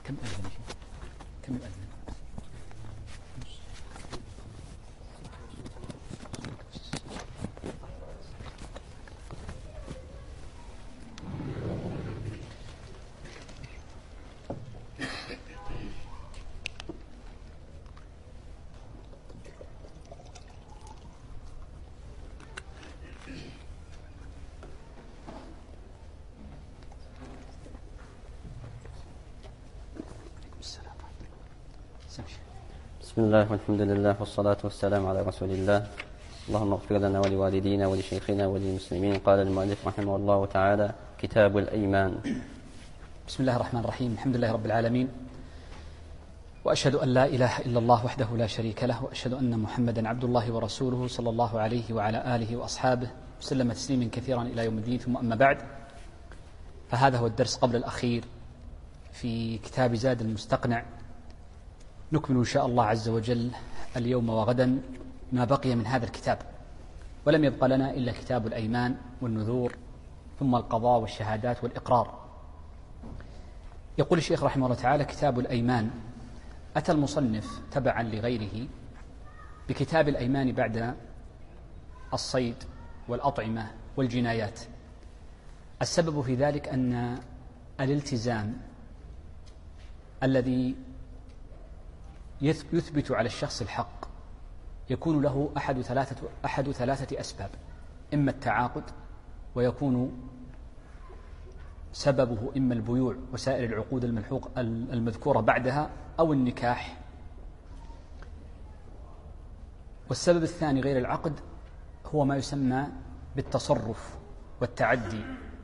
كم أذن يا شيخ؟ كم أذن؟ بسم الله والحمد لله والصلاة والسلام على رسول الله. اللهم اغفر لنا ولوالدينا ولشيخنا وللمسلمين. قال المؤلف رحمه الله تعالى: كتاب الأيمان. بسم الله الرحمن الرحيم. الحمد لله رب العالمين، وأشهد أن لا إله إلا الله وحده لا شريك له، وأشهد أن محمدا عبد الله ورسوله صلى الله عليه وعلى آله وأصحابه وسلم تسليما كثيرا إلى يوم الدين. ثم أما بعد، فهذا هو الدرس قبل الأخير في كتاب زاد المستقنع. نكمل إن شاء الله عز وجل اليوم وغدا ما بقي من هذا الكتاب، ولم يبق لنا إلا كتاب الأيمان والنذور، ثم القضاء والشهادات والإقرار. يقول الشيخ رحمه الله تعالى: كتاب الأيمان. أتى المصنف تبعا لغيره بكتاب الأيمان بعد الصيد والأطعمة والجنايات. السبب في ذلك أن الالتزام الذي يثبت على الشخص الحق يكون له أحد ثلاثة أسباب: إما التعاقد، ويكون سببه إما البيوع وسائر العقود المذكورة بعدها، أو النكاح. والسبب الثاني غير العقد هو ما يسمى بالتصرف والتعدي،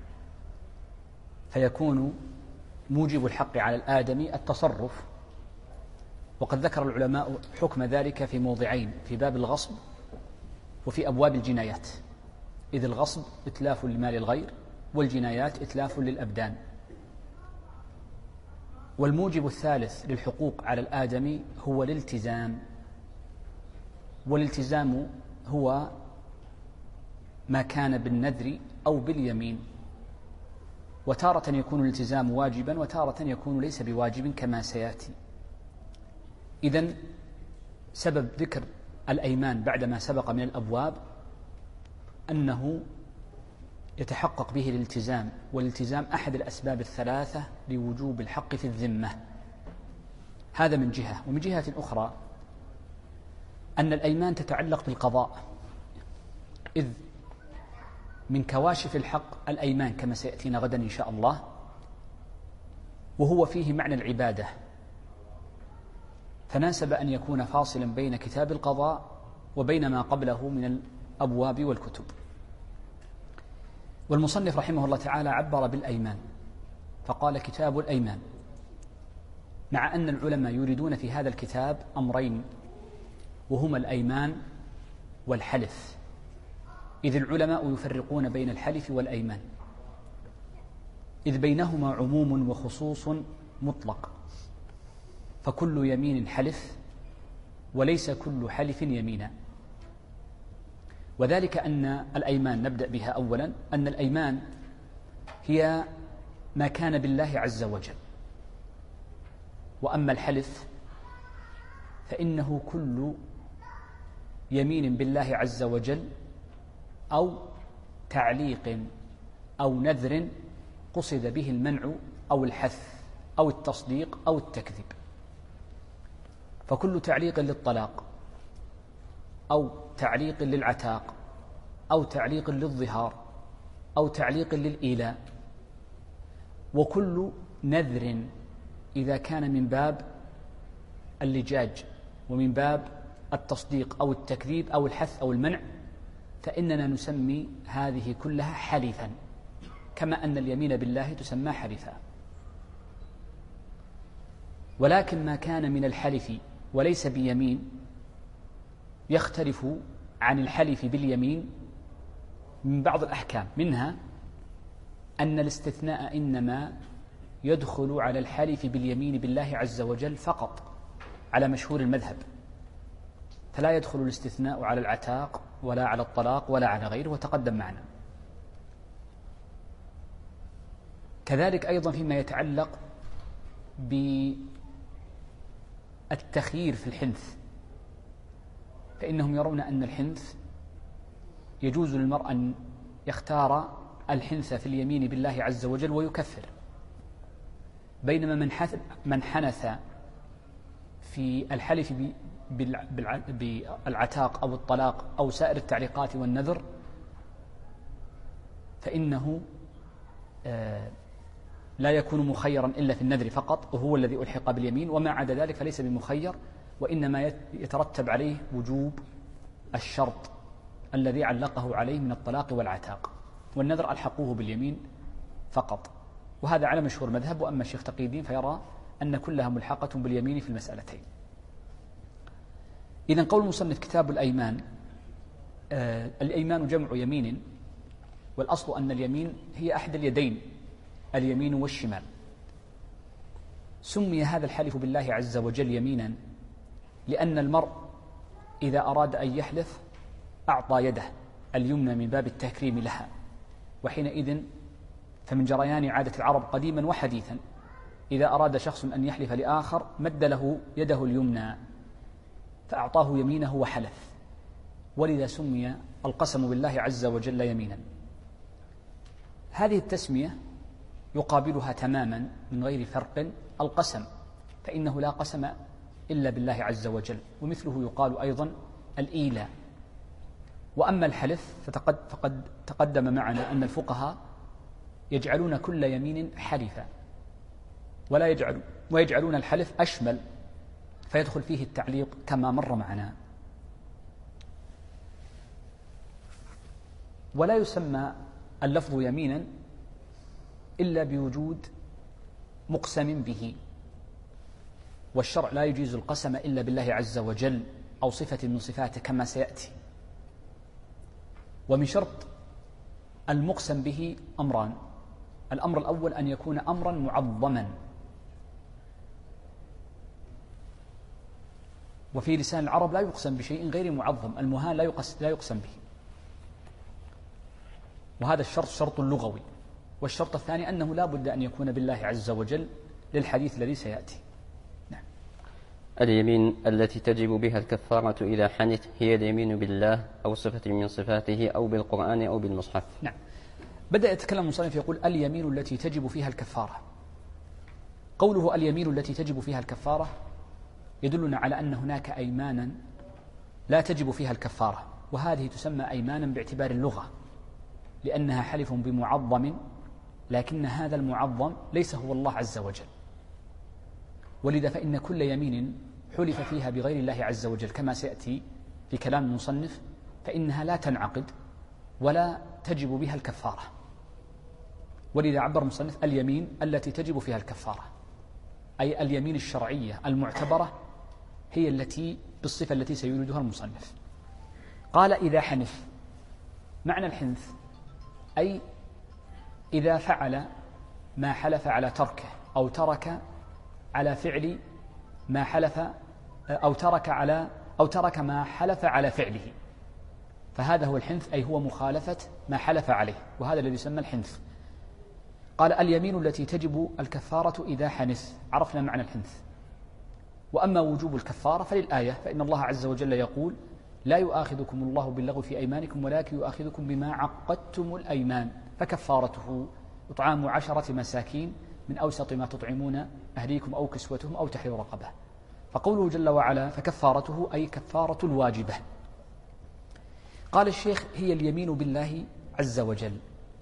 فيكون موجب الحق على الآدمي التصرف. وقد ذكر العلماء حكم ذلك في موضعين: في باب الغصب وفي أبواب الجنايات، إذ الغصب إتلاف لمال الغير، والجنايات إتلاف للأبدان. والموجب الثالث للحقوق على الآدمي هو الالتزام، والالتزام هو ما كان بالنذر أو باليمين، وتارة يكون الالتزام واجبا وتارة يكون ليس بواجب كما سيأتي. إذن سبب ذكر الأيمان بعدما سبق من الأبواب أنه يتحقق به الالتزام، والالتزام أحد الأسباب الثلاثة لوجوب الحق في الذمة. هذا من جهة. ومن جهة أخرى أن الأيمان تتعلق بالقضاء، إذ من كواشف الحق الأيمان كما سيأتينا غدا إن شاء الله، وهو فيه معنى العبادة، فناسب أن يكون فاصلا بين كتاب القضاء وبين ما قبله من الأبواب والكتب. والمصنف رحمه الله تعالى عبر بالأيمان فقال: كتاب الأيمان، مع أن العلماء يريدون في هذا الكتاب أمرين، وهما الأيمان والحلف، إذ العلماء يفرقون بين الحلف والأيمان، إذ بينهما عموم وخصوص مطلق، فكل يمين حلف وليس كل حلف يمينا. وذلك أن الأيمان، نبدأ بها أولا، أن الأيمان هي ما كان بالله عز وجل، وأما الحلف فإنه كل يمين بالله عز وجل أو تعليق أو نذر قصد به المنع أو الحث أو التصديق أو التكذيب. فكل تعليق للطلاق أو تعليق للعتاق أو تعليق للظهار أو تعليق للإيلاء، وكل نذر إذا كان من باب اللجاج ومن باب التصديق أو التكذيب أو الحث أو المنع، فإننا نسمي هذه كلها حلفا، كما أن اليمين بالله تسمى حلفا. ولكن ما كان من الحلف وليس بيمين يختلف عن الحلف باليمين من بعض الأحكام، منها أن الاستثناء إنما يدخل على الحلف باليمين بالله عز وجل فقط على مشهور المذهب، فلا يدخل الاستثناء على العتاق ولا على الطلاق ولا على غيره، وتقدم معنا. كذلك أيضا فيما يتعلق بالتخيير في الحنث، فإنهم يرون أن الحنث يجوز للمرء أن يختار الحنث في اليمين بالله عز وجل ويكفر، بينما من حنث في الحلف بالعتاق أو الطلاق أو سائر التعليقات والنذر فإنه لا يكون مخيرا إلا في النذر فقط، وهو الذي ألحق باليمين، وما عدا ذلك فليس بمخير، وإنما يترتب عليه وجوب الشرط الذي علقه عليه من الطلاق والعتاق، والنذر ألحقوه باليمين فقط، وهذا على مشهور مذهب. وأما الشيخ تقي الدين فيرى أن كلها ملحقة باليمين في المسألتين. إذن قول المصنف كتاب الأيمان، الأيمان جمع يمين، والأصل أن اليمين هي أحد اليدين، اليمين والشمال. سمي هذا الحلف بالله عز وجل يمينا لأن المرء إذا أراد أن يحلف أعطى يده اليمنى من باب التكريم لها، وحينئذ فمن جريان عادة العرب قديما وحديثا إذا أراد شخص أن يحلف لآخر مد له يده اليمنى فأعطاه يمينه وحلف، ولذا سمي القسم بالله عز وجل يمينا. هذه التسمية يقابلها تماما من غير فرق القسم، فإنه لا قسم إلا بالله عز وجل، ومثله يقال أيضا الإيلاء. وأما الحلف فقد تقدم معنا أن الفقهاء يجعلون كل يمين حلفا ويجعلون الحلف أشمل، فيدخل فيه التعليق كما مر معنا. ولا يسمى اللفظ يمينا إلا بوجود مقسم به، والشرع لا يجيز القسم إلا بالله عز وجل أو صفة من صفاته كما سيأتي. ومن شرط المقسم به أمران: الأمر الأول أن يكون أمرا معظما، وفي لسان العرب لا يقسم بشيء غير معظم، المهان لا يقسم به، وهذا الشرط شرط لغوي. والشرط الثاني أنه لا بد أن يكون بالله عز وجل للحديث الذي سيأتي. نعم. اليمين التي تجب بها الكفارة إذا حنث هي اليمين بالله أو صفة من صفاته أو بالقرآن أو بالمصحف. نعم. بدأ يتكلم المصنف يقول اليمين التي تجب فيها الكفارة. قوله اليمين التي تجب فيها الكفارة يدلنا على أن هناك أيمانا لا تجب فيها الكفارة، وهذه تسمى أيمانا باعتبار اللغة، لأنها حلف بمعظم، لكن هذا المعظم ليس هو الله عز وجل، ولذا فإن كل يمين حلف فيها بغير الله عز وجل كما سيأتي في كلام المصنف فإنها لا تنعقد ولا تجب بها الكفارة. ولذا عبر المصنف اليمين التي تجب فيها الكفارة، أي اليمين الشرعية المعتبرة هي التي بالصفة التي سيريدها المصنف. قال إذا حنث، معنى الحنث أي إذا فعل ما حلف على تركه، أو ترك على فعل ما حلف، أو ترك ما حلف على فعله، فهذا هو الحنث، أي هو مخالفة ما حلف عليه، وهذا الذي يسمى الحنث. قال اليمين التي تجب الكفارة إذا حنث، عرفنا معنى الحنث. وأما وجوب الكفارة فللآية، فإن الله عز وجل يقول لا يؤاخذكم الله باللغو في أيمانكم ولكن يؤاخذكم بما عقدتم الأيمان، فكفارته إطعام 10 مساكين من أوسط ما تطعمون أهليكم أو كسوتهم أو تحرير رقبة. فقوله جل وعلا فكفارته أي كفارة الواجبة. قال الشيخ هي اليمين بالله عز وجل.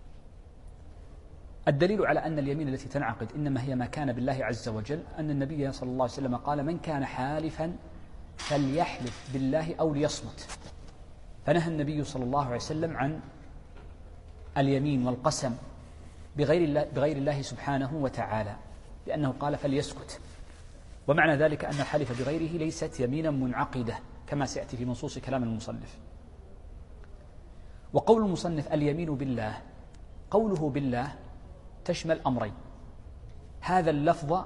الدليل على أن اليمين التي تنعقد إنما هي ما كان بالله عز وجل أن النبي صلى الله عليه وسلم قال من كان حالفا فليحلف بالله أو ليصمت، فنهى النبي صلى الله عليه وسلم عن اليمين والقسم بغير الله سبحانه وتعالى، لأنه قال فليسكت. ومعنى ذلك أن الحلف بغيره ليست يمينا منعقدة كما سيأتي في منصوص كلام المصنف. وقول المصنف اليمين بالله، قوله بالله تشمل أمرين: هذا اللفظ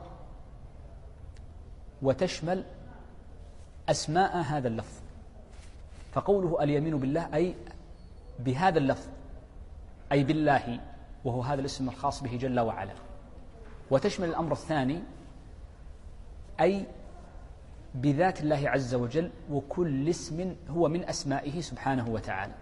وتشمل أسماء هذا اللفظ. فقوله اليمين بالله أي بهذا اللفظ، أي بالله، وهو هذا الاسم الخاص به جل وعلا. وتشمل الأمر الثاني أي بذات الله عز وجل، وكل اسم هو من أسمائه سبحانه وتعالى.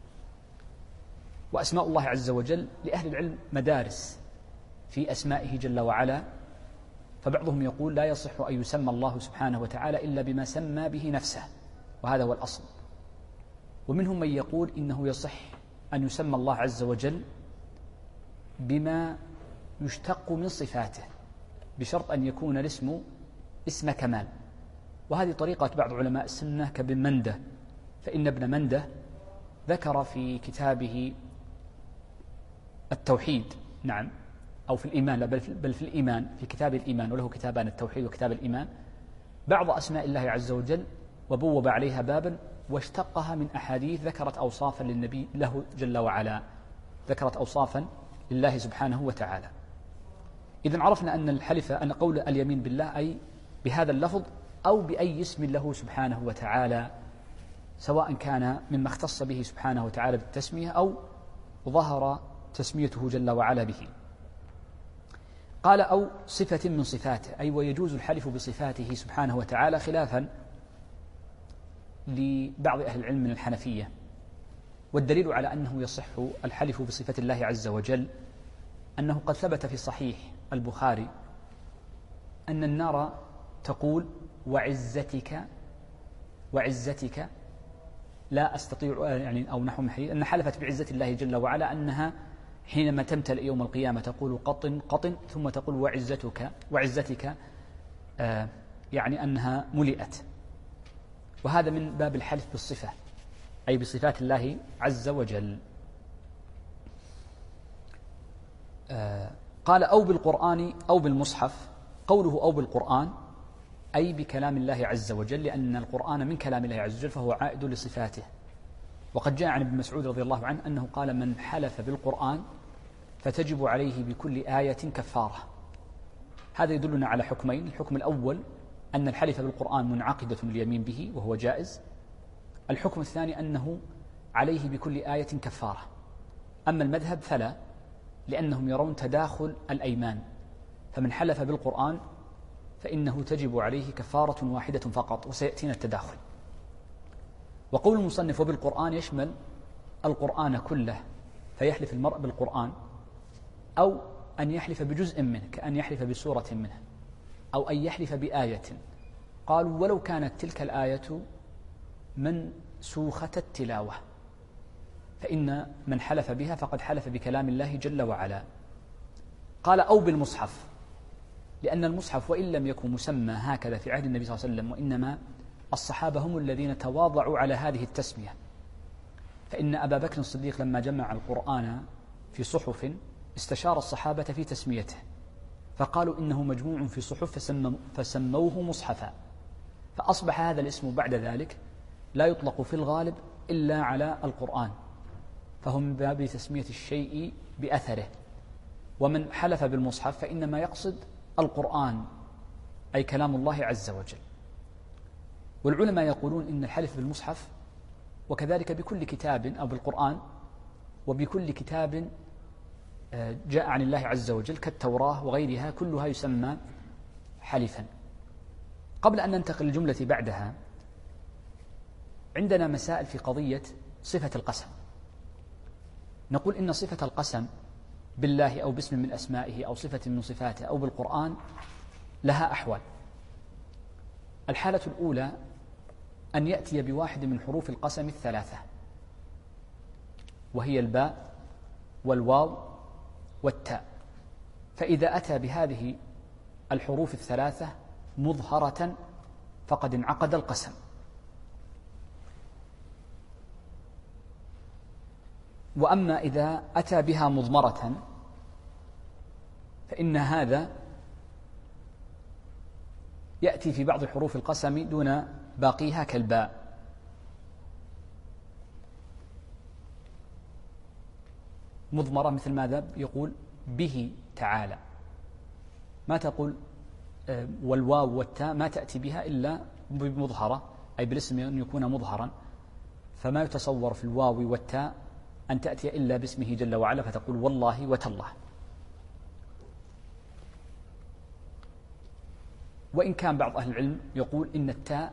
وأسماء الله عز وجل لأهل العلم مدارس في أسمائه جل وعلا، فبعضهم يقول لا يصح أن يسمى الله سبحانه وتعالى إلا بما سمى به نفسه، وهذا هو الأصل. ومنهم من يقول إنه يصح أن يسمى الله عز وجل بما يشتق من صفاته، بشرط أن يكون الاسم اسم كمال. وهذه طريقة بعض علماء السنة كابن منده، فإن ابن منده ذكر في كتابه التوحيد، نعم، أو في الإيمان، بل في الإيمان، في كتاب الإيمان، وله كتابان، التوحيد وكتاب الإيمان، بعض أسماء الله عز وجل وبوب عليها بابا واشتقها من أحاديث ذكرت أوصافا للنبي له جل وعلا، ذكرت أوصافا لله سبحانه وتعالى. إذن عرفنا أن الحلف، أن قول اليمين بالله أي بهذا اللفظ أو بأي اسم له سبحانه وتعالى، سواء كان مما اختص به سبحانه وتعالى بالتسمية أو ظهر تسميته جل وعلا به. قال أو صفة من صفاته، أي ويجوز الحلف بصفاته سبحانه وتعالى، خلافا لبعض أهل العلم من الحنفية. والدليل على أنه يصح الحلف بصفة الله عز وجل أنه قد ثبت في صحيح البخاري أن النار تقول وعزتك لا أستطيع، يعني أو نحو من حديث أن حلفت بعزة الله جل وعلا أنها حينما تمتلئ يوم القيامة تقول قطن قطن، ثم تقول وعزتك يعني أنها ملئت. وهذا من باب الحلف بالصفة، أي بصفات الله عز وجل. قال أو بالقرآن أو بالمصحف. قوله أو بالقرآن أي بكلام الله عز وجل، لأن القرآن من كلام الله عز وجل فهو عائد لصفاته. وقد جاء عن ابن مسعود رضي الله عنه أنه قال من حلف بالقرآن فتجب عليه بكل آية كفارة. هذا يدلنا على حكمين: الحكم الأول أن الحلف بالقرآن منعقدة اليمين به وهو جائز. الحكم الثاني أنه عليه بكل آية كفارة. أما المذهب فلا، لأنهم يرون تداخل الأيمان، فمن حلف بالقرآن فإنه تجب عليه كفارة واحدة فقط، وسيأتينا التداخل. وقول المصنف وبالقرآن يشمل القرآن كله، فيحلف المرء بالقرآن، أو أن يحلف بجزء منه كأن يحلف بسورة منه، أو أن يحلف بآية. قالوا ولو كانت تلك الآية منسوخة التلاوة، فإن من حلف بها فقد حلف بكلام الله جل وعلا. قال أو بالمصحف، لأن المصحف وإن لم يكن مسمى هكذا في عهد النبي صلى الله عليه وسلم، وإنما الصحابة هم الذين تواضعوا على هذه التسمية. فإن أبا بكر الصديق لما جمع القرآن في صحف استشار الصحابة في تسميته، فقالوا إنه مجموع في صحف فسموه مصحفا، فأصبح هذا الاسم بعد ذلك لا يطلق في الغالب إلا على القرآن، فهو من باب تسمية الشيء بأثره. ومن حلف بالمصحف فإنما يقصد القرآن، أي كلام الله عز وجل. والعلماء يقولون إن الحلف بالمصحف وكذلك بكل كتاب، أو بالقرآن وبكل كتاب جاء عن الله عز وجل كالتوراة وغيرها، كلها يسمى حلفا. قبل أن ننتقل للجملة بعدها، عندنا مسائل في قضية صفة القسم. نقول إن صفة القسم بالله أو باسم من أسمائه أو صفة من صفاته أو بالقرآن لها أحوال. الحالة الأولى أن يأتي بواحد من حروف القسم الثلاثة، وهي الباء والواو والتاء. فإذا أتى بهذه الحروف الثلاثة مظهرة فقد انعقد القسم. وأما إذا أتى بها مضمرة فإن هذا يأتي في بعض حروف القسم دون باقيها كالباء. مضمرة مثل ماذا؟ يقول به تعالى، ما تقول والواو والتاء ما تأتي بها إلا بمظهرة، أي بالاسم أن يكون مظهرا، فما يتصور في الواو والتاء أن تأتي إلا باسمه جل وعلا، فتقول والله وتالله. وإن كان بعض أهل العلم يقول إن التاء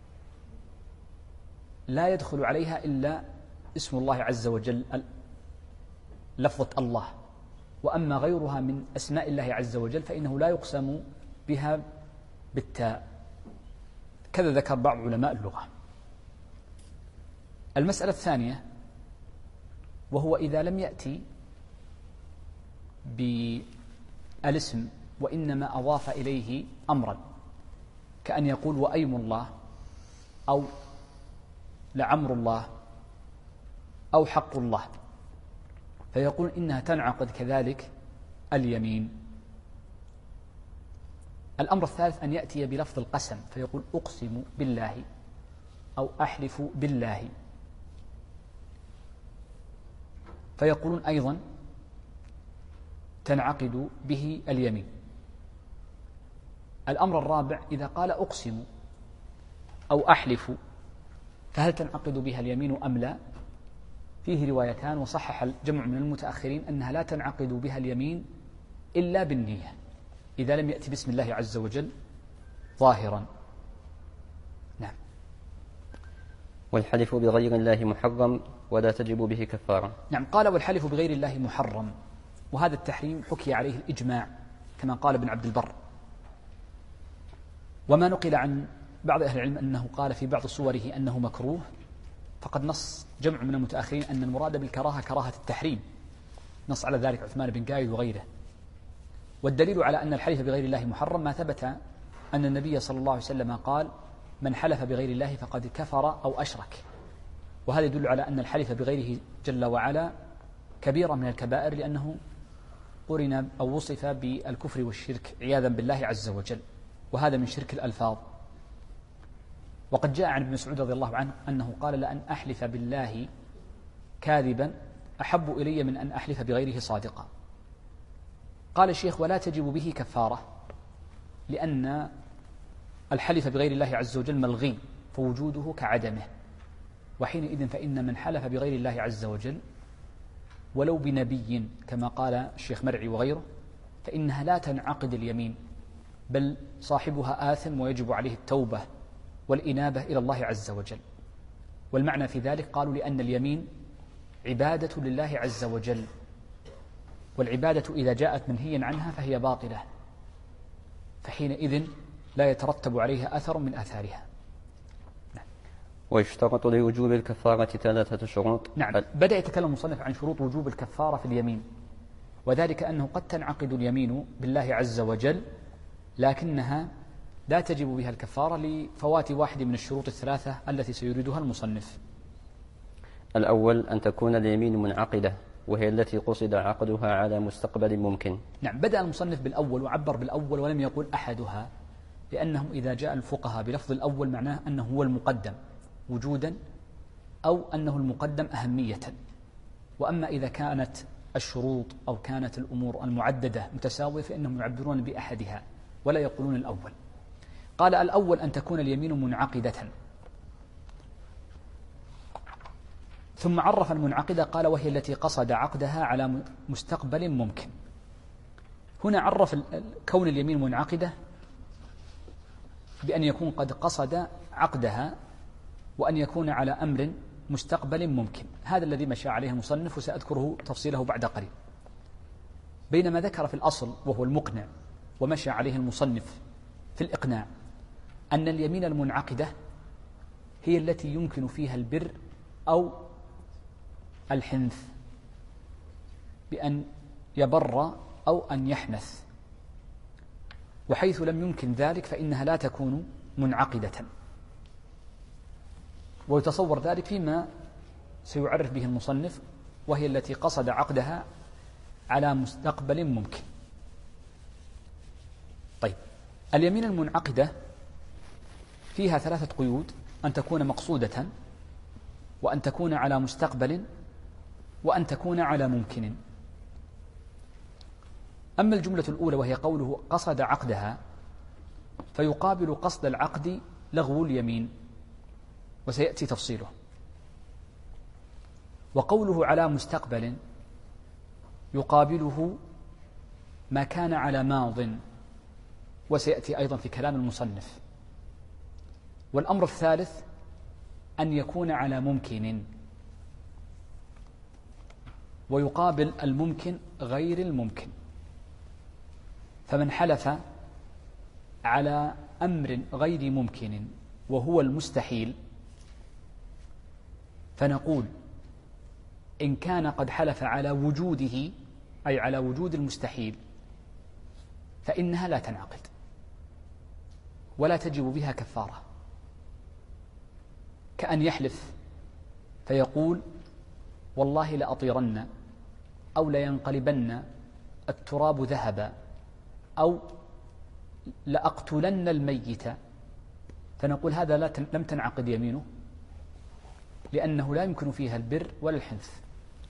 لا يدخل عليها إلا اسم الله عز وجل لفظة الله، وأما غيرها من أسماء الله عز وجل فإنه لا يقسم بها بالتاء، كذا ذكر بعض علماء اللغة. المسألة الثانية وهو إذا لم يأتي بالاسم وإنما أضاف إليه أمرا، كأن يقول وأيم الله أو لعمر الله أو حق الله، فيقول إنها تنعقد كذلك اليمين. الأمر الثالث أن يأتي بلفظ القسم فيقول أقسم بالله أو أحلف بالله، فيقولون أيضا تنعقد به اليمين. الأمر الرابع إذا قال أقسم أو أحلف فهل تنعقد بها اليمين أم لا؟ فيه روايتان، وصحح الجمع من المتأخرين أنها لا تنعقد بها اليمين إلا بالنية إذا لم يأتي باسم الله عز وجل ظاهرا. نعم. والحلف بغير الله محرم ولا تجب به كفارة. نعم، قال والحلف بغير الله محرم، وهذا التحريم حكي عليه الإجماع كما قال ابن عبد البر. وما نقل عن بعض أهل العلم أنه قال في بعض صوره أنه مكروه، فقد نص جمع من المتأخرين أن المراد بالكراهة كراهة التحريم، نص على ذلك عثمان بن قايد وغيره. والدليل على أن الحلف بغير الله محرم ما ثبت أن النبي صلى الله عليه وسلم قال من حلف بغير الله فقد كفر أو أشرك، وهذا يدل على أن الحلف بغيره جل وعلا كبيرة من الكبائر، لأنه قرن أو وصف بالكفر والشرك عياذا بالله عز وجل، وهذا من شرك الألفاظ. وقد جاء عن ابن مسعود رضي الله عنه أنه قال لأن أحلف بالله كاذبا أحب إلي من أن أحلف بغيره صادقا. قال الشيخ ولا تجب به كفارة، لأن الحلف بغير الله عز وجل ملغي فوجوده كعدمه، وحينئذ فإن من حلف بغير الله عز وجل ولو بنبي كما قال الشيخ مرعي وغيره فإنها لا تنعقد اليمين، بل صاحبها آثم ويجب عليه التوبة والإنابة إلى الله عز وجل. والمعنى في ذلك قالوا لأن اليمين عبادة لله عز وجل، والعبادة إذا جاءت منهيا عنها فهي باطلة، فحينئذ لا يترتب عليها أثر من آثارها. نعم. ويشترط لوجوب الكفارة 3 شروط. نعم، بدأ يتكلم المصنف عن شروط وجوب الكفارة في اليمين، وذلك أنه قد تنعقد اليمين بالله عز وجل لكنها لا تجب بها الكفارة لفوات واحد من الشروط 3 التي سيريدها المصنف. الأول أن تكون اليمين منعقدة، وهي التي قصد عقدها على مستقبل ممكن. نعم، بدأ المصنف بالأول وعبر بالأول ولم يقول أحدها، لأنهم إذا جاء الفقهاء بلفظ الأول معناه أنه هو المقدم وجودا أو أنه المقدم أهمية. وأما إذا كانت الشروط أو كانت الأمور المعددة متساوية فإنهم يعبرون بأحدها ولا يقولون الأول. قال الأول أن تكون اليمين منعقدة، ثم عرف المنعقدة قال وهي التي قصد عقدها على مستقبل ممكن. هنا عرف كون اليمين منعقدة بأن يكون قد قصد عقدها وأن يكون على أمر مستقبل ممكن، هذا الذي مشى عليه المصنف وسأذكره تفصيله بعد قليل. بينما ذكر في الأصل وهو المقنع ومشى عليه المصنف في الإقناع أن اليمين المنعقدة هي التي يمكن فيها البر أو الحنث، بأن يبر أو أن يحنث، وحيث لم يمكن ذلك فإنها لا تكون منعقدة. ويتصور ذلك فيما سيعرف به المصنف، وهي التي قصد عقدها على مستقبل ممكن. طيب، اليمين المنعقدة فيها 3 قيود: أن تكون مقصودة، وأن تكون على مستقبل، وأن تكون على ممكن. أما الجملة الأولى وهي قوله قصد عقدها، فيقابل قصد العقد لغو اليمين، وسيأتي تفصيله. وقوله على مستقبل يقابله ما كان على ماض، وسيأتي أيضا في كلام المصنف. والأمر الثالث أن يكون على ممكن، ويقابل الممكن غير الممكن. فمن حلف على أمر غير ممكن وهو المستحيل، فنقول إن كان قد حلف على وجوده أي على وجود المستحيل فإنها لا تنعقد ولا تجب بها كفارة، كأن يحلف فيقول والله لأطيرن أو لينقلبن التراب ذهبا أو لأقتلن الميت، فنقول هذا لم تنعقد يمينه لأنه لا يمكن فيها البر ولا الحنث.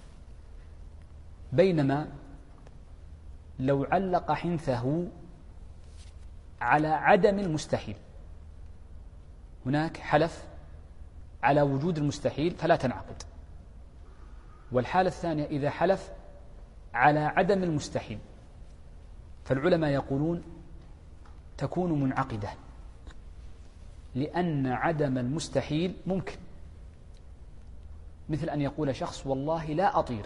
بينما لو علق حنثه على عدم المستحيل، هناك حلف على وجود المستحيل فلا تنعقد. والحالة الثانية إذا حلف على عدم المستحيل، فالعلماء يقولون تكون منعقدة، لأن عدم المستحيل ممكن، مثل أن يقول شخص والله لا أطير،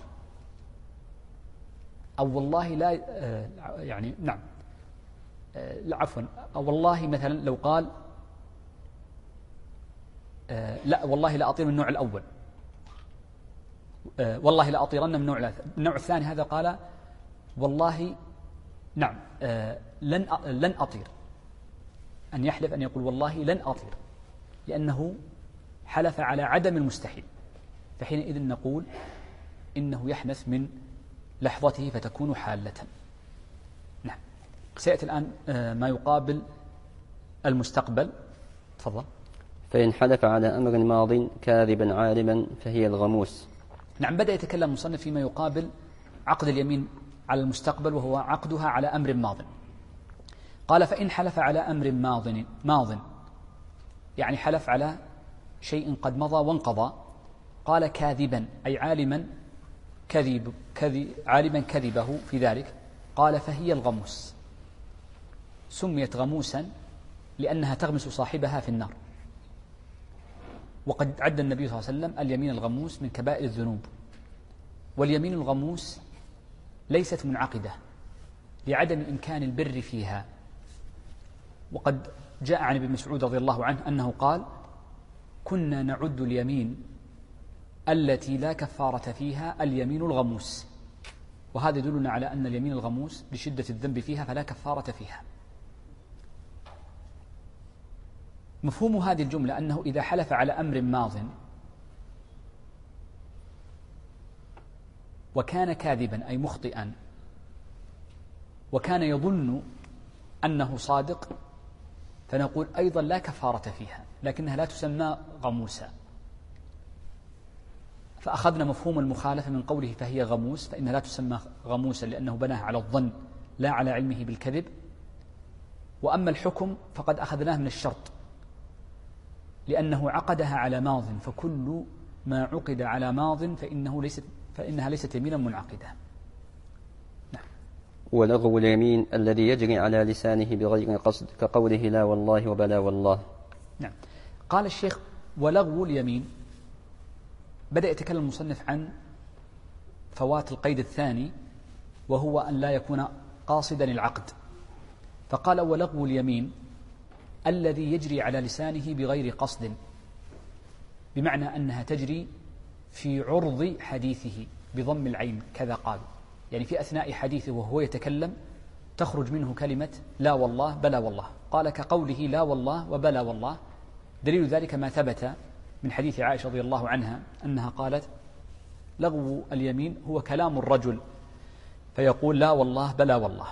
أو والله لا يعني نعم لا عفوا، أو والله مثلا لو قال لا والله لا أطير من النوع الأول، والله لا أطيرن من النوع الثاني، هذا قال والله نعم لن أطير، أن يحلف أن يقول والله لن أطير لأنه حلف على عدم المستحيل، فحينئذ نقول إنه يحنث من لحظته فتكون حالة. نعم. سيأتي الآن ما يقابل المستقبل. تفضل. فإن حلف على أمر ماض كاذبا عالما فهي الغموس. نعم، بدأ يتكلم المصنف فيما يقابل عقد اليمين على المستقبل، وهو عقدها على أمر ماض. قال فإن حلف على أمر ماض يعني حلف على شيء قد مضى وانقضى، قال كاذبا أي عالما كذبه في ذلك، قال فهي الغموس. سميت غموسا لأنها تغمس صاحبها في النار. وقد عد النبي صلى الله عليه وسلم اليمين الغموس من كبائر الذنوب. واليمين الغموس ليست منعقدة لعدم إمكان البر فيها. وقد جاء عن ابن مسعود رضي الله عنه أنه قال كنا نعد اليمين التي لا كفارة فيها اليمين الغموس، وهذا يدلنا على أن اليمين الغموس لشدة الذنب فيها فلا كفارة فيها. مفهوم هذه الجملة أنه إذا حلف على أمر ماض وكان كاذبا أي مخطئا وكان يظن أنه صادق، فنقول أيضا لا كفارة فيها، لكنها لا تسمى غموسا. فأخذنا مفهوم المخالفة من قوله فهي غموس، فإنها لا تسمى غموسا لأنه بناها على الظن لا على علمه بالكذب. وأما الحكم فقد أخذناه من الشرط، لأنه عقدها على ماض، فكل ما عقد على ماض فإنها ليست يمينا منعقدة. نعم. ولغو اليمين الذي يجري على لسانه بغير قصد كقوله لا والله وبلا والله. نعم. قال الشيخ ولغو اليمين، بدأ يتكلم المصنف عن فوات القيد الثاني وهو أن لا يكون قاصدا العقد، فقال ولغو اليمين الذي يجري على لسانه بغير قصد، بمعنى أنها تجري في عرض حديثه بضم العين كذا قال، يعني في أثناء حديثه وهو يتكلم تخرج منه كلمة لا والله بلا والله، قال كقوله لا والله وبلا والله. دليل ذلك ما ثبت من حديث عائشة رضي الله عنها أنها قالت لغو اليمين هو كلام الرجل فيقول لا والله بلا والله.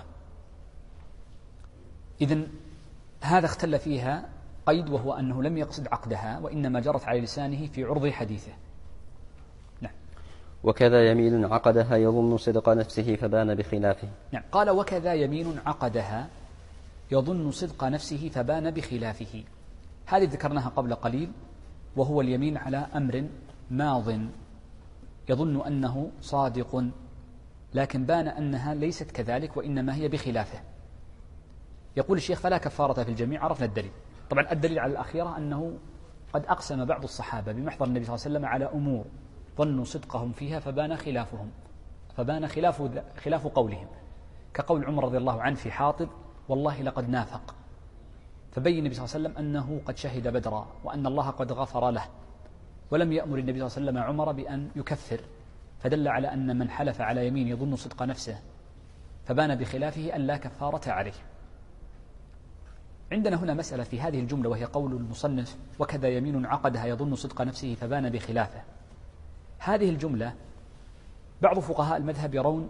إذن هذا اختل فيها قيد، وهو أنه لم يقصد عقدها وإنما جرت على لسانه في عرض حديثه. نعم. وكذا يمين عقدها يظن صدق نفسه فبان بخلافه. نعم. قال وكذا يمين عقدها يظن صدق نفسه فبان بخلافه. هذه ذكرناها قبل قليل، وهو اليمين على أمر ماض يظن أنه صادق، لكن بان أنها ليست كذلك وإنما هي بخلافه. يقول الشيخ فلا كفارة في الجميع. عرفنا الدليل. طبعا الدليل على الأخيرة أنه قد أقسم بعض الصحابة بمحضر النبي صلى الله عليه وسلم على أمور ظنوا صدقهم فيها فبان خلاف قولهم، كقول عمر رضي الله عنه في حاطب والله لقد نافق، فبين النبي صلى الله عليه وسلم أنه قد شهد بدرا وأن الله قد غفر له، ولم يأمر النبي صلى الله عليه وسلم عمر بأن يكفر، فدل على أن من حلف على يمين يظن صدق نفسه فبان بخلافه أن لا كفارة عليه. عندنا هنا مسألة في هذه الجملة وهي قول المصنف وكذا يمين عقدها يظن صدق نفسه فبان بخلافه. هذه الجملة بعض فقهاء المذهب يرون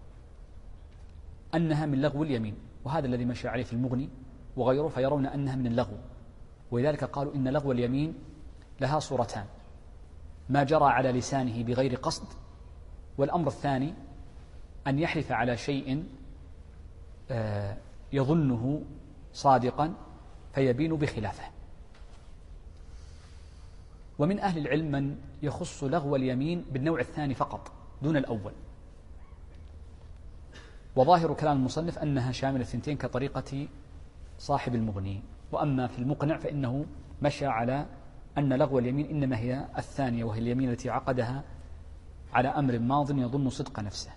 أنها من لغو اليمين، وهذا الذي مشى عليه في المغني وغيره، فيرون أنها من اللغو، ولذلك قالوا إن لغو اليمين لها صورتان: ما جرى على لسانه بغير قصد، والأمر الثاني أن يحلف على شيء يظنه صادقا فيبين بخلافه. ومن أهل العلم من يخص لغو اليمين بالنوع الثاني فقط دون الأول، وظاهر كلام المصنف أنها شاملة الثنتين كطريقة صاحب المغني. وأما في المقنع فإنه مشى على أن لغو اليمين إنما هي الثانية، وهي اليمين التي عقدها على أمر ماض يظن صدق نفسه.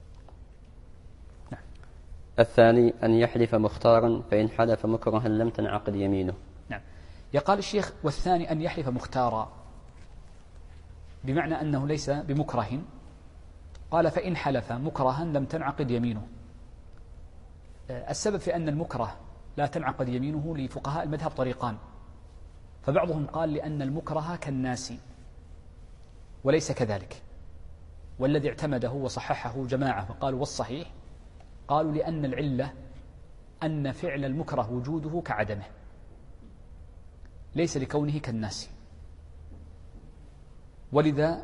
الثاني أن يحلف مختارا فإن حلف مكرها لم تنعقد يمينه. نعم. يقال الشيخ والثاني أن يحلف مختارا، بمعنى أنه ليس بمكره. قال فإن حلف مكرها لم تنعقد يمينه. السبب في أن المكره لا تنعقد يمينه لفقهاء المذهب طريقان، فبعضهم قال لأن المكره كالناسي وليس كذلك، والذي اعتمده وصححه جماعة وقالوا والصحيح قالوا لأن العلة أن فعل المكره وجوده كعدمه ليس لكونه كالناس، ولذا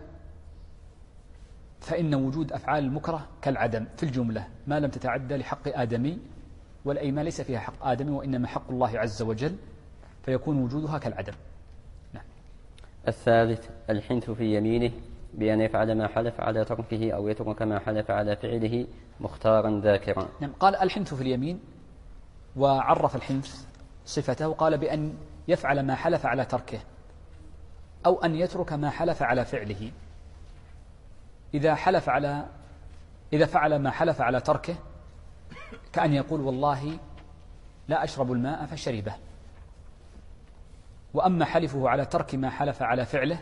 فإن وجود أفعال المكره كالعدم في الجملة ما لم تتعدى لحق آدمي، والأيمان ليس فيها حق آدمي وإنما حق الله عز وجل، فيكون وجودها كالعدم. نعم. الثالث الحنث في يمينه بأن يفعل ما حلف على تركه أو يترك ما حلف على فعله مختارا ذاكرا. نعم. قال الحنث في اليمين، وعرف الحنث صفته، قال بأن يفعل ما حلف على تركه أو أن يترك ما حلف على فعله. إذا فعل ما حلف على تركه كأن يقول والله لا أشرب الماء فشربه. وأما حلفه على ترك ما حلف على فعله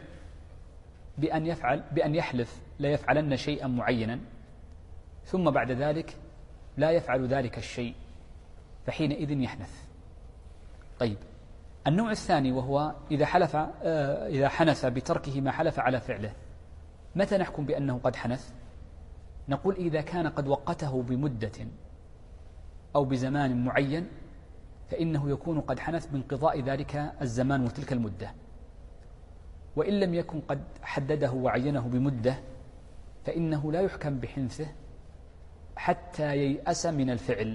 بأن يحلف لا يفعلن شيئا معينا ثم بعد ذلك لا يفعل ذلك الشيء، فحينئذ يحنث. طيب، النوع الثاني وهو إذا حنث بتركه ما حلف على فعله، متى نحكم بأنه قد حنث؟ نقول إذا كان قد وقته بمدة أو بزمان معين فإنه يكون قد حنث بانقضاء ذلك الزمان وتلك المدة، وإن لم يكن قد حدده وعينه بمدة فإنه لا يحكم بحنثه حتى ييأس من الفعل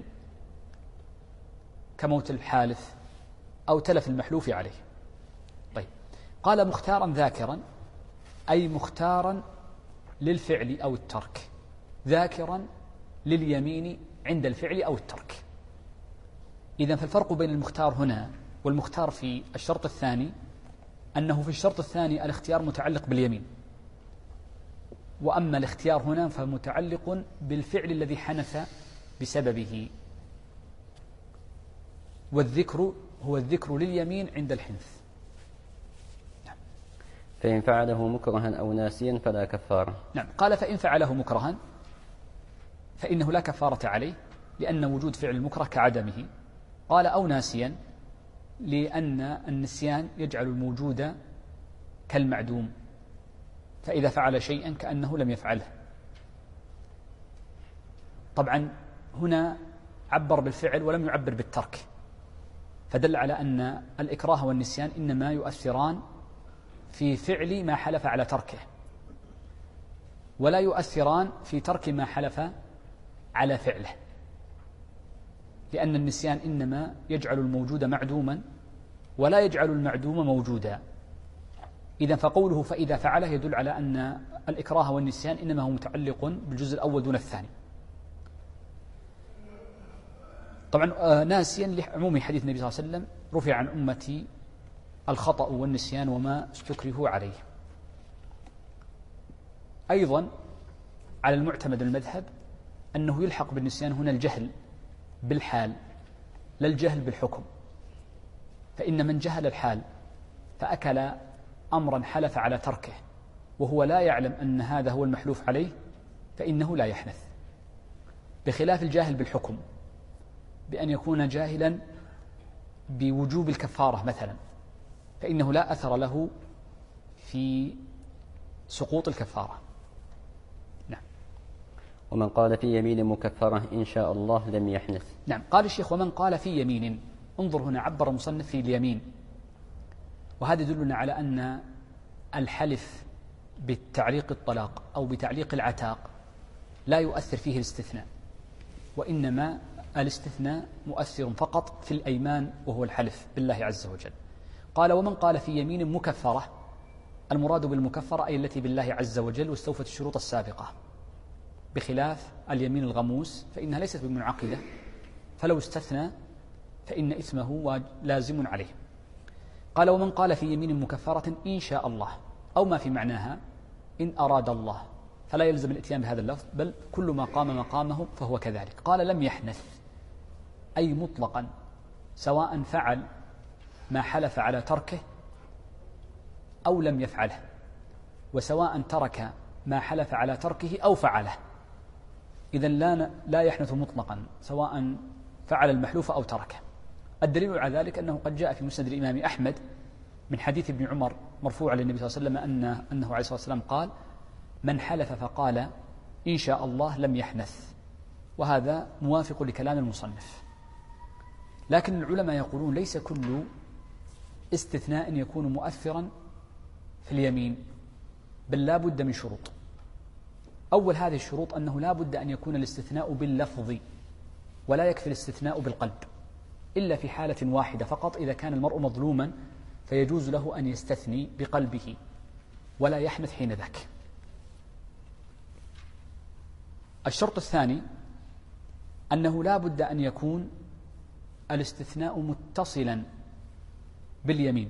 كموت الحالف أو تلف المحلوف عليه. طيب، قال مختارا ذاكرا أي مختارا للفعل أو الترك، ذاكرا لليمين عند الفعل أو الترك. إذن فالفرق بين المختار هنا والمختار في الشرط الثاني أنه في الشرط الثاني الاختيار متعلق باليمين، وأما الاختيار هنا فمتعلق بالفعل الذي حنث بسببه، والذكر هو الذكر لليمين عند الحنث. فإن فعله مكرها أو ناسيا فلا كفارة. نعم. قال فإن فعله مكرها فإنه لا كفارة عليه لأن وجود فعل المكره كعدمه. قال أو ناسيا لأن النسيان يجعل الموجود كالمعدوم، فإذا فعل شيئا كأنه لم يفعله. طبعا هنا عبر بالفعل ولم يعبر بالترك، فدل على أن الإكراه والنسيان إنما يؤثران في فعل ما حلف على تركه، ولا يؤثران في ترك ما حلف على فعله، لأن النسيان إنما يجعل الموجود معدوما ولا يجعل المعدوم موجودا. إذن فقوله فإذا فعله يدل على أن الإكراه والنسيان إنما هو متعلق بالجزء الأول دون الثاني. طبعا ناسيا لعموم حديث النبي صلى الله عليه وسلم: رفع عن أمتي الخطأ والنسيان وما استكرهوا عليه. أيضا على المعتمد المذهب أنه يلحق بالنسيان هنا الجهل بالحال لا الجهل بالحكم، فإن من جهل الحال فأكل أمرا حلف على تركه وهو لا يعلم أن هذا هو المحلوف عليه فإنه لا يحنث، بخلاف الجاهل بالحكم بأن يكون جاهلا بوجوب الكفارة مثلا، فإنه لا أثر له في سقوط الكفارة. نعم. ومن قال في يمين مكفرة إن شاء الله لم يحنث. نعم. قال الشيخ: ومن قال في يمين. انظر هنا عبر المصنف في اليمين، وهذا يدلنا على أن الحلف بتعليق الطلاق أو بتعليق العتاق لا يؤثر فيه الاستثناء، وإنما الاستثناء مؤثر فقط في الأيمان وهو الحلف بالله عز وجل. قال: ومن قال في يمين مكفرة، المراد بالمكفرة أي التي بالله عز وجل واستوفت الشروط السابقة، بخلاف اليمين الغموس فإنها ليست بمنعقدة، فلو استثنى فإن إثمه لازم عليه. قال: ومن قال في يمين مكفرة إن شاء الله، أو ما في معناها إن أراد الله، فلا يلزم الاتيان بهذا اللفظ، بل كل ما قام مقامه فهو كذلك. قال: لم يحنث، أي مطلقا، سواء فعل ما حلف على تركه أو لم يفعله، وسواء ترك ما حلف على تركه أو فعله، إذن لا يحنث مطلقا سواء فعل المحلوف أو تركه. الدليل على ذلك أنه قد جاء في مسند الإمام أحمد من حديث ابن عمر مرفوع للنبي صلى الله عليه وسلم أنه عليه الصلاة والسلام قال: من حلف فقال إن شاء الله لم يحنث، وهذا موافق لكلام المصنف. لكن العلماء يقولون ليس كل استثناء يكون مؤثرا في اليمين، بل لا بد من شروط. أول هذه الشروط أنه لا بد أن يكون الاستثناء باللفظ، ولا يكفي الاستثناء بالقلب إلا في حالة واحدة فقط، إذا كان المرء مظلوما فيجوز له أن يستثني بقلبه ولا يحنث حين ذاك. الشرط الثاني أنه لا بد أن يكون الاستثناء متصلا باليمين،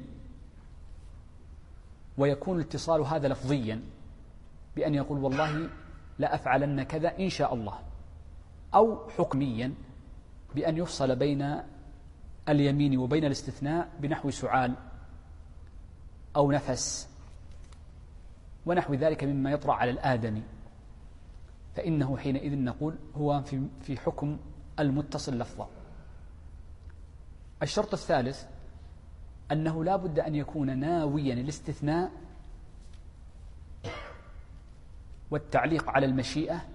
ويكون الاتصال هذا لفظيا بأن يقول والله لا أفعلن كذا إن شاء الله، أو حكميا بأن يفصل بين اليمين وبين الاستثناء بنحو سعال أو نفس ونحو ذلك مما يطرأ على الآدمي، فإنه حينئذ نقول هو في حكم المتصل لفظا. الشرط الثالث أنه لا بد أن يكون ناويا الاستثناء والتعليق على المشيئة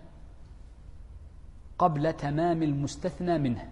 قبل تمام المستثنى منه،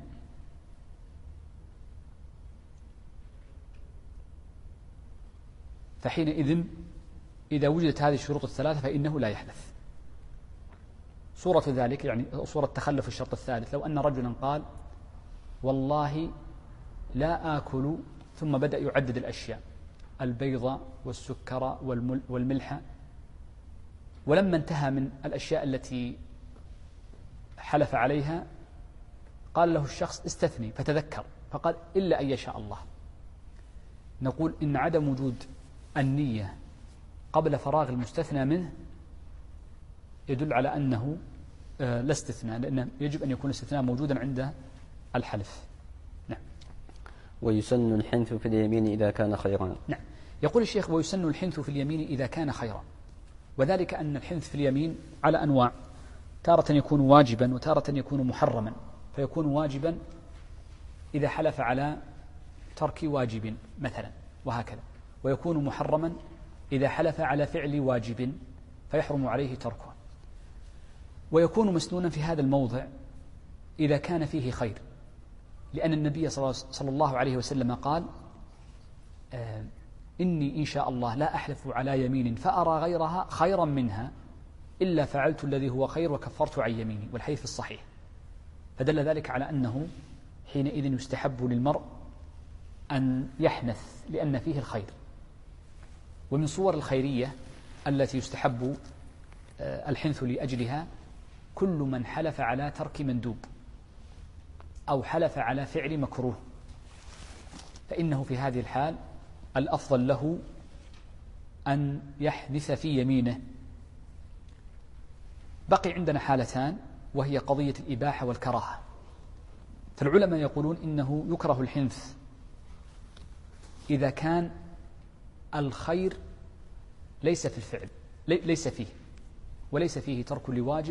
فحينئذ إذا وجدت هذه الشروط الثلاثة فإنه لا يحدث. صورة ذلك يعني صورة تخلف الشرط الثالث: لو أن رجلا قال والله لا آكل، ثم بدأ يعدد الأشياء: البيض والسكر والملح، ولما انتهى من الأشياء التي حلف عليها قال له الشخص استثني، فتذكر فقال إلا أن يشاء الله. نقول إن عدم وجود النية قبل فراغ المستثنى منه يدل على أنه لا استثناء، لأنه يجب أن يكون الاستثناء موجودا عند الحلف. نعم. ويسن الحنث في اليمين إذا كان خيرا. نعم. يقول الشيخ: ويسن الحنث في اليمين إذا كان خيرا، وذلك أن الحنث في اليمين على أنواع: تارة يكون واجبا وتارة يكون محرما، فيكون واجبا إذا حلف على ترك واجب مثلا وهكذا، ويكون محرما إذا حلف على فعل واجب فيحرم عليه تركه، ويكون مسنونا في هذا الموضع إذا كان فيه خير، لأن النبي صلى الله عليه وسلم قال: إني إن شاء الله لا أحلف على يمين فأرى غيرها خيرا منها إلا فعلت الذي هو خير وكفرت عن يميني، والحديث الصحيح. فدل ذلك على أنه حينئذ يستحب للمرء أن يحنث لأن فيه الخير. ومن صور الخيرية التي يستحب الحنث لأجلها كل من حلف على ترك مندوب، أو حلف على فعل مكروه، فإنه في هذه الحال الأفضل له أن يحنث في يمينه. بقي عندنا حالتان، وهي قضية الإباحة والكراهة. فالعلماء يقولون إنه يكره الحنث إذا كان الخير ليس في الفعل، ليس فيه، وليس فيه ترك لواجب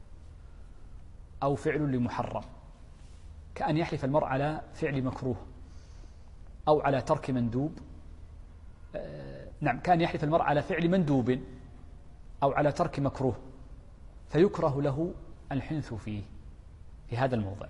أو فعل لمحرم، كأن يحلف المرء على فعل مكروه أو على ترك مندوب. نعم، كان يحلف المرء على فعل مندوب أو على ترك مكروه، فيكره له الحنث فيه في هذا الموضع.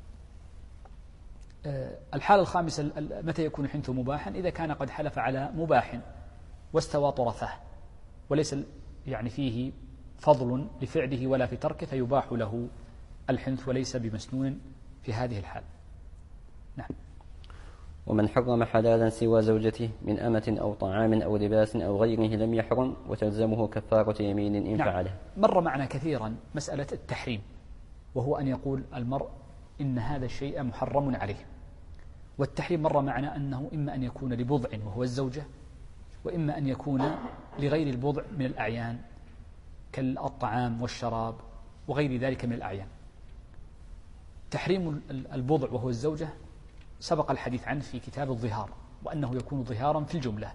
الحالة الخامسة متى يكون الحنث مباحا؟ إذا كان قد حلف على مباح واستوى طرفه وليس يعني فيه فضل لفعله ولا في تركه، فيباح له الحنث وليس بمسنون في هذه الحال. نعم. ومن حرم حلالا سوى زوجته من أمة أو طعام أو لباس أو غيره لم يحرم، وتلزمه كفارة يمين إن نعم. فعله. مر معنا كثيرا مسألة التحريم، وهو أن يقول المرء إن هذا الشيء محرم عليه. والتحريم مر معنا أنه إما أن يكون لبضع وهو الزوجة، وإما أن يكون لغير البضع من الأعيان كالطعام والشراب وغير ذلك من الأعيان. تحريم البضع وهو الزوجة سبق الحديث عنه في كتاب الظهار، وأنه يكون ظهارا في الجملة.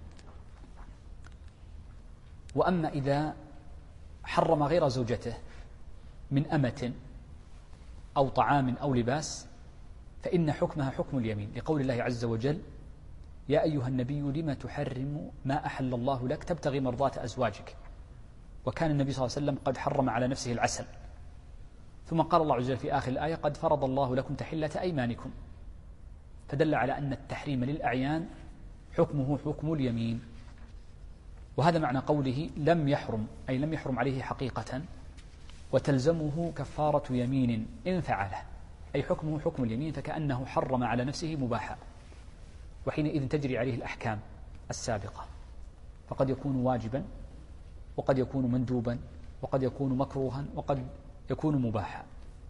وأما إذا حرم غير زوجته من أمة أو طعام أو لباس، فإن حكمها حكم اليمين، لقول الله عز وجل: يا أيها النبي لم تحرم ما أحل الله لك تبتغي مرضات أزواجك. وكان النبي صلى الله عليه وسلم قد حرم على نفسه العسل، ثم قال الله عز وجل في آخر الآية: قد فرض الله لكم تحلة أيمانكم. فدل على أن التحريم للأعيان حكمه حكم اليمين. وهذا معنى قوله لم يحرم، أي لم يحرم عليه حقيقة، وتلزمه كفارة يمين إن فعله، أي حكمه حكم اليمين، فكأنه حرم على نفسه مباحا، وحينئذ تجري عليه الأحكام السابقة، فقد يكون واجبا وقد يكون مندوبا وقد يكون مكروها وقد يكون مباحا.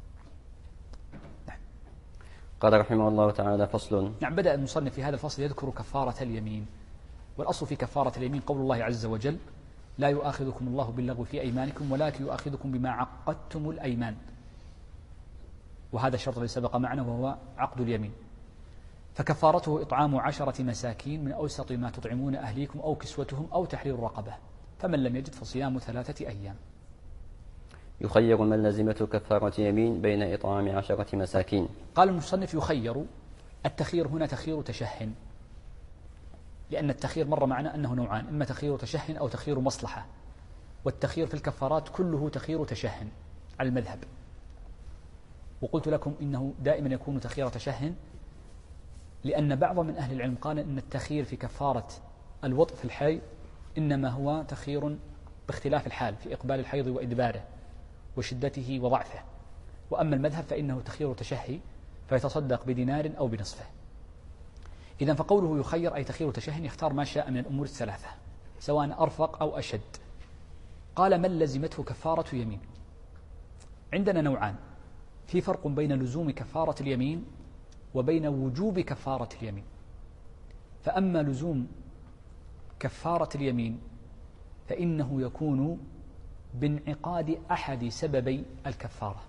قال رحمه الله تعالى: فصل. نعم، بدأ المصنف في هذا الفصل يذكر كفارة اليمين. والأصل في كفارة اليمين قول الله عز وجل: لا يؤاخذكم الله باللغو في أيمانكم ولكن يؤاخذكم بما عقدتم الأيمان. وهذا الشرط الذي سبق معنا وهو عقد اليمين. فكفارته إطعام 10 مساكين من أوسط ما تطعمون أهليكم أو كسوتهم أو تحرير رقبة، فمن لم يجد فصيام 3 أيام. يخير من لزمته كفارة يمين بين إطعام 10 مساكين. قال المصنف: يخير. التخيير هنا تخيير تشه، لأن التخيير مر معنا أنه نوعان: إما تخيير تشه أو تخيير مصلحة. والتخيير في الكفارات كله تخيير تشه على المذهب. وقلت لكم إنه دائما يكون تخيير تشه، لأن بعض من أهل العلم قال إن التخيير في كفارة الوطء في الحي إنما هو تخيير باختلاف الحال في إقبال الحيض وإدباره وشدته وضعفه. وأما المذهب فإنه تخيير تشهي، فيتصدق بدينار أو بنصفه. إذن فقوله يخير أي تخيير تشهي، يختار ما شاء من الأمور الثلاثة سواء أرفق أو أشد. قال: من لزمته كفارة يمين. عندنا نوعان: في فرق بين لزوم كفارة اليمين وبين وجوب كفارة اليمين. فأما لزوم كفارة اليمين فإنه يكون بانعقاد أحد سببي الكفارة،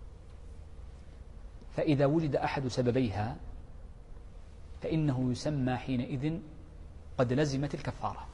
فإذا وجد أحد سببيها فإنه يسمى حينئذ قد لزمت الكفارة.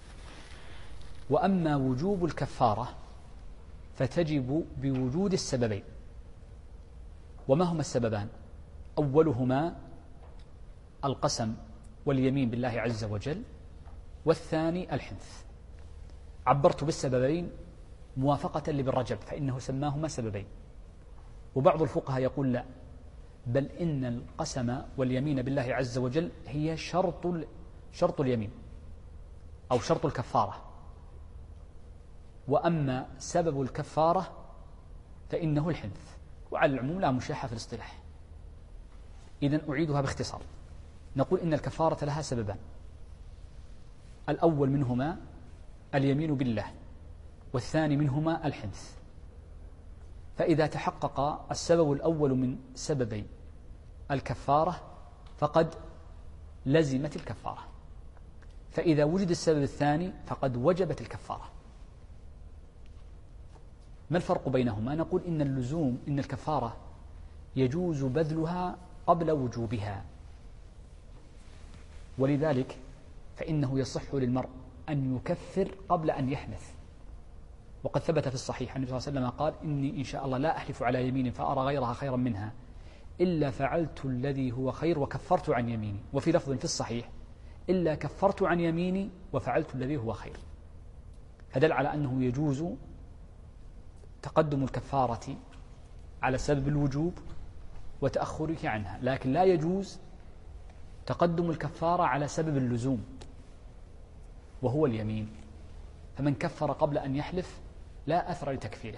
وأما وجوب الكفارة فتجب بوجود السببين. وما هما السببان؟ أولهما القسم واليمين بالله عز وجل، والثاني الحنث. عبرت بالسببين موافقة لابن رجب فإنه سماهما سببين. وبعض الفقهاء يقول لا، بل إن القسم واليمين بالله عز وجل هي شرط اليمين أو شرط الكفارة، وأما سبب الكفارة فإنه الحنث. وعلى العموم لا مشاحة في الاصطلاح. إذن أعيدها باختصار: نقول إن الكفارة لها سببان: الأول منهما اليمين بالله، والثاني منهما الحنث. فإذا تحقق السبب الأول من سببين الكفارة فقد لزمت الكفارة، فإذا وجد السبب الثاني فقد وجبت الكفارة. ما الفرق بينهما؟ نقول إن الكفارة يجوز بذلها قبل وجوبها، ولذلك فإنه يصح للمرء أن يكفر قبل أن يحنث. وقد ثبت في الصحيح النبي صلى الله عليه وسلم قال: إني إن شاء الله لا أحلف على يمين فأرى غيرها خيرا منها إلا فعلت الذي هو خير وكفرت عن يميني. وفي لفظ في الصحيح: إلا كفرت عن يميني وفعلت الذي هو خير. فدل على أنه يجوز تقدم الكفارة على سبب الوجوب وتأخرك عنها، لكن لا يجوز تقدم الكفارة على سبب اللزوم وهو اليمين. فمن كفر قبل أن يحلف لا أثر لتكفيره.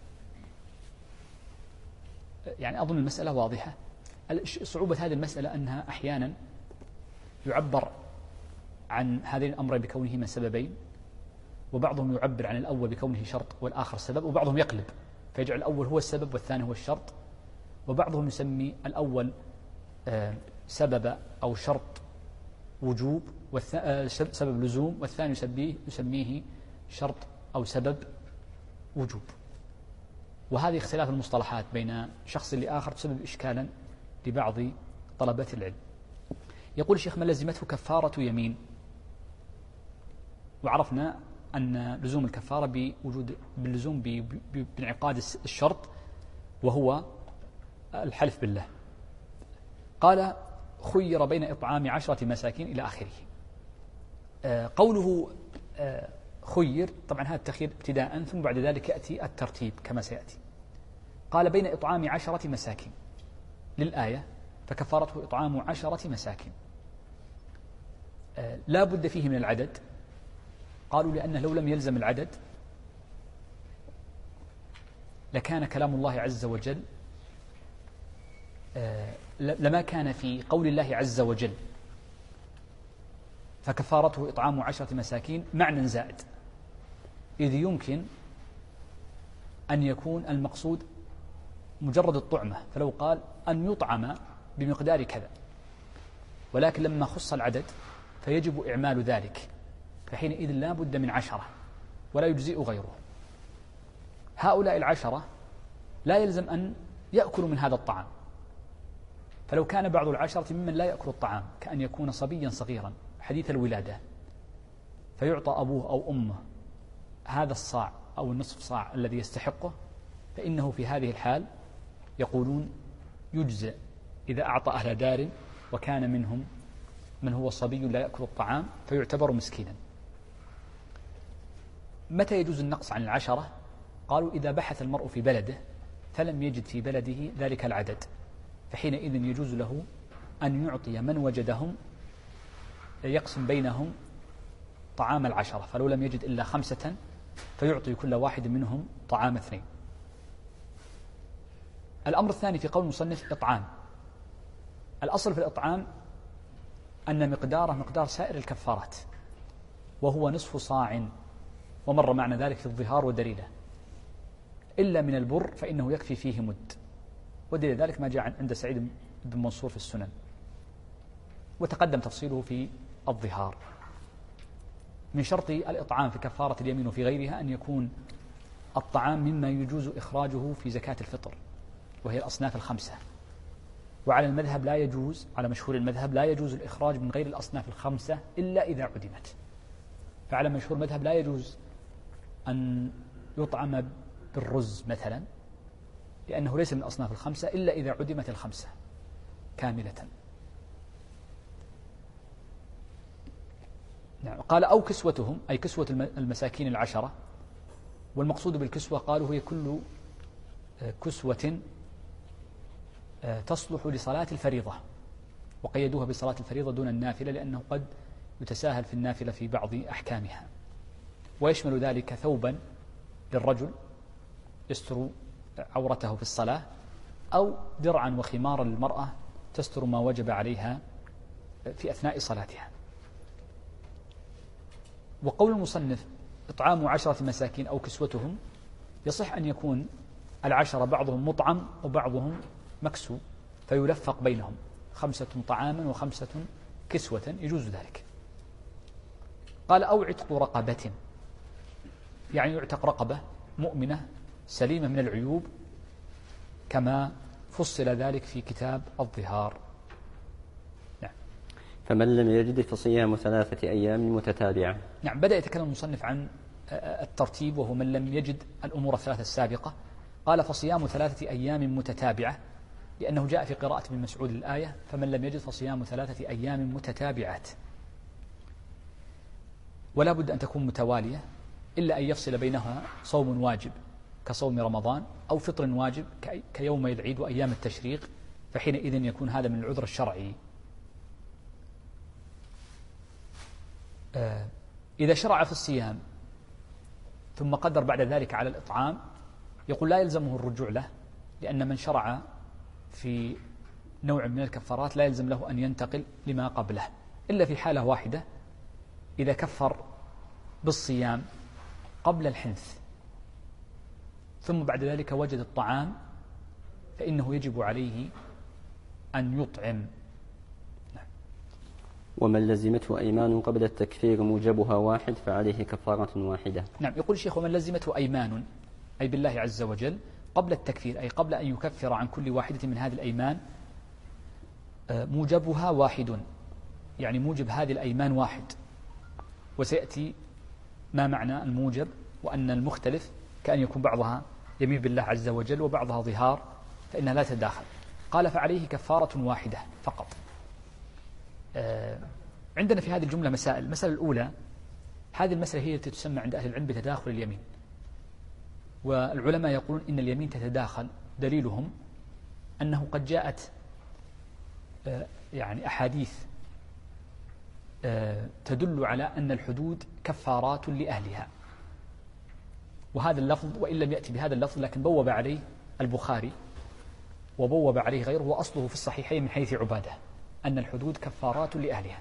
يعني أظن المسألة واضحة. صعوبة هذه المسألة أنها أحيانا يعبر عن هذين الأمرين بكونهما سببين، وبعضهم يعبر عن الأول بكونه شرط والآخر سبب، وبعضهم يقلب فيجعل الأول هو السبب والثاني هو الشرط، وبعضهم يسمي الأول سبب أو شرط وجوب سبب لزوم، والثاني يسميه شرط أو سبب وجوب. وهذه اختلاف المصطلحات بين شخص لآخر تسبب إشكالا لبعض طلبة العلم. يقول الشيخ: من لزمته كفارة يمين. وعرفنا أن لزوم الكفارة باللزوم بانعقاد الشرط وهو الحلف بالله. قال: خير بين إطعام 10 مساكين إلى آخره. قوله خير، طبعا هذا التخيير ابتداء، ثم بعد ذلك يأتي الترتيب كما سيأتي. قال: بين إطعام 10 مساكين للآية، فكفارته إطعام 10 مساكين. لا بد فيه من العدد. قالوا لأنه لو لم يلزم العدد لكان كلام الله عز وجل لما كان في قول الله عز وجل فكفارته إطعام 10 مساكين معنى زائد، إذ يمكن أن يكون المقصود مجرد الطعمة، فلو قال أن يطعم بمقدار كذا، ولكن لما خص العدد فيجب إعمال ذلك، فحينئذ لا بد من 10 ولا يجزئ غيره. هؤلاء 10 لا يلزم أن يأكلوا من هذا الطعام، فلو كان بعض 10 ممن لا يأكل الطعام، كأن يكون صبيا صغيرا حديث الولادة فيعطى أبوه أو أمه هذا الصاع أو النصف صاع الذي يستحقه، فإنه في هذه الحال يقولون يجزئ إذا أعطى أهل دار وكان منهم من هو صبي لا يأكل الطعام فيعتبر مسكينا. متى يجوز النقص عن 10؟ قالوا: إذا بحث المرء في بلده فلم يجد في بلده ذلك العدد، فحينئذ يجوز له أن يعطي من وجدهم، يقسم بينهم طعام 10، فلو لم يجد إلا 5 فيعطي كل واحد منهم طعام 2. الأمر الثاني في قول المصنف إطعام. الأصل في الإطعام أن مقداره مقدار سائر الكفارات، وهو نصف صاع، ومر معنى ذلك في الظهار ودليله، إلا من البر فإنه يكفي فيه مد، ودليل ذلك ما جاء عند سعيد بن منصور في السنن، وتقدم تفصيله في الظهار. من شرط الإطعام في كفارة اليمين وفي غيرها أن يكون الطعام مما يجوز إخراجه في زكاة الفطر، وهي الأصناف 5. وعلى المذهب لا يجوز، على مشهور المذهب لا يجوز الإخراج من غير الأصناف 5 إلا إذا عدمت. فعلى مشهور المذهب لا يجوز أن يطعم بالرز مثلا، لأنه ليس من الأصناف 5 إلا إذا عدمت 5 كاملة. نعم. قال: أو كسوتهم، أي كسوة المساكين 10، والمقصود بالكسوة قالوا هي كل كسوة تصلح لصلاة الفريضة، وقيدوها بصلاة الفريضة دون النافلة لأنه قد يتساهل في النافلة في بعض أحكامها. ويشمل ذلك ثوبا للرجل يستر عورته في الصلاة، أو درعا وخمارا للمرأة تستر ما وجب عليها في أثناء صلاتها. وقول المصنف إطعام 10 مساكين أو كسوتهم، يصح أن يكون 10 بعضهم مطعم وبعضهم مكسو، فيلفق بينهم 5 طعاما و5 كسوة يجوز ذلك. قال أو عتق رقبة، يعني يعتق رقبة مؤمنة سليمة من العيوب كما فصل ذلك في كتاب الظهار. نعم. فمن لم يجد فصيام 3 أيام متتابعة. نعم، بدأ يتكلم المصنف عن الترتيب، وهو من لم يجد الأمور الثلاثة السابقة. قال فصيام 3 أيام متتابعة، لأنه جاء في قراءة ابن مسعود الآية فمن لم يجد فصيام 3 أيام متتابعات، ولا بد أن تكون متوالية إلا أن يفصل بينها صوم واجب كصوم رمضان أو فطر واجب كيوم العيد وأيام التشريق، فحينئذ يكون هذا من العذر الشرعي. إذا شرع في الصيام ثم قدر بعد ذلك على الإطعام يقول لا يلزمه الرجوع له، لأن من شرع في نوع من الكفارات لا يلزم له أن ينتقل لما قبله، إلا في حالة واحدة، إذا كفر بالصيام قبل الحنث ثم بعد ذلك وجد الطعام فإنه يجب عليه أن يطعم. ومن لزمته أيمان قبل التكفير موجبها واحد فعليه كفارة واحدة. نعم، يقول الشيخ ومن لزمته أيمان أي بالله عز وجل قبل التكفير، أي قبل أن يكفر عن كل واحدة من هذه الأيمان، موجبها واحد، يعني موجب هذه الأيمان واحد. وسيأتي ما معنى الموجب، وأن المختلف كأن يكون بعضها يمين بالله عز وجل وبعضها ظهار، فإنها لا تتداخل. قال فعليه كفارة واحدة فقط. عندنا في هذه الجملة مسائل. المسألة الأولى، هذه المسألة هي التي تسمى عند أهل العلم بتداخل اليمين، والعلماء يقولون إن اليمين تتداخل، دليلهم أنه قد جاءت يعني أحاديث تدل على أن الحدود كفارات لأهلها، وهذا اللفظ وإن لم يأتي بهذا اللفظ لكن بوب عليه البخاري وبوب عليه غيره، وأصله في الصحيحين من حيث عبادة أن الحدود كفارات لأهلها،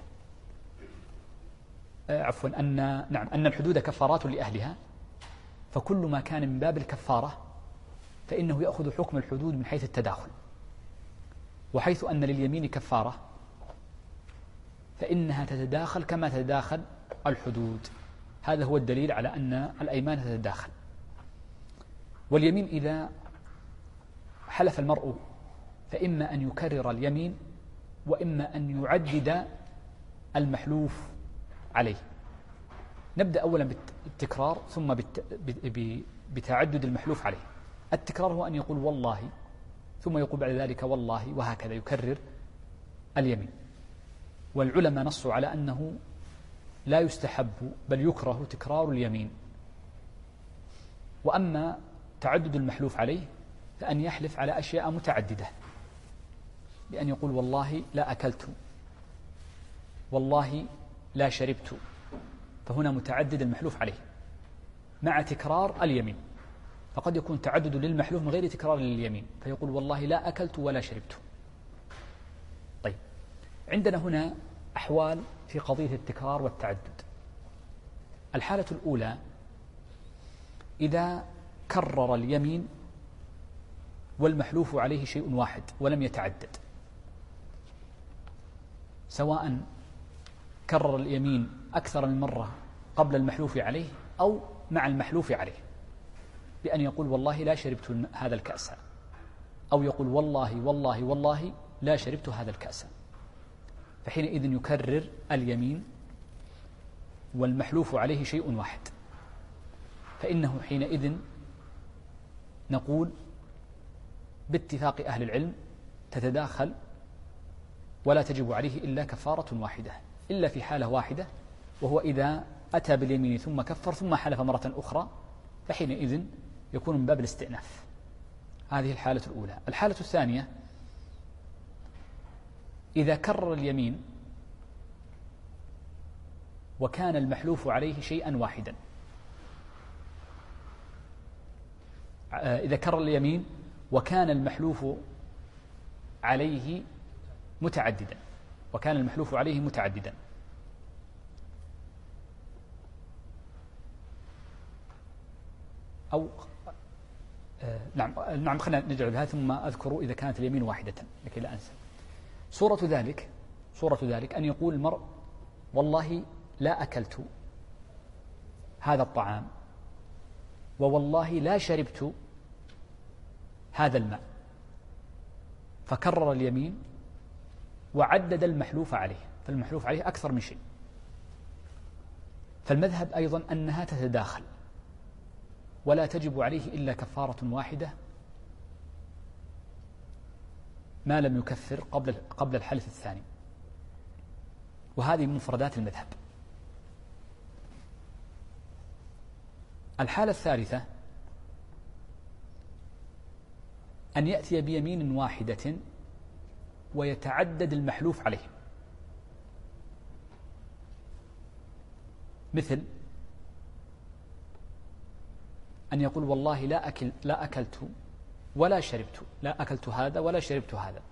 أن الحدود كفارات لأهلها، فكل ما كان من باب الكفارة فإنه يأخذ حكم الحدود من حيث التداخل، وحيث أن لليمين كفارة فإنها تتداخل كما تتداخل الحدود. هذا هو الدليل على أن الأيمان تتداخل. واليمين إذا حلف المرء فإما أن يكرر اليمين وإما أن يعدد المحلوف عليه. نبدأ أولا بالتكرار ثم بتعدد المحلوف عليه. التكرار هو أن يقول والله ثم يقول بعد ذلك والله، وهكذا يكرر اليمين. والعلماء نصوا على أنه لا يستحب بل يكره تكرار اليمين. وأما تعدد المحلوف عليه فأن يحلف على أشياء متعددة، بأن يقول والله لا أكلت، والله لا شربت، فهنا متعدد المحلوف عليه مع تكرار اليمين. فقد يكون تعدد للمحلوف من غير تكرار لليمين، فيقول والله لا أكلت ولا شربت. طيب، عندنا هنا أحوال في قضية التكرار والتعدد. الحالة الأولى إذا كرر اليمين والمحلوف عليه شيء واحد ولم يتعدد، سواء كرر اليمين أكثر من مرة قبل المحلوف عليه أو مع المحلوف عليه، بأن يقول والله لا شربت هذا الكأس، أو يقول والله والله والله لا شربت هذا الكأس، فحينئذ يكرر اليمين والمحلوف عليه شيء واحد، فإنه حينئذ نقول باتفاق أهل العلم تتداخل ولا تجب عليه إلا كفارة واحدة، إلا في حالة واحدة، وهو إذا أتى باليمين ثم كفر ثم حلف مرة أخرى، فحينئذ يكون من باب الاستئناف. هذه الحالة الأولى. الحالة الثانية إذا كرر اليمين وكان المحلوف عليه شيئا واحدا. إذا كرر اليمين وكان المحلوف عليه متعددا، وكان المحلوف عليه متعددا، أو نعم خلينا نرجع بها ثم أذكر إذا كانت اليمين واحدة لكي لا أنسى. صورة ذلك أن يقول المرء والله لا أكلت هذا الطعام ووالله لا شربت هذا الماء، فكرر اليمين وعدد المحلوف عليه، فالمحلوف عليه أكثر من شيء. فالمذهب أيضا أنها تتداخل ولا تجب عليه إلا كفارة واحدة ما لم يكفر قبل الحلف الثاني، وهذه من مفردات المذهب. الحالة الثالثة أن يأتي بيمين واحدة ويتعدد المحلوف عليه، مثل أن يقول والله لا أكلت ولا شربت، لا أكلت هذا ولا شربت هذا،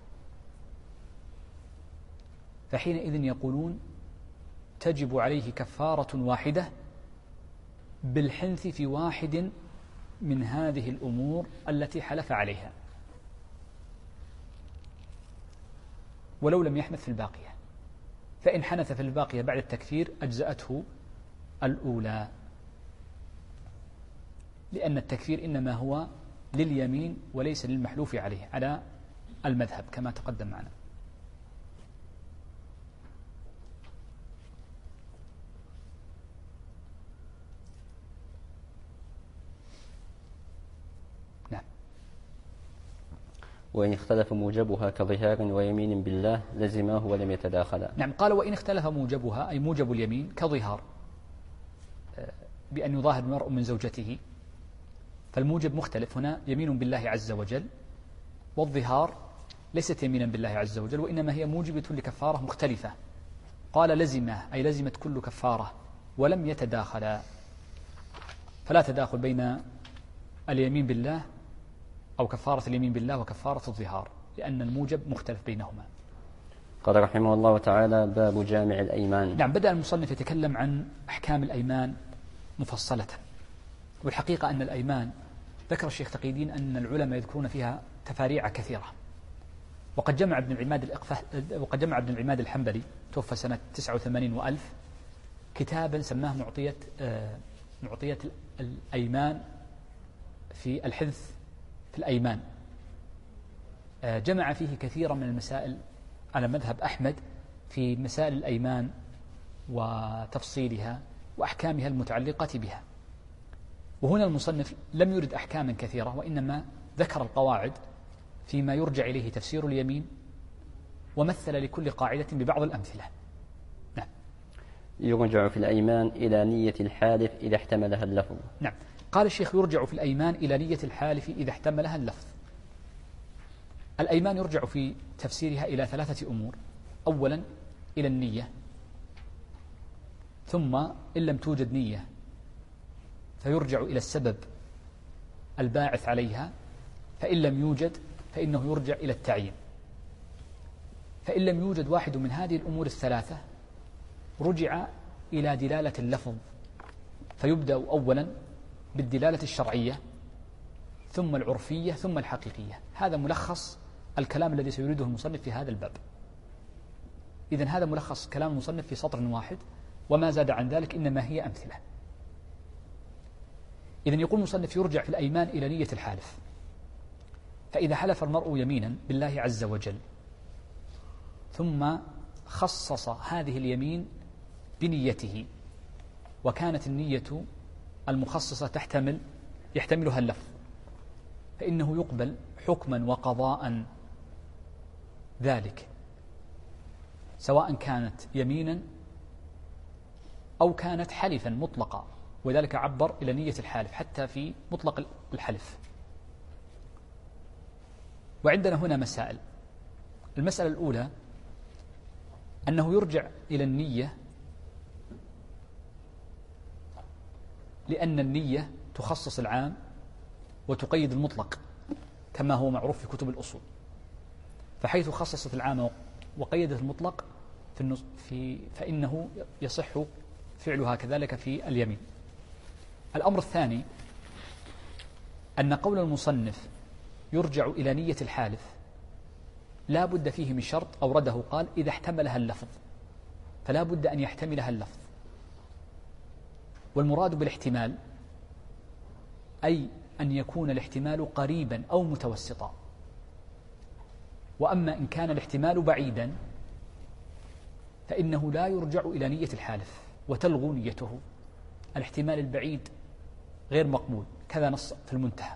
فحينئذ يقولون تجب عليه كفارة واحدة بالحنث في واحد من هذه الأمور التي حلف عليها، ولو لم يحنث في الباقية، فإن حنث في الباقية بعد التكفير أجزأته الأولى، لأن التكفير إنما هو لليمين وليس للمحلوف عليه على المذهب كما تقدم معنا. نعم. وإن اختلف موجبها كظهار ويمين بالله لزماه ولم يتداخلا. نعم، قال وإن اختلف موجبها أي موجب اليمين كظهار، بأن يظاهر المرء من زوجته، فالموجب مختلف هنا، يمين بالله عز وجل، والظهار ليست يمينا بالله عز وجل وإنما هي موجبة لكفارة مختلفة. قال لزمه أي لزمت كل كفارة ولم يتداخلا، فلا تداخل بين اليمين بالله أو كفارة اليمين بالله وكفارة الظهار، لأن الموجب مختلف بينهما. قال رحمه الله تعالى باب جامع الأيمان. نعم، بدأ المصنف يتكلم عن أحكام الأيمان مفصلة، والحقيقة أن الأيمان ذكر الشيخ تقي الدين أن العلماء يذكرون فيها تفاريع كثيرة، وقد جمع ابن العماد الحنبلي توفى سنة 89 وألف كتابا سماه معطية الأيمان في الحنث في الأيمان، جمع فيه كثيرا من المسائل على مذهب أحمد في مسائل الأيمان وتفصيلها وأحكامها المتعلقة بها. وهنا المصنف لم يرد أحكاما كثيرة، وإنما ذكر القواعد فيما يرجع إليه تفسير اليمين، ومثل لكل قاعدة ببعض الأمثلة. نعم. يرجع في الأيمان إلى نية الحالف إذا احتملها اللفظ. نعم، قال الشيخ يرجع في الأيمان إلى نية الحالف إذا احتملها اللفظ. الأيمان يرجع في تفسيرها إلى ثلاثة أمور: أولا إلى النية، ثم إن لم توجد نية فيرجع إلى السبب الباعث عليها، فإن لم يوجد فإنه يرجع إلى التعيين. فإن لم يوجد واحد من هذه الأمور الثلاثة رجع إلى دلالة اللفظ، فيبدأ أولا بالدلالة الشرعية ثم العرفية ثم الحقيقية. هذا ملخص الكلام الذي سيريده المصنف في هذا الباب. إذن هذا ملخص كلام المصنف في سطر واحد، وما زاد عن ذلك إنما هي أمثلة. إذن يقول المصنف يرجع في الأيمان إلى نية الحالف، فإذا حلف المرء يمينا بالله عز وجل ثم خصص هذه اليمين بنيته، وكانت النية المخصصة يحتملها اللفظ، فإنه يقبل حكما وقضاء ذلك، سواء كانت يمينا أو كانت حلفا مطلقا، وذلك عبر إلى نية الحالف حتى في مطلق الحلف. وعندنا هنا مسائل. المسألة الأولى أنه يرجع إلى النية لأن النية تخصص العام وتقيد المطلق كما هو معروف في كتب الأصول، فحيث خصصت العام وقيدت المطلق فإنه يصح فعلها كذلك في اليمين. الأمر الثاني أن قول المصنف يرجع إلى نية الحالف لا بد فيه من شرط أورده، قال إذا احتملها اللفظ، فلا بد أن يحتملها اللفظ. والمراد بالاحتمال أي أن يكون الاحتمال قريبا أو متوسطا. وأما إن كان الاحتمال بعيدا فإنه لا يرجع إلى نية الحالف وتلغو نيته. الاحتمال البعيد غير مقبول، كذا نص في المنتهى.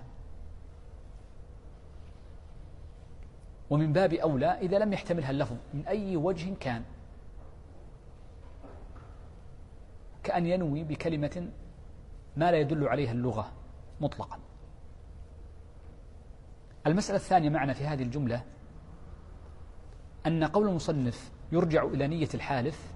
ومن باب أولى إذا لم يحتملها اللفظ من أي وجه كان، كأن ينوي بكلمة ما لا يدل عليها اللغة مطلقا. المسألة الثانية معنا في هذه الجملة أن قول المصنف يرجع إلى نية الحالف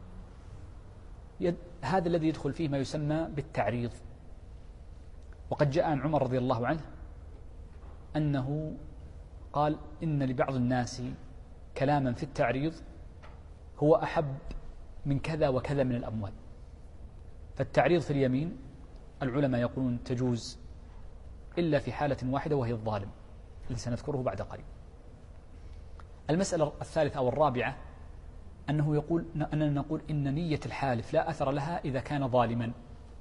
هذا الذي يدخل فيه ما يسمى بالتعريض. وقد جاء عن عمر رضي الله عنه أنه قال إن لبعض الناس كلاما في التعريض هو أحب من كذا وكذا من الأموال. فالتعريض في اليمين العلماء يقولون تجوز إلا في حالة واحدة وهي الظالم الذي سنذكره بعد قليل. المسألة الثالثة أو الرابعة أننا نقول إن نية الحالف لا أثر لها إذا كان ظالما،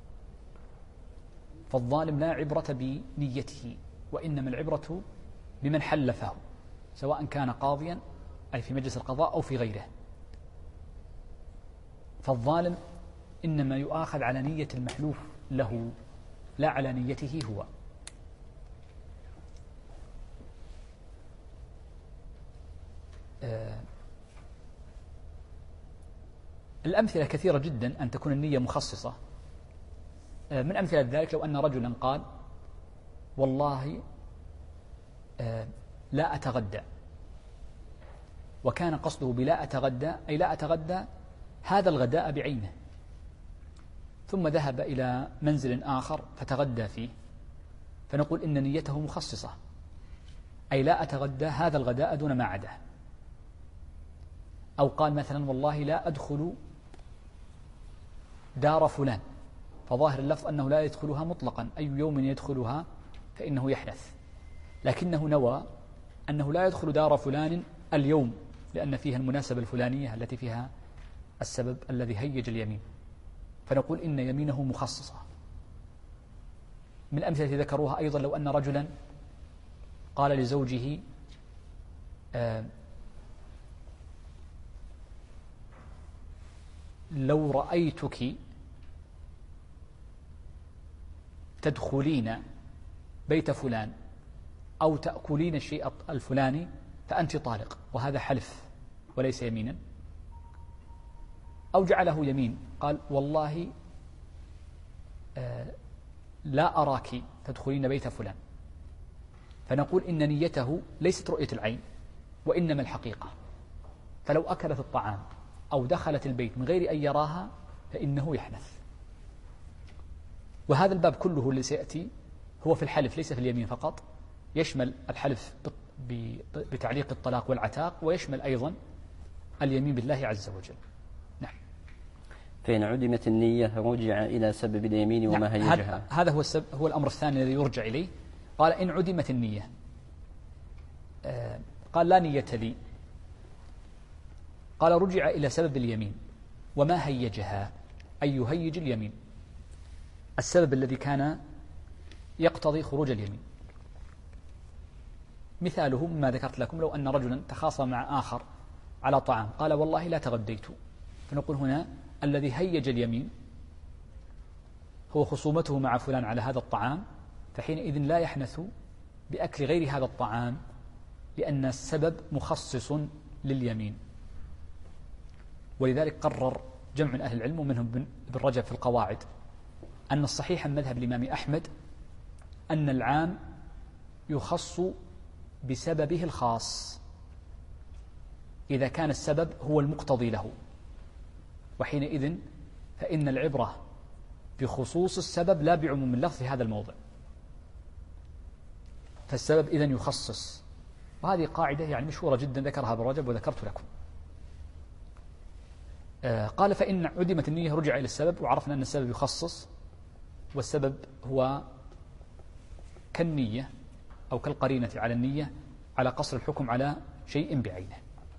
فالظالم لا عبرة بنيته، وإنما العبرة بمن حلفه، سواء كان قاضيا أي في مجلس القضاء أو في غيره. فالظالم إنما يؤاخذ على نية المحلوف له لا على نيته هو. الأمثلة كثيرة جدا أن تكون النية مخصصة. من أمثلة ذلك لو أن رجلا قال والله لا أتغدى، وكان قصده بلا أتغدى أي لا أتغدى هذا الغداء بعينه، ثم ذهب إلى منزل آخر فتغدى فيه، فنقول إن نيته مخصصة أي لا أتغدى هذا الغداء دون ما عداه. أو قال مثلا والله لا أدخل دار فلان، فظاهر اللفظ أنه لا يدخلها مطلقا، أي يوم يدخلها فإنه يحدث، لكنه نوى أنه لا يدخل دار فلان اليوم لأن فيها المناسبة الفلانية التي فيها السبب الذي هيج اليمين، فنقول إن يمينه مخصصة. من الأمثلة ذكروها أيضا لو أن رجلا قال لزوجه لو رأيتك تدخلين بيت فلان أو تأكلين الشيء الفلاني فأنت طالق، وهذا حلف وليس يمينا. أو جعله يمين، قال والله لا أراك تدخلين بيت فلان، فنقول إن نيته ليست رؤية العين وإنما الحقيقة، فلو أكلت الطعام أو دخلت البيت من غير أن يراها فإنه يحنث. وهذا الباب كله اللي سيأتي هو في الحلف ليس في اليمين فقط، يشمل الحلف بتعليق الطلاق والعتاق، ويشمل أيضا اليمين بالله عز وجل. نعم. فإن عدمت النية رجع إلى سبب اليمين وما هيجها. هذا هو السبب، هو الأمر الثاني الذي يرجع إليه. قال إن عدمت النية، قال لا نية لي، قال رجع إلى سبب اليمين وما هيجها أي يهيج اليمين، السبب الذي كان يقتضي خروج اليمين. مثاله مما ذكرت لكم، لو أن رجلا تخاصم مع آخر على طعام قال والله لا تغديت، فنقول هنا الذي هيج اليمين هو خصومته مع فلان على هذا الطعام، فحينئذ لا يحنث بأكل غير هذا الطعام لأن السبب مخصص لليمين. ولذلك قرر جمع من أهل العلم ومنهم ابن رجب في القواعد أن الصحيح من مذهب الإمام أحمد أن العام يخص بسببه الخاص إذا كان السبب هو المقتضي له، وحينئذ فإن العبرة بخصوص السبب لا بعموم اللفظ في هذا الموضع، فالسبب إذن يخصص. وهذه قاعدة يعني مشهورة جدا ذكرها ابن رجب وذكرت لكم. قال فإن عدمت النية رجع إلى السبب، وعرفنا أن السبب يخصص، والسبب هو كالنية أو كالقرينة على النية على قصر الحكم على شيء بعينه.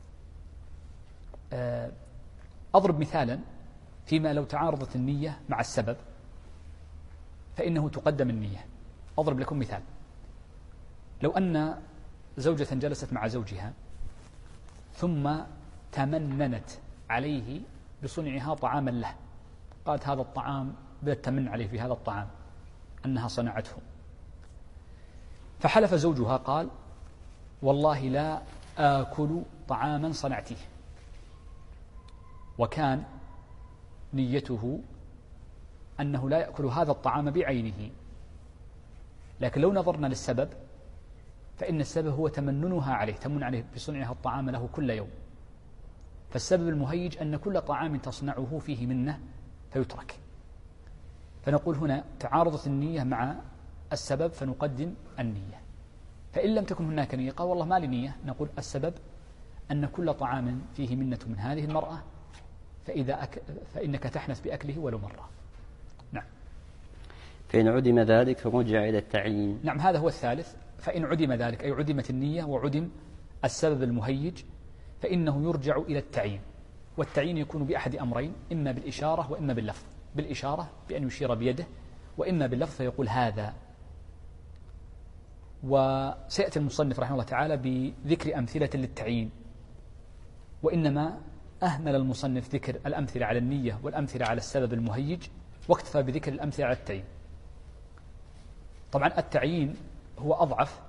أضرب مثالا فيما لو تعارضت النية مع السبب فإنه تقدم النية. أضرب لكم مثال: لو أن زوجة جلست مع زوجها ثم تمننت عليه بصنعها طعاما له، قالت هذا الطعام، بدأت تمن عليه في هذا الطعام أنها صنعته، فحلف زوجها قال والله لا آكل طعاما صنعته، وكان نيته أنه لا يأكل هذا الطعام بعينه. لكن لو نظرنا للسبب فإن السبب هو تمننها عليه، تمن عليه بصنعها الطعام له كل يوم، فالسبب المهيج أن كل طعام تصنعه فيه منه فيترك. فنقول هنا تعارضت النية مع السبب فنقدم النية. فإن لم تكن هناك نية قال والله ما لي نية، نقول السبب أن كل طعام فيه منة من هذه المرأة فإنك تحنث بأكله ولو مرة. نعم. فإن عدم ذلك رجع إلى التعيين. نعم، هذا هو الثالث. فإن عدم ذلك أي عدمت النية وعدم السبب المهيج فإنه يرجع إلى التعيين. والتعيين يكون بأحد أمرين: إما بالإشارة وإما باللفظ. بالإشارة بأن يشير بيده، وإما باللفظ فيقول هذا. وسيأتي المصنف رحمه الله تعالى بذكر أمثلة للتعيين، وإنما أهمل المصنف ذكر الأمثلة على النية والأمثلة على السبب المهيج واكتفى بذكر الأمثلة على التعيين. طبعا التعيين هو أضعف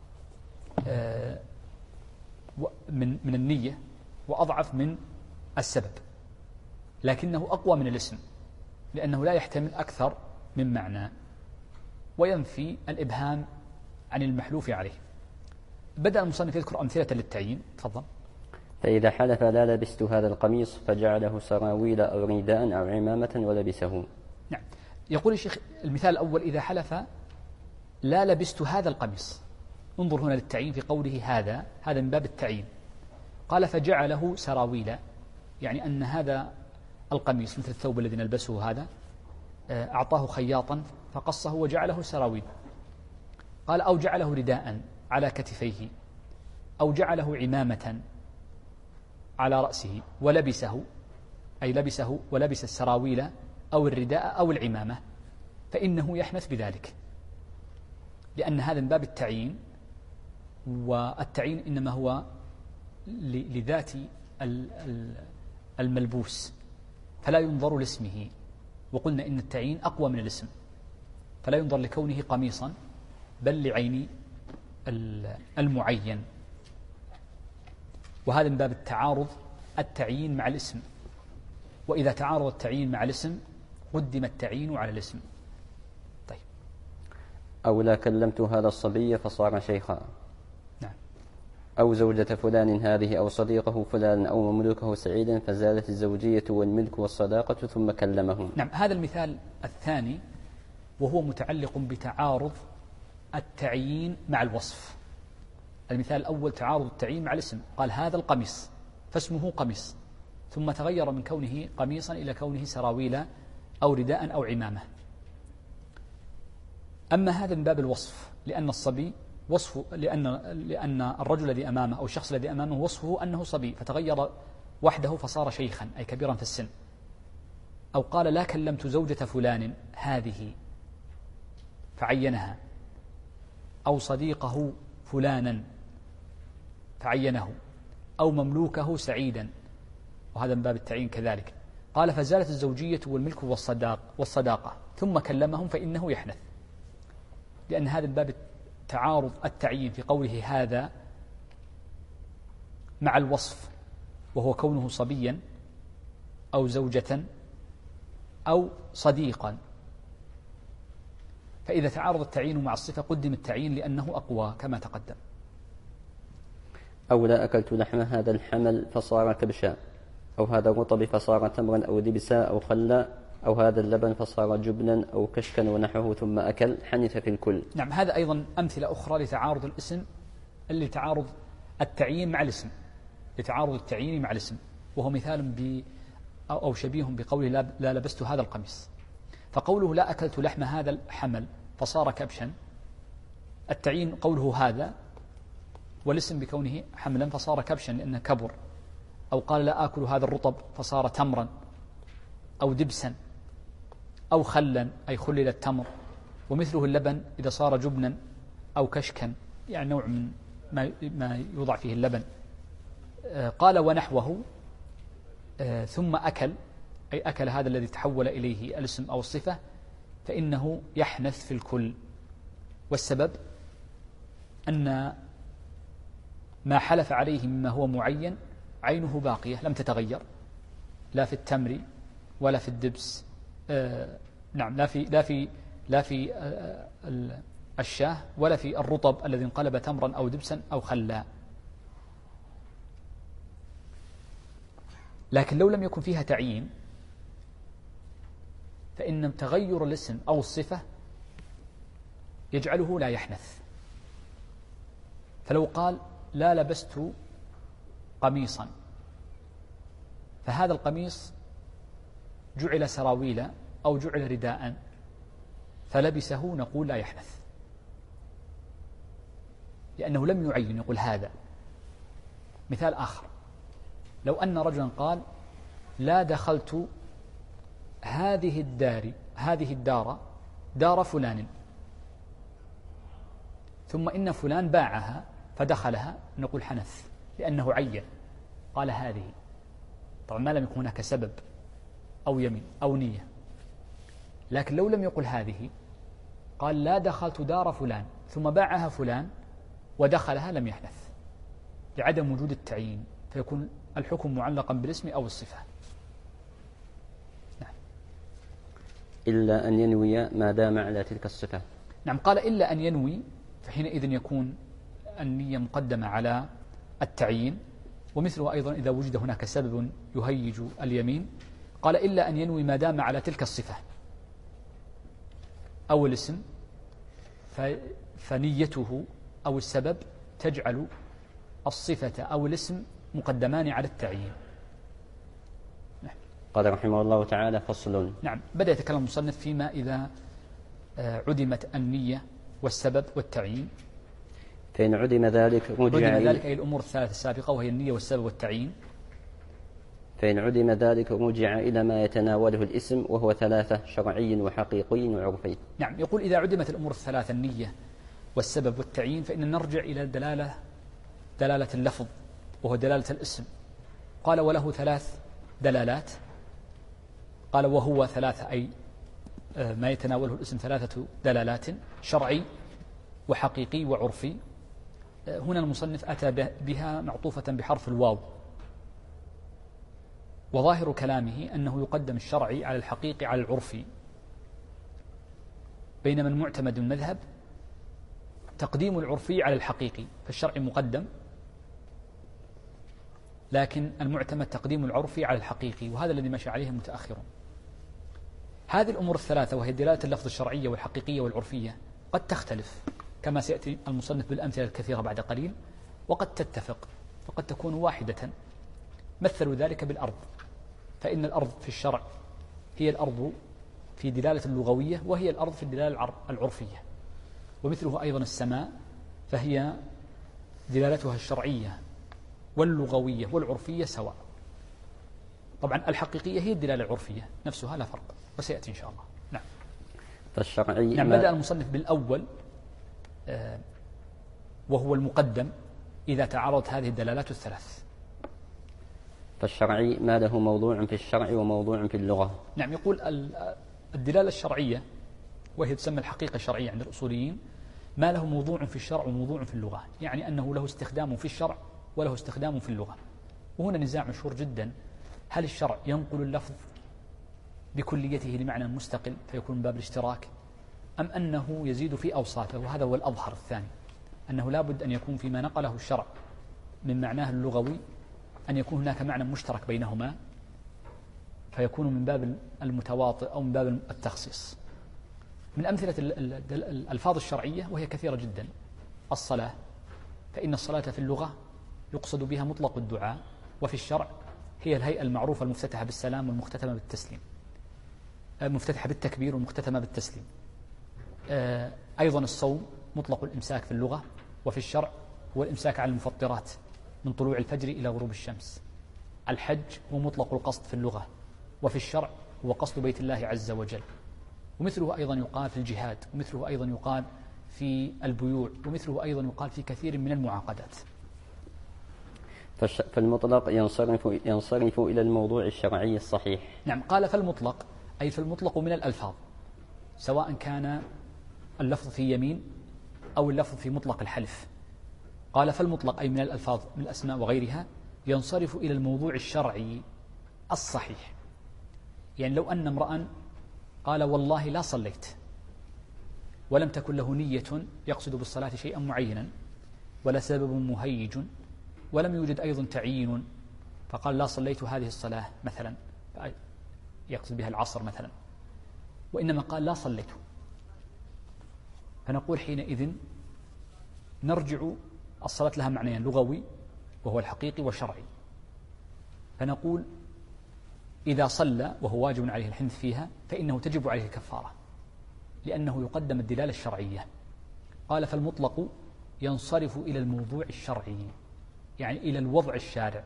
من النية وأضعف من السبب، لكنه أقوى من الاسم لأنه لا يحتمل أكثر من معنى وينفي الإبهام عن المحلوف عليه. بدأ المصنف يذكر أمثلة للتعيين. تفضل. فإذا حلف لا لبست هذا القميص فجعله سراويل أو رداء أو عمامة ولبسه. نعم. يقول الشيخ المثال الأول: إذا حلف لا لبست هذا القميص. انظر هنا للتعيين في قوله هذا من باب التعيين. قال فجعله سراويل، يعني أن هذا القميص مثل الثوب الذي نلبسه هذا أعطاه خياطا فقصه وجعله سراويل. قال أو جعله رداء على كتفيه، أو جعله عمامة على رأسه ولبسه، أي لبسه ولبس السراويل أو الرداء أو العمامة، فإنه يحنث بذلك، لأن هذا من باب التعيين. والتعيين إنما هو لذات الملبوس فلا ينظر لاسمه، وقلنا إن التعيين أقوى من الاسم، فلا ينظر لكونه قميصا بل لعين المعين. وهذا من باب التعارض التعيين مع الاسم، وإذا تعارض التعيين مع الاسم قدم التعيين على الاسم. طيب. أو لا كلمت هذا الصبي فصار شيخا. نعم. أو زوجة فلان هذه أو صديقه فلان أو مملوكه سعيدا فزالت الزوجية والملك والصداقة ثم كلمهم. نعم. هذا المثال الثاني وهو متعلق بتعارض التعيين مع الوصف. المثال الأول تعارض التعيين مع الاسم، قال هذا القميص فاسمه قميص، ثم تغير من كونه قميصا إلى كونه سراويل أو رداء أو عمامة. أما هذا من باب الوصف، لأن الصبي وصفه، لأن الرجل الذي أمامه أو الشخص الذي أمامه وصفه أنه صبي فتغير وحده فصار شيخا أي كبيرا في السن. أو قال لا كلمت زوجة فلان هذه فعينها، أو صديقه فلانا فعينه، أو مملوكه سعيدا، وهذا من باب التعيين كذلك. قال فزالت الزوجية والملك والصداقة ثم كلمهم فإنه يحنث، لأن هذا من باب تعارض التعيين في قوله هذا مع الوصف، وهو كونه صبيا أو زوجة أو صديقا. فإذا تعارض التعيين مع الصفة قدم التعيين لأنه أقوى كما تقدم. أو لا أكلت لحم هذا الحمل فصار كبشا، أو هذا الرطب فصار تمرا أو دبسا أو خلا، أو هذا اللبن فصار جبنا أو كشكا ونحوه ثم أكل، حنث في الكل. نعم. هذا أيضا أمثلة أخرى لتعارض الاسم، اللي تعارض التعيين مع الاسم، لتعارض التعيين مع الاسم، وهو مثال أو شبيه بقوله لا لبست هذا القميص. فقوله لا أكلت لحم هذا الحمل فصار كبشا، التعيين قوله هذا، والاسم بكونه حملا فصار كبشا لأنه كبر، أو قال لا آكل هذا الرطب فصار تمرا، أو دبسا، أو خلا أي خلل التمر، ومثله اللبن إذا صار جبنا أو كشكا، يعني نوع من ما يوضع فيه اللبن. قال ونحوه ثم أكل، أي أكل هذا الذي تحول إليه الاسم أو الصفة، فإنه يحنث في الكل. والسبب أن ما حلف عليه مما هو معين عينه باقية لم تتغير، لا في التمر ولا في الدبس، نعم لا في الشاه ولا في الرطب الذي انقلب تمرا أو دبسا أو خلا. لكن لو لم يكن فيها تعيين فإن تغير الاسم أو الصفة يجعله لا يحنث. فلو قال لا لبست قميصا، فهذا القميص جعل سراويل أو جعل رداء فلبسه، نقول لا يحنث، لأنه لم يعين يقول هذا. مثال آخر، لو أن رجلا قال لا دخلت هذه الدار دار فلان، ثم إن فلان باعها فدخلها، نقول حنث لأنه عين قال هذه، طبعا ما لم يكن هناك سبب أو يمين أو نية. لكن لو لم يقل هذه، قال لا دخلت دار فلان ثم باعها فلان ودخلها، لم يحنث لعدم وجود التعيين، فيكون الحكم معلقا بالاسم أو الصفة. نعم. إلا أن ينوي ما دام على تلك الصفة. نعم، قال إلا أن ينوي، فحينئذ يكون النية مقدمة على التعيين. ومثله أيضا إذا وجد هناك سبب يهيج اليمين، قال إلا أن ينوي ما دام على تلك الصفة أو الاسم، فنيته أو السبب تجعل الصفة أو الاسم مقدمان على التعيين. قال رحمه الله تعالى فصل. نعم، بدأ يتكلم المصنف فيما إذا عدمت النية والسبب والتعيين. فإن عدم ذلك أي الأمور الثلاثة السابقة، وهي النية والسبب والتعيين. فإن عدم ذلك رجع إلى ما يتناوله الاسم، وهو ثلاثة: شرعي وحقيقي وعرفي. نعم، يقول إذا عدمت الأمور الثلاثة النية والسبب والتعيين، فإن نرجع إلى دلالة اللفظ، وهو دلالة الاسم. قال وله ثلاث دلالات، قال وهو ثلاثة، أي ما يتناوله الاسم ثلاثة دلالات: شرعي وحقيقي وعرفي. هنا المصنف أتى بها معطوفة بحرف الواو، وظاهر كلامه أنه يقدم الشرعي على الحقيقي على العرفي، بينما المعتمد المذهب تقديم العرفي على الحقيقي، فالشرعي مقدم، لكن المعتمد تقديم العرفي على الحقيقي، وهذا الذي مشى عليه المتأخرون. هذه الأمور الثلاثة، وهي دلالة اللفظ الشرعية والحقيقية والعرفية، قد تختلف كما سيأتي المصنف بالأمثلة الكثيرة بعد قليل، وقد تتفق، وقد تكون واحدة. مثلوا ذلك بالأرض، فإن الأرض في الشرع هي الأرض في دلالة اللغوية، وهي الأرض في الدلالة العرفية. ومثله أيضا السماء، فهي دلالتها الشرعية واللغوية والعرفية سواء. طبعا الحقيقية هي الدلالة العرفية نفسها، لا فرق، وسيأتي إن شاء الله. نعم. فالشرعي نعم، بدأ المصنف بالأول وهو المقدم إذا تعارضت هذه الدلالات الثلاث. فالشرعي ما له موضوع في الشرع وموضوع في اللغة. نعم، يقول الدلالة الشرعية، وهي تسمى الحقيقة الشرعية عند الأصوليين، ما له موضوع في الشرع وموضوع في اللغة، يعني أنه له استخدام في الشرع وله استخدام في اللغة. وهنا نزاع مشهور جدا: هل الشرع ينقل اللفظ بكليته لمعنى مستقل فيكون من باب الاشتراك، أم أنه يزيد في أوصافه؟ وهذا هو الأظهر الثاني، أنه لا بد أن يكون فيما نقله الشرع من معناه اللغوي أن يكون هناك معنى مشترك بينهما، فيكون من باب المتواطئ أو من باب التخصيص. من أمثلة الألفاظ الشرعية وهي كثيرة جدا: الصلاة، فإن الصلاة في اللغة يقصد بها مطلق الدعاء، وفي الشرع هي الهيئة المعروفة المفتتحة بالسلام والمختتمة بالتسليم، مفتتحة بالتكبير والمختتمة بالتسليم. أيضا الصوم مطلق الإمساك في اللغة وفي الشرع هو الإمساك عن المفطرات من طلوع الفجر إلى غروب الشمس. الحج هو مطلق القصد في اللغة، وفي الشرع هو قصد بيت الله عز وجل. ومثله أيضا يقال في الجهاد، ومثله أيضا يقال في البيوع، ومثله أيضا يقال في كثير من المعاقدات. فالمطلق ينصرف إلى الموضوع الشرعي الصحيح. نعم، قال فالمطلق أي فالمطلق من الألفاظ، سواء كان اللفظ في يمين أو اللفظ في مطلق الحلف. قال فالمطلق أي من الألفاظ من الأسماء وغيرها ينصرف إلى الموضوع الشرعي الصحيح. يعني لو أن امرأ قال والله لا صليت، ولم تكن له نية يقصد بالصلاة شيئا معينا ولا سبب مهيج، ولم يوجد أيضا تعيين، فقال لا صليت هذه الصلاة مثلا، يقصد بها العصر مثلا، وإنما قال لا صليت، فنقول حينئذ نرجع الصلاة لها معنيان، لغوي وهو الحقيقي وشرعي. فنقول إذا صلى وهو واجب عليه الحنث فيها فإنه تجب عليه الكفارة، لأنه يقدم الدلالة الشرعية. قال فالمطلق ينصرف إلى الموضوع الشرعي، يعني إلى الوضع الشارع.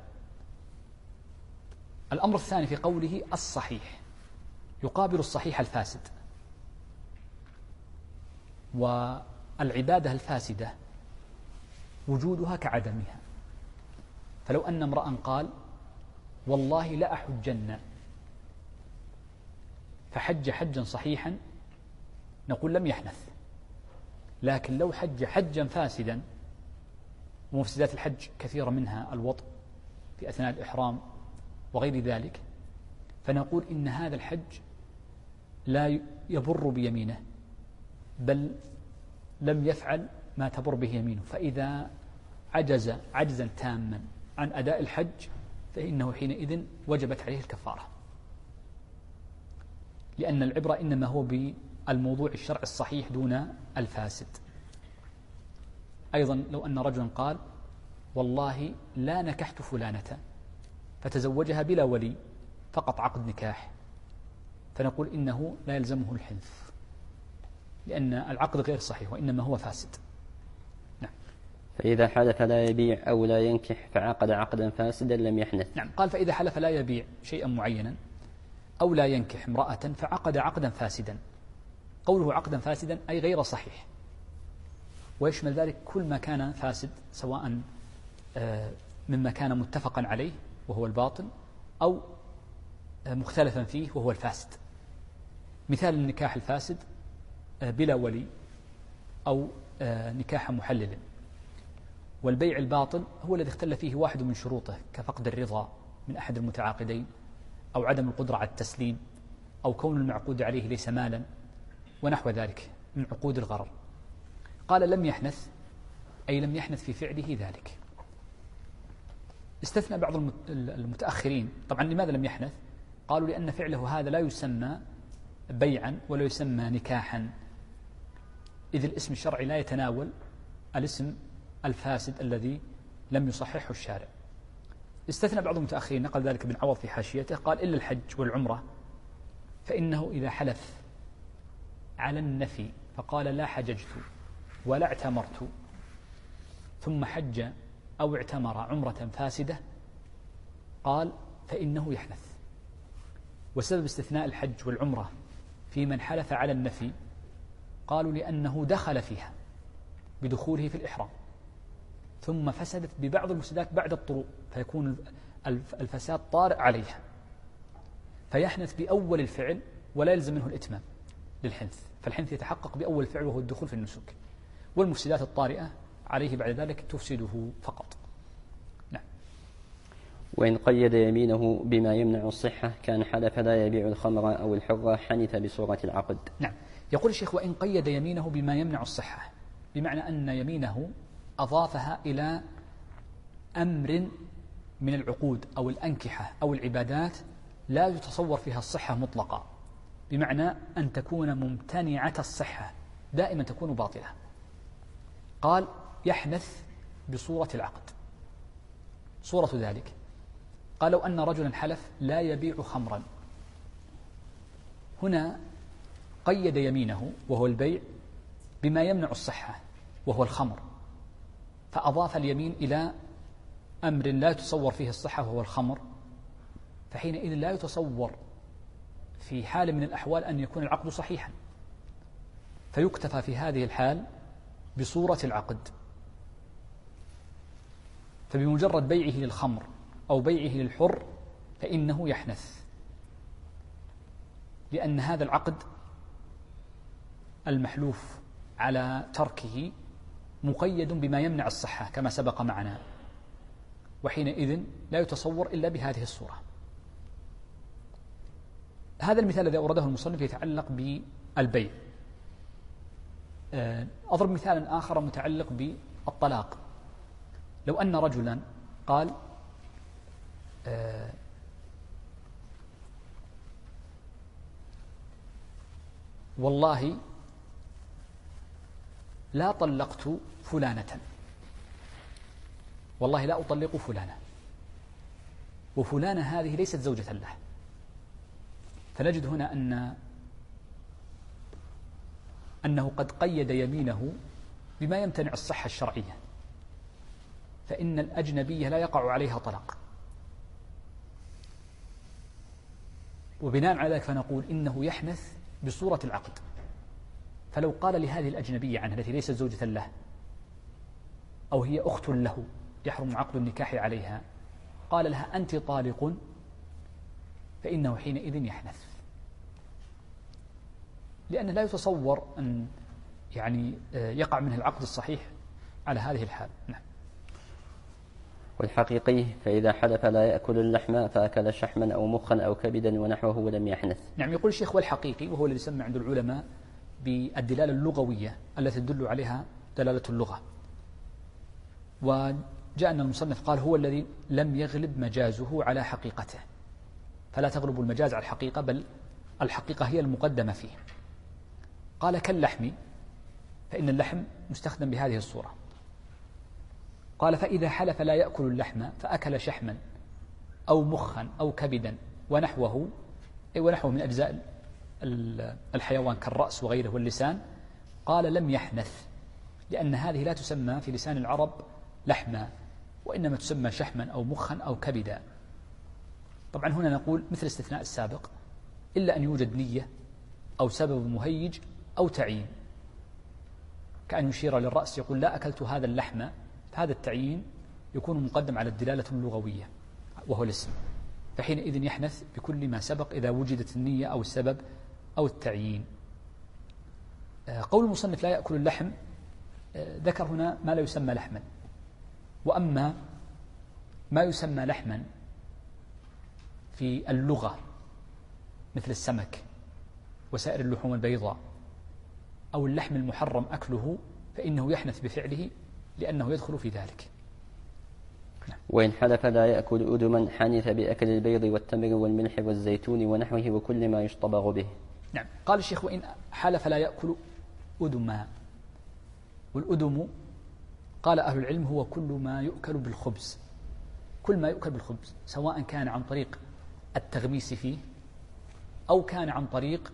الأمر الثاني في قوله الصحيح يقابل الصحيح الفاسد، والعبادة الفاسدة وجودها كعدمها. فلو أن امرأ قال والله لا أحجن، فحج حجا صحيحا، نقول لم يحنث. لكن لو حج حجا فاسدا، ومفسدات الحج كثيرة منها الوطء في أثناء الإحرام وغير ذلك، فنقول إن هذا الحج لا يبر بيمينه، بل لم يفعل ما تبر به يمينه. فإذا عجز عجزا تاما عن أداء الحج فإنه حينئذ وجبت عليه الكفارة، لأن العبرة إنما هو بالموضوع الشرعي الصحيح دون الفاسد. أيضا لو أن رجلا قال والله لا نكحت فلانة، فتزوجها بلا ولي، فقط عقد نكاح، فنقول إنه لا يلزمه الحنث، لأن العقد غير صحيح وإنما هو فاسد. نعم. فإذا حلف لا يبيع أو لا ينكح فعقد عقدا فاسدا لم يحنث. نعم، قال فإذا حلف لا يبيع شيئا معينا أو لا ينكح امرأة فعقد عقدا فاسدا. قوله عقدا فاسدا أي غير صحيح، ويشمل ذلك كل ما كان فاسد، سواء مما كان متفقا عليه وهو الباطل، أو مختلفا فيه وهو الفاسد. مثال النكاح الفاسد بلا ولي أو نكاح محلل. والبيع الباطل هو الذي اختل فيه واحد من شروطه، كفقد الرضا من أحد المتعاقدين، أو عدم القدرة على التسليم، أو كون المعقود عليه ليس مالا، ونحو ذلك من عقود الغرر. قال لم يحنث أي لم يحنث في فعله ذلك. استثنى بعض المتأخرين. طبعا لماذا لم يحنث؟ قالوا لأن فعله هذا لا يسمى بيعا ولا يسمى نكاحا، إذ الاسم الشرعي لا يتناول الاسم الفاسد الذي لم يصححه الشارع. استثنى بعض المتأخرين، نقل ذلك ابن عوض في حاشيته، قال إلا الحج والعمرة، فإنه إذا حلف على النفي فقال لا حججت ولا اعتمرت، ثم حج أو اعتمر عمرة فاسدة، قال فإنه يحنث. وسبب استثناء الحج والعمرة في من حلف على النفي قالوا لأنه دخل فيها بدخوله في الإحرام، ثم فسدت ببعض المفسدات بعد الطروء، فيكون الفساد طارئ عليها، فيحنث بأول الفعل ولا يلزم منه الإتمام للحنث، فالحنث يتحقق بأول الفعل وهو الدخول في النسك، والمفسدات الطارئة عليه بعد ذلك تفسده فقط. نعم. وإن قيد يمينه بما يمنع الصحة كان حلف لا يبيع الخمر أو الحرة حنث بصورة العقد. نعم. يقول الشيخ وإن قيد يمينه بما يمنع الصحة، بمعنى أن يمينه أضافها إلى أمر من العقود أو الأنكحة أو العبادات لا يتصور فيها الصحة مطلقة، بمعنى أن تكون ممتنعة الصحة، دائما تكون باطلة. قال يحنث بصورة العقد. صورة ذلك قال لو أن رجلا حلف لا يبيع خمرا، هنا قيد يمينه وهو البيع بما يمنع الصحة، وهو الخمر، فأضاف اليمين إلى أمر لا يتصور فيه الصحة وهو الخمر، فحينئذ لا يتصور في حال من الأحوال أن يكون العقد صحيحا، فيكتفى في هذه الحال بصورة العقد. فبمجرد بيعه للخمر أو بيعه للحر فإنه يحنث، لأن هذا العقد المحلوف على تركه مقيد بما يمنع الصحة كما سبق معنا، وحينئذ لا يتصور إلا بهذه الصورة. هذا المثال الذي أورده المصنف يتعلق بالبيع. أضرب مثالا آخر متعلق بالطلاق. لو أن رجلا قال والله لا طلقت فلانة، والله لا أطلق فلانة، وفلانة هذه ليست زوجة له، فنجد هنا أنه قد قيد يمينه بما يمتنع الصحة الشرعية، فإن الأجنبية لا يقع عليها طلاق، وبناء على ذلك فنقول إنه يحنث بصورة العقد. فلو قال لهذه الأجنبية عنها التي ليست زوجة له أو هي أخت له يحرم عقد النكاح عليها، قال لها أنت طالق، فإنه حينئذ يحنث، لأنه لا يتصور أن يقع منه العقد الصحيح على هذه الحال. نعم. والحقيقي فإذا حلف لا يأكل اللحم فأكل شحما أو مخا أو كبدا ونحوه ولم يحنث. نعم. يقول الشيخ والحقيقي، وهو الذي يسمى عند العلماء بالدلالة اللغوية التي تدل عليها دلالة اللغة. وجاء أن المصنف قال هو الذي لم يغلب مجازه على حقيقته، فلا تغلب المجاز على الحقيقة، بل الحقيقة هي المقدمة فيه. قال كاللحم، فإن اللحم مستخدم بهذه الصورة. قال فإذا حلف لا يأكل اللحم فأكل شحما أو مخا أو كبدا ونحوه، أي ونحوه من أجزاء الحيوان كالرأس وغيره واللسان، قال لم يحنث، لأن هذه لا تسمى في لسان العرب لحما، وإنما تسمى شحما أو مخا أو كبدا. طبعا هنا نقول مثل الاستثناء السابق، إلا أن يوجد نية أو سبب مهيج أو تعيين، كأن يشير للرأس يقول لا أكلت هذا اللحم، فهذا التعيين يكون مقدم على الدلالة اللغوية وهو الاسم، فحينئذ يحنث بكل ما سبق إذا وجدت النية أو السبب أو التعيين. قول المصنف لا يأكل اللحم، ذكر هنا ما لا يسمى لحما، وأما ما يسمى لحما في اللغة مثل السمك وسائر اللحوم البيضاء أو اللحم المحرم أكله، فإنه يحنث بفعله لأنه يدخل في ذلك. وإن حلف لا يأكل أدما حنث بأكل البيض والتمر والملح والزيتون ونحوه وكل ما يشطبغ به. نعم. قال الشيخ وإن حلف لا يأكل أدما، والأدم قال أهل العلم هو كل ما يؤكل بالخبز، كل ما يؤكل بالخبز، سواء كان عن طريق التغميس فيه أو كان عن طريق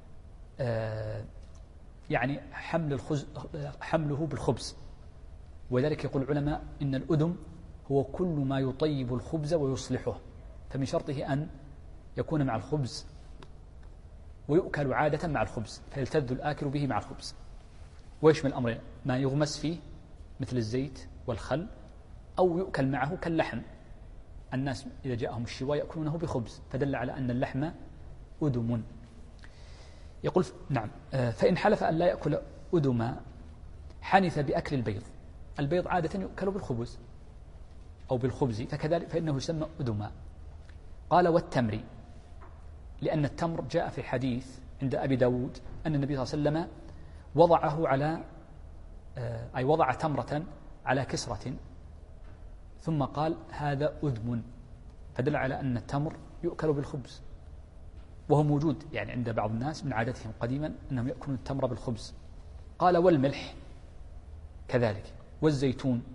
حمله بالخبز. وذلك يقول العلماء إن الأدم هو كل ما يطيب الخبز ويصلحه، فمن شرطه أن يكون مع الخبز ويؤكل عادة مع الخبز، فيلتذ الآكل به مع الخبز. ويشمل الأمرين، ما يغمس فيه مثل الزيت والخل، أو يؤكل معه كاللحم، الناس إذا جاءهم الشواء يأكلونه بخبز، فدل على أن اللحم أدم. يقول نعم. فإن حلف أن لا يأكل أدما حنث بأكل البيض، البيض عادة يؤكل بالخبز أو بالخبز، فكذلك فإنه يسمى أدما. قال والتمر، لأن التمر جاء في حديث عند أبي داود أن النبي صلى الله عليه وسلم وضعه على وضع تمرة على كسرة ثم قال هذا أدم، فدل على أن التمر يؤكل بالخبز، وهو موجود عند بعض الناس من عادتهم قديما أنهم يأكلون التمر بالخبز. قال والملح كذلك، والزيتون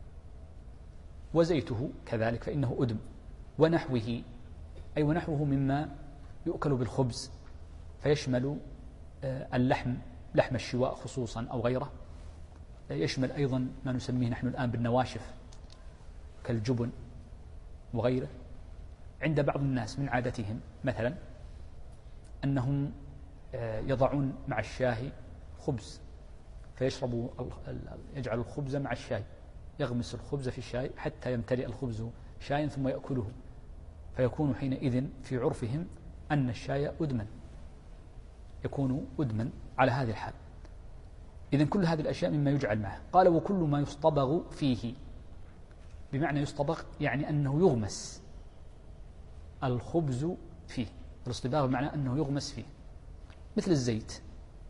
وزيته كذلك فإنه أدم، ونحوه أي ونحوه مما يؤكل بالخبز، فيشمل اللحم، لحم الشواء خصوصا أو غيره، يشمل أيضا ما نسميه نحن الآن بالنواشف كالجبن وغيره. عند بعض الناس من عادتهم مثلا أنهم يضعون مع الشاي خبز، فيشربوا يجعل الخبز مع الشاي، يغمس الخبز في الشاي حتى يمتلئ الخبز شايا ثم يأكله، فيكون حينئذ في عرفهم أن الشاي أدمن، يكون أدمن على هذه الحال. إذن كل هذه الأشياء مما يجعل معه. قال وكل ما يصطبغ فيه، بمعنى يصطبغ يعني أنه يغمس الخبز فيه، الاصطباغ بمعنى أنه يغمس فيه، مثل الزيت،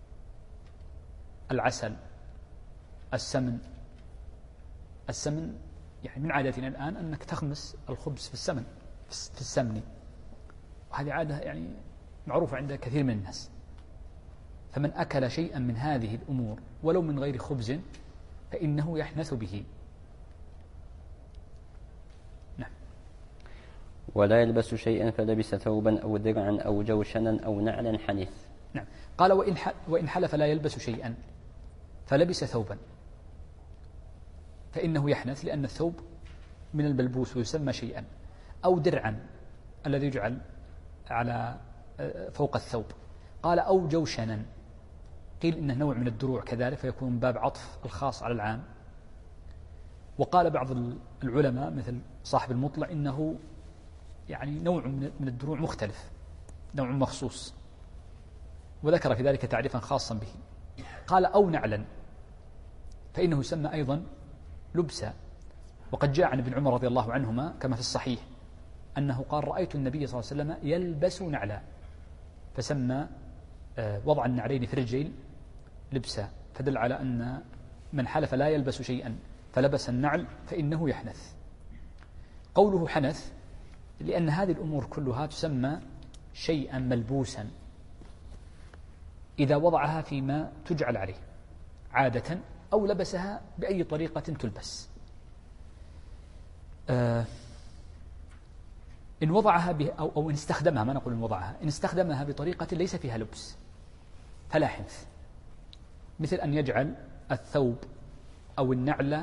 العسل، السمن. السمن يعني من عادتنا الآن أنك تغمس الخبز في السمن، في السمن، وهذه عادة يعني معروفة عند كثير من الناس. فمن أكل شيئا من هذه الأمور ولو من غير خبز فإنه يحنث به. نعم. ولا يلبس شيئا فلبس ثوبا أو درعا أو جوشنا أو نعلا حنث. نعم. قال وإن حلف لا يلبس شيئا فلبس ثوبا فإنه يحنث، لأن الثوب من البلبوس ويسمى شيئا، أو درعا الذي يجعل على فوق الثوب. قال أو جوشنا، قيل إنه نوع من الدروع كذلك، فيكون من باب عطف الخاص على العام. وقال بعض العلماء مثل صاحب المطلع إنه يعني نوع من الدروع مختلف، نوع مخصوص، وذكر في ذلك تعريفا خاصا به. قال أو نعلا، فإنه يسمى أيضا لبسا. وقد جاء عن ابن عمر رضي الله عنهما كما في الصحيح أنه قال رأيت النبي صلى الله عليه وسلم يلبس نعلا، فسمى وضع النعلين في الرجلين لبسا، فدل على أن من حلف لا يلبس شيئا فلبس النعل فإنه يحنث. قوله حنث لأن هذه الأمور كلها تسمى شيئا ملبوسا إذا وضعها فيما تجعل عليه عادة أو لبسها بأي طريقة تلبس. إن وضعها أو إن استخدمها، ما نقول إن وضعها، إن استخدمها بطريقة ليس فيها لبس فلا حنث، مثل أن يجعل الثوب أو النعل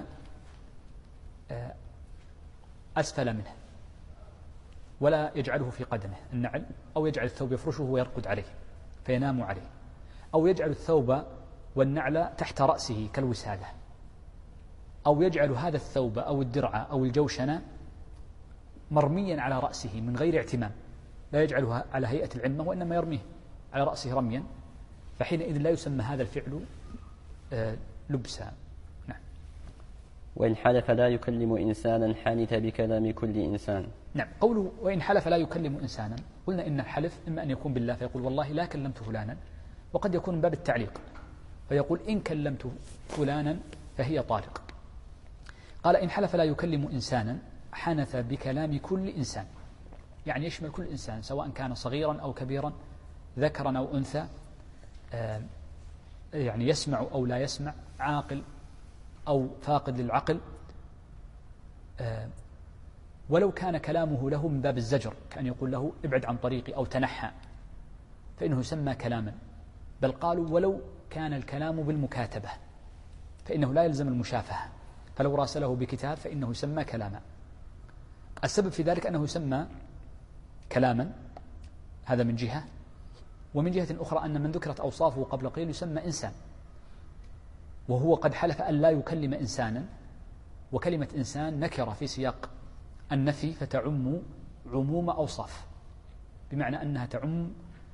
أسفل منه ولا يجعله في قدمه النعل، أو يجعل الثوب يفرشه ويرقد عليه فينام عليه، أو يجعل الثوب والنعل تحت رأسه كالوسادة، أو يجعل هذا الثوب أو الدرع أو الجوشن مرميا على رأسه من غير اعتمام، لا يجعلها على هيئة العمة وإنما يرميه على رأسه رميا، فحينئذ لا يسمى هذا الفعل لبسا. نعم. وإن حلف لا يكلم إنسانا حنث بكلام كل إنسان. نعم. قوله وإن حلف لا يكلم إنسانا، قلنا إن الحلف إما أن يكون بالله فيقول والله لا كلمت فلانا، وقد يكون من باب التعليق فيقول إن كلمت فلانا فهي طارق. قال إن حلف لا يكلم إنسانا حنث بكلام كل إنسان، يعني يشمل كل إنسان سواء كان صغيرا أو كبيرا، ذكرا أو أنثى، يعني يسمع أو لا يسمع، عاقل أو فاقد للعقل، ولو كان كلامه له من باب الزجر كأن يقول له ابعد عن طريقي أو تنحى فإنه يسمى كلاما. بل قالوا ولو كان الكلام بالمكاتبة فإنه لا يلزم المشافهة، فلو راسله بكتاب فإنه يسمى كلاما. السبب في ذلك أنه يسمى كلاما، هذا من جهة، ومن جهة أخرى أن من ذكرت أوصافه قبل قليل يسمى إنسان، وهو قد حلف أن لا يكلم إنسانا، وكلمة إنسان نكرة في سياق النفي فتعم عموم أوصاف، بمعنى أنها تعم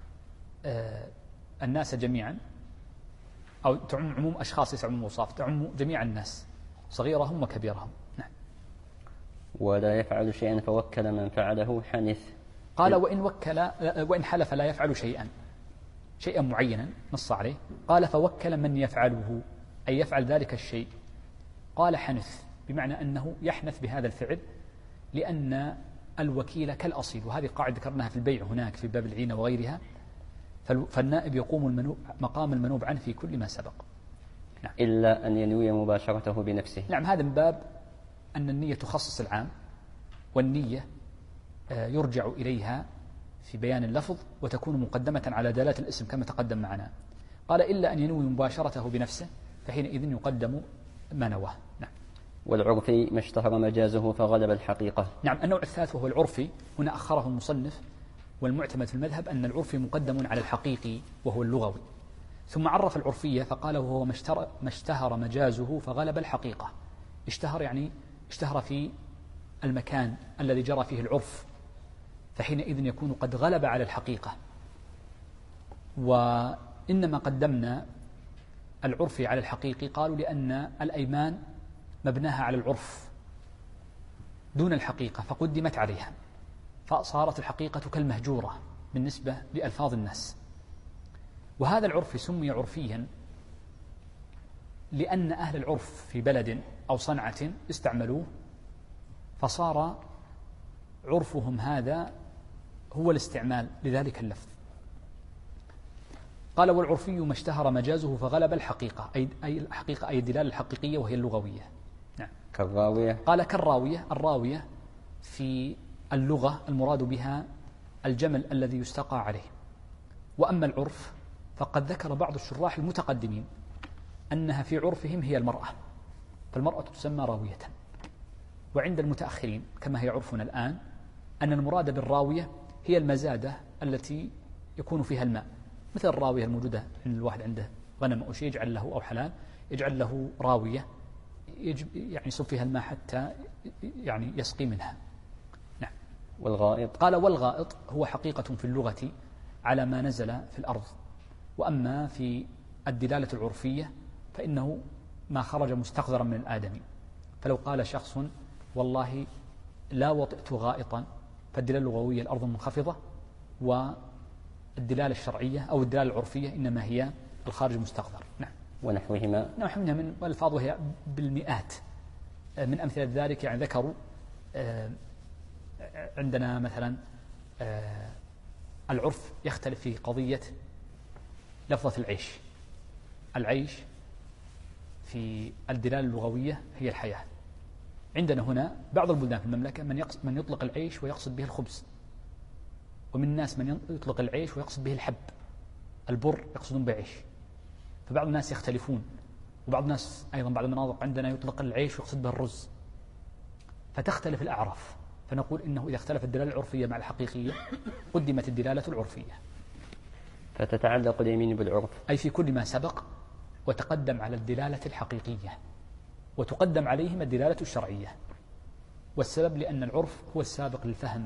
الناس جميعا، أو تعم عموم أشخاص ليس عموم أوصاف، تعم جميع الناس صغيرهم وكبيرهم. نعم. ولا يفعل شيئا فوكل من فعله حنث. قال وإن حلف لا يفعل شيئا معينا نص عليه، قال فوكل من يفعله أي يفعل ذلك الشيء، قال حنث بمعنى أنه يحنث بهذا الفعل، لأن الوكيل كالأصيل، وهذه قاعدة ذكرناها في البيع هناك في باب العينة وغيرها، فالنائب يقوم مقام المنوب عنه في كل ما سبق. نعم. إلا أن ينوي مباشرته بنفسه. نعم. هذا من باب أن النية تخصص العام، والنية يرجع إليها في بيان اللفظ وتكون مقدمة على دلالة الاسم كما تقدم معنا. قال إلا أن ينوي مباشرته بنفسه، فحينئذ يقدم ما نواه. نعم. والعرفي ما اشتهر مجازه فغلب الحقيقة. نعم. النوع الثالث وهو العرفي، هنا أخره المصنف، والمعتمد في المذهب أن العرفي مقدم على الحقيقي وهو اللغوي، ثم عرف العرفية فقال وهو ما اشتهر مجازه فغلب الحقيقة. اشتهر يعني اشتهر في المكان الذي جرى فيه العرف، فحينئذ يكون قد غلب على الحقيقة. وإنما قدمنا العرفي على الحقيقي قالوا لأن الأيمان مبناها على العرف دون الحقيقة فقدمت عليها، فصارت الحقيقة كالمهجورة بالنسبة لألفاظ الناس. وهذا العرف سمي عرفيا لأن أهل العرف في بلد أو صنعة استعملوه، فصار عرفهم هذا هو الاستعمال لذلك اللفظ. قال والعرفي ما اشتهر مجازه فغلب الحقيقة، أي الحقيقة أي الدلالة الحقيقية وهي اللغوية. نعم. كالراوية. قال كالراوية. الراوية في اللغة المراد بها الجمل الذي يستقى عليه. وأما العرف فقد ذكر بعض الشراح المتقدمين أنها في عرفهم هي المرأة، فالمرأة تسمى راوية. وعند المتأخرين كما هي عرفنا الآن أن المراد بالراوية هي المزادة التي يكون فيها الماء، مثل الراوية الموجودة عند الواحد عنده غنم أو شيء يجعل له أو حلال يجعل له راوية يعني يصب فيها الماء حتى يعني يسقي منها. نعم. والغائط. قال والغائط هو حقيقة في اللغة على ما نزل في الأرض، وأما في الدلالة العرفية فإنه ما خرج مستقذرا من الآدمي. فلو قال شخص والله لا وطئت غائطا فالدلالة اللغوية الأرض منخفضة، والدلالة الشرعية أو الدلالة العرفية إنما هي الخارج مستقذر. نعم. ونحوهما. نحوهما من الألفاظ وهي بالمئات. من أمثلة ذلك يعني ذكروا عندنا مثلا العرف يختلف في قضية لفظة العيش. العيش في الدلالة اللغوية هي الحياة. عندنا هنا بعض البلدان في المملكة من يطلق العيش ويقصد به الخبز، ومن الناس من يطلق العيش ويقصد به الحب، البر يقصدون بعيش. فبعض الناس يختلفون، وبعض الناس أيضا بعض المناطق عندنا يطلق العيش ويقصد به الرز، فتختلف الأعراف. فنقول إنه إذا اختلف الدلالة العرفية مع الحقيقية قدمت الدلالة العرفية. فتتعلق اليمين بالعرف، أي في كل ما سبق وتقدم على الدلالة الحقيقية، وتقدم عليهم الدلالة الشرعية. والسبب لأن العرف هو السابق للفهم.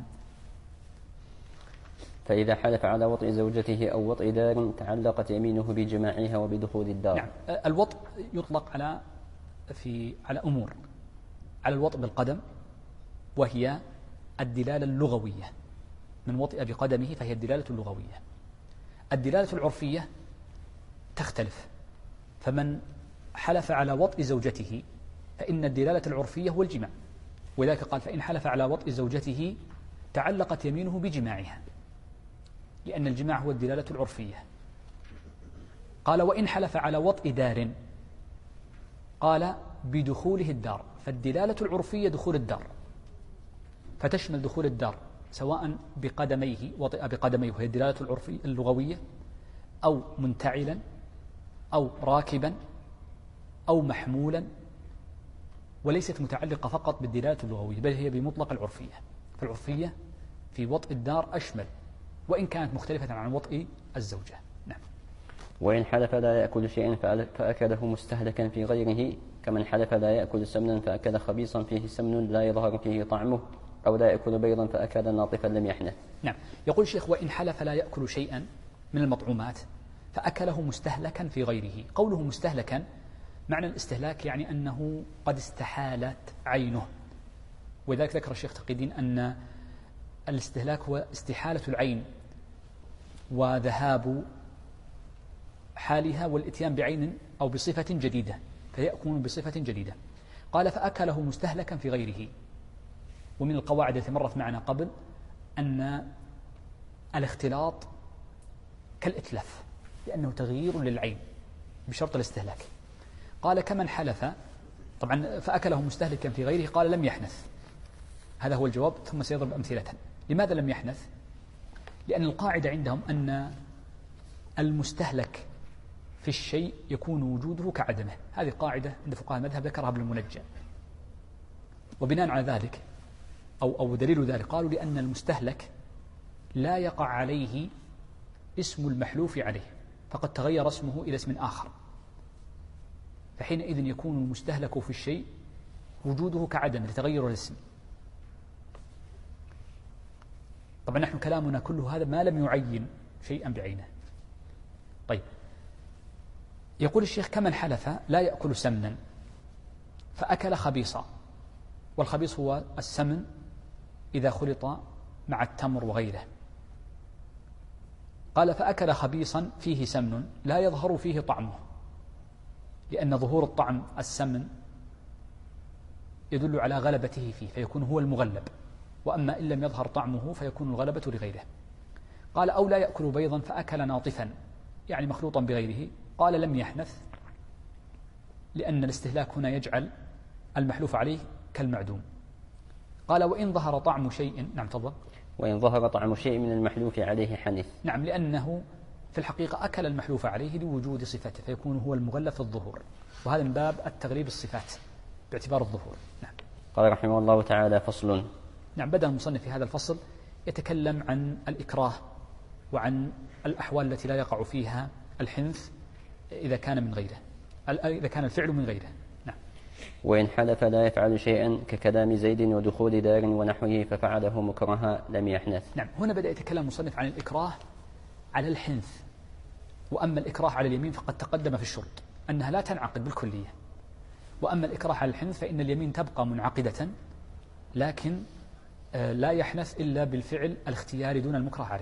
فإذا حلف على وطئ زوجته أو وطئ دار تعلقت يمينه بجماعها وبدخول الدار. نعم. الوطئ يطلق على أمور، على الوطئ بالقدم وهي الدلالة اللغوية، من وطئ بقدمه فهي الدلالة اللغوية. الدلالة العرفية تختلف، فمن حلف على وطئ زوجته فإن الدلالة العرفية هو الجماع، ولذلك قال فإن حلف على وطئ زوجته تعلقت يمينه بجماعها، لأن الجماع هو الدلالة العرفية. قال وإن حلف على وطئ دار قال بدخوله الدار، فالدلالة العرفية دخول الدار، فتشمل دخول الدار سواء بقدميه وطئ بقدميه وهي الدلالة العرفية اللغوية، أو منتعلا أو راكبا أو محمولا، وليست متعلقة فقط بالدلالة اللغوية بل هي بمطلق العرفية. فالعرفية في وطئ الدار أشمل، وإن كانت مختلفة عن وطئ الزوجة. نعم. وإن حلف لا يأكل شيئا فأكله مستهلكا في غيره، كمن حلف لا يأكل سمنا فأكل خبيصا فيه سمن لا يظهر فيه طعمه، أو لا يأكل بيضا فأكل ناطفا لم يحنث. نعم. يقول الشيخ وإن حلف لا يأكل شيئا من المطعومات فأكله مستهلكا في غيره. قوله مستهلكا معنى الاستهلاك يعني أنه قد استحالت عينه، وذلك ذكر الشيخ تقي الدين أن الاستهلاك هو استحالة العين وذهاب حالها والإتيان بعين أو بصفة جديدة، فيأكل بصفة جديدة. قال فأكله مستهلكا في غيره. ومن القواعد التي مرت معنا قبل أن الاختلاط كالإتلاف لأنه تغيير للعين بشرط الاستهلاك. قال كمن حلف، طبعا فأكله مستهلكا في غيره قال لم يحنث، هذا هو الجواب، ثم سيضرب أمثلة. لماذا لم يحنث؟ لأن القاعدة عندهم أن المستهلك في في الشيء يكون وجوده كعدمه. هذه قاعدة عند فقهاء المذهب ذكرها ابن المنجم. وبناء على ذلك أو دليل ذلك قالوا لأن المستهلك لا يقع عليه اسم المحلوف عليه، فقد تغير اسمه إلى اسم آخر، فحينئذ يكون المستهلك في الشيء وجوده كعدم لتغير الاسم. طبعا نحن كلامنا كله هذا ما لم يعين شيئا بعينه. طيب، يقول الشيخ: كمن حلف لا يأكل سمنا فأكل خبيصا، والخبيص هو السمن إذا خلط مع التمر وغيره. قال: فأكل خبيصا فيه سمن لا يظهر فيه طعمه، لأن ظهور الطعم السمن يدل على غلبته فيه فيكون هو المغلب، وأما إن لم يظهر طعمه فيكون الغلبة لغيره. قال: أو لا يأكل بيضا فأكل ناطفا، يعني مخلوطا بغيره. قال: لم يحنث، لأن الاستهلاك هنا يجعل المحلوف عليه كالمعدوم. قال: وإن ظهر طعم شيء. نعم تفضل. وإن ظهر طعم شيء من المحلوف عليه حنث. نعم، لأنه في الحقيقة أكل المحلوف عليه لوجود صفته فيكون هو المغلب في الظهور، وهذا من باب التغليب الصفات باعتبار الظهور. نعم. قال رحمه الله تعالى: فصل. نعم، بدأ المصنف في هذا الفصل يتكلم عن الإكراه وعن الأحوال التي لا يقع فيها الحنث إذا كان من غيره، إذا كان الفعل من غيره. نعم. وإن حلف لا يفعل شيئا ككلام زيد ودخول دار ونحوه ففعله مكرها لم يحنث. نعم، هنا بدأ يتكلم المصنف عن الإكراه على الحنث. وأما الإكراه على اليمين فقد تقدم في الشرط أنها لا تنعقد بالكلية، وأما الإكراه على الحنث فإن اليمين تبقى منعقدة، لكن لا يحنث إلا بالفعل الاختياري دون المكره عليه.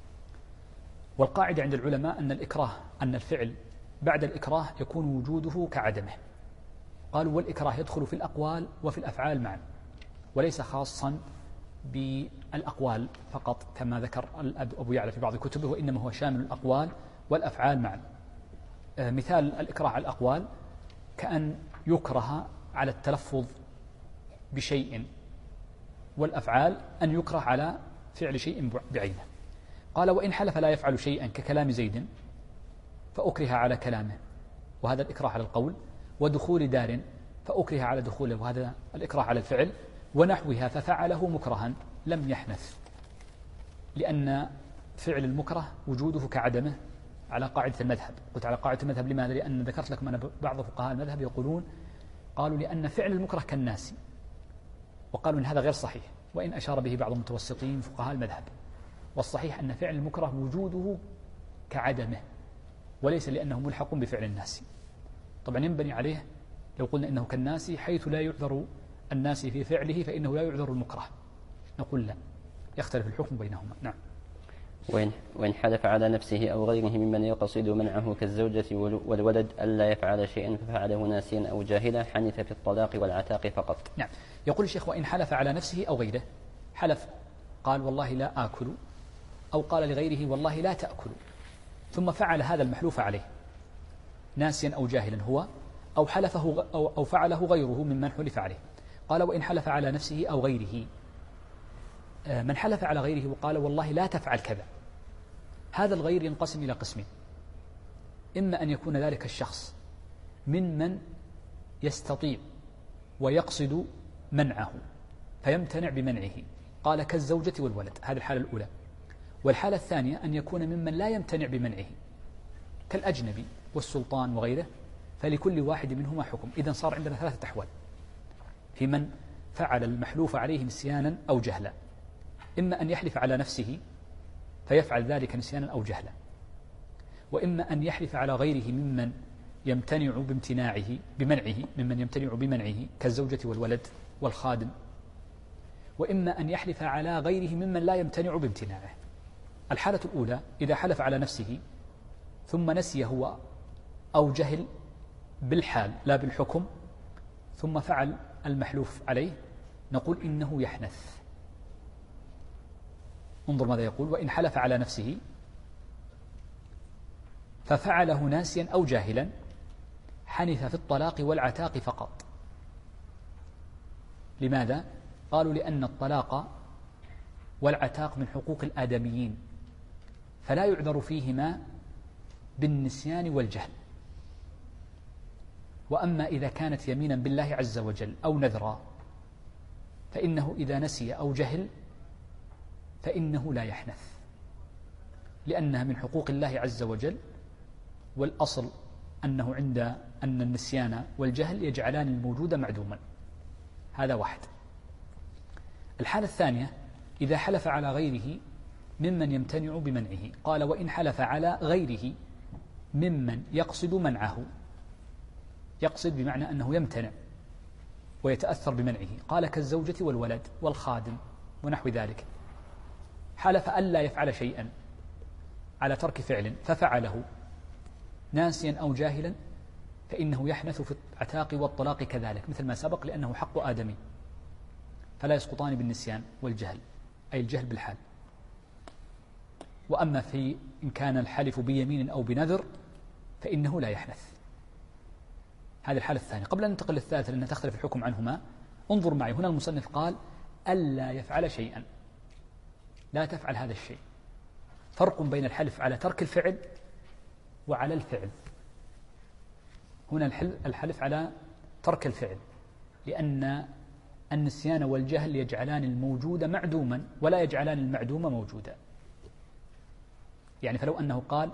والقاعدة عند العلماء أن الفعل بعد الإكراه يكون وجوده كعدمه. قالوا: والإكراه يدخل في الأقوال وفي الأفعال معا، وليس خاصا بالأقوال فقط كما ذكر أبو يعلى في بعض كتبه، وإنما هو شامل الأقوال والأفعال معا. مثال الإكراه على الأقوال كأن يكره على التلفظ بشيء، والأفعال أن يكره على فعل شيء بعينه. قال: وإن حلف لا يفعل شيئا ككلام زيد فأكره على كلامه، وهذا الإكراه على القول، ودخول دار فأكره على دخوله، وهذا الإكراه على الفعل، ونحوها ففعله مكرها لم يحنث، لأن فعل المكره وجوده كعدمه على قاعدة المذهب. قلت على قاعدة المذهب لماذا؟ لأن ذكرت لكم أن بعض فقهاء المذهب قالوا لأن فعل المكره كالناس، وقالوا إن هذا غير صحيح، وإن أشار به بعض المتوسطين فقهاء المذهب. والصحيح أن فعل المكره وجوده كعدمه، وليس لأنه ملحق بفعل الناس. طبعا ينبني عليه لو قلنا إنه كالناس حيث لا يعذر الناس في فعله فإنه لا يعذر المكره، نقول لا، يختلف الحكم بينهما. نعم. وإن حلف على نفسه أو غيره ممن يقصد منعه كالزوجة والولد ألا يفعل شيئا ففعله ناسيا أو جاهلا حنث في الطلاق والعتاق فقط. نعم. يقول الشيخ: وإن حلف على نفسه أو غيره، حلف قال والله لا آكل، أو قال لغيره والله لا تأكل، ثم فعل هذا المحلوف عليه ناسيا أو جاهلا هو، أو حلفه أو فعله غيره ممن حلف عليه. قال: وإن حلف على نفسه أو غيره، من حلف على غيره وقال والله لا تفعل كذا، هذا الغير ينقسم إلى قسمين: إما أن يكون ذلك الشخص ممن يستطيع ويقصد منعه فيمتنع بمنعه، قال كالزوجة والولد، هذه الحالة الأولى. والحالة الثانية أن يكون ممن لا يمتنع بمنعه كالأجنبي والسلطان وغيره، فلكل واحد منهما حكم. إذن صار عندنا ثلاثة أحوال في من فعل المحلوف عليه نسيانا أو جهلا: إما أن يحلف على نفسه فيفعل ذلك نسيانا أو جهلا، وإما أن يحلف على غيره ممن يمتنع ممن يمتنع بمنعه كالزوجة والولد والخادم، وإما أن يحلف على غيره ممن لا يمتنع بامتناعه. الحالة الأولى إذا حلف على نفسه ثم نسي هو أو جهل بالحال لا بالحكم، ثم فعل المحلوف عليه، نقول إنه يحنث. انظر ماذا يقول: وإن حلف على نفسه ففعله ناسيا أو جاهلا حنث في الطلاق والعتاق فقط. لماذا؟ قالوا: لأن الطلاق والعتاق من حقوق الآدميين، فلا يعذر فيهما بالنسيان والجهل، وأما إذا كانت يمينا بالله عز وجل أو نذرا فإنه إذا نسي أو جهل فإنه لا يحنث، لأنها من حقوق الله عز وجل، والأصل أنه عند أن النسيان والجهل يجعلان الموجود معدوما. هذا واحد. الحالة الثانية إذا حلف على غيره ممن يمتنع بمنعه. قال وإن حلف على غيره ممن يقصد منعه، يقصد بمعنى أنه يمتنع ويتأثر بمنعه. قال كالزوجة والولد والخادم ونحو ذلك. حلف ألا يفعل شيئا على ترك فعل ففعله ناسيا أو جاهلا فإنه يحنث في العتاق والطلاق كذلك، مثل ما سبق، لأنه حق آدمي فلا يسقطان بالنسيان والجهل، أي الجهل بالحال. وأما في إن كان الحلف بيمين أو بنذر فإنه لا يحنث. هذه الحالة الثانية. قبل أن ننتقل للثالثة لأنها تختلف الحكم عنهما، انظر معي هنا المصنف قال ألا يفعل شيئا، لا تفعل هذا الشيء. فرق بين الحلف على ترك الفعل وعلى الفعل. هنا الحلف على ترك الفعل، لأن النسيان والجهل يجعلان الموجود معدوما ولا يجعلان المعدوم موجودا. يعني فلو أنه قال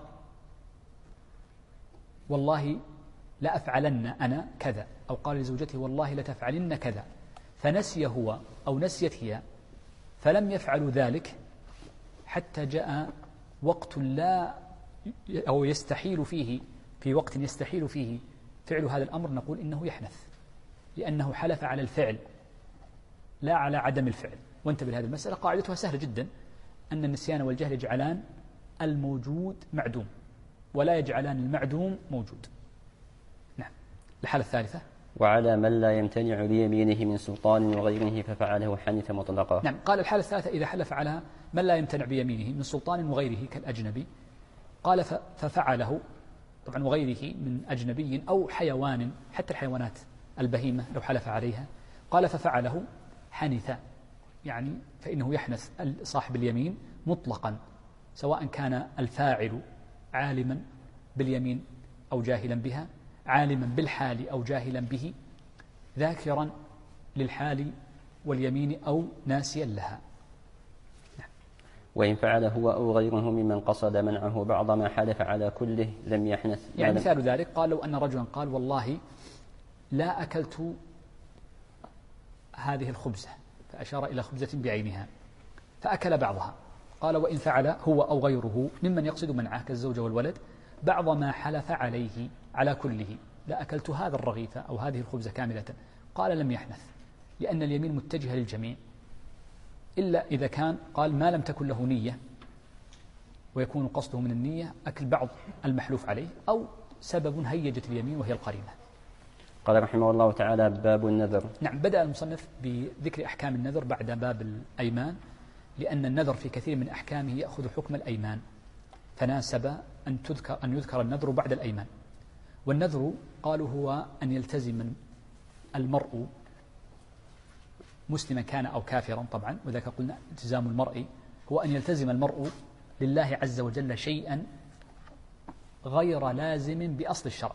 والله لا أفعلن أنا كذا، أو قال لزوجته والله لتفعلن كذا، فنسي هو أو نسيت هي فلم يفعلوا ذلك حتى جاء وقت لا أو يستحيل فيه، في وقت يستحيل فيه فعل هذا الأمر، نقول إنه يحنث، لأنه حلف على الفعل لا على عدم الفعل. وانتبه لهذه المسألة، قاعدتها سهلة جدا، أن النسيان والجهل يجعلان الموجود معدوم ولا يجعلان المعدوم موجود. نعم. الحالة الثالثة وعلى من لا يمتنع بيمينه من سلطان وغيره ففعله حنث مطلقا. نعم. قال الحالة الثالثة إذا حلف على من لا يمتنع بيمينه من سلطان وغيره كالأجنبي، قال ففعله، طبعا وغيره من أجنبي أو حيوان، حتى الحيوانات البهيمة لو حلف عليها، قال ففعله حنث، يعني فإنه يحنث صاحب اليمين مطلقا، سواء كان الفاعل عالما باليمين أو جاهلا بها، عالما بالحال أو جاهلا به، ذاكرا للحال واليمين أو ناسيا لها. وإن فعل هو أو غيره ممن قصد منعه بعض ما حلف على كله لم يحنث. يعني مثال ذلك قال لو أن رجلا قال والله لا أكلت هذه الخبزة، فأشار إلى خبزة بعينها فأكل بعضها، قال وإن فعل هو أو غيره ممن يقصد منعه كالزوجة والولد بعض ما حلف عليه على كله، لا أكلت هذا الرغيف أو هذه الخبزة كاملة، قال لم يحنث، لأن اليمين متجهة للجميع، إلا إذا كان قال ما لم تكن له نية ويكون قصده من النية أكل بعض المحلوف عليه، أو سبب هيجت اليمين وهي القرينة. قال رحمه الله تعالى باب النذر. نعم. بدأ المصنف بذكر أحكام النذر بعد باب الأيمان، لأن النذر في كثير من أحكامه يأخذ حكم الأيمان، فناسب أن يذكر النذر بعد الأيمان. والنذر قالوا هو أن يلتزم المرء مسلما كان أو كافرا، طبعا وذلك قلنا التزام المرء هو أن يلتزم المرء لله عز وجل شيئا غير لازم بأصل الشرع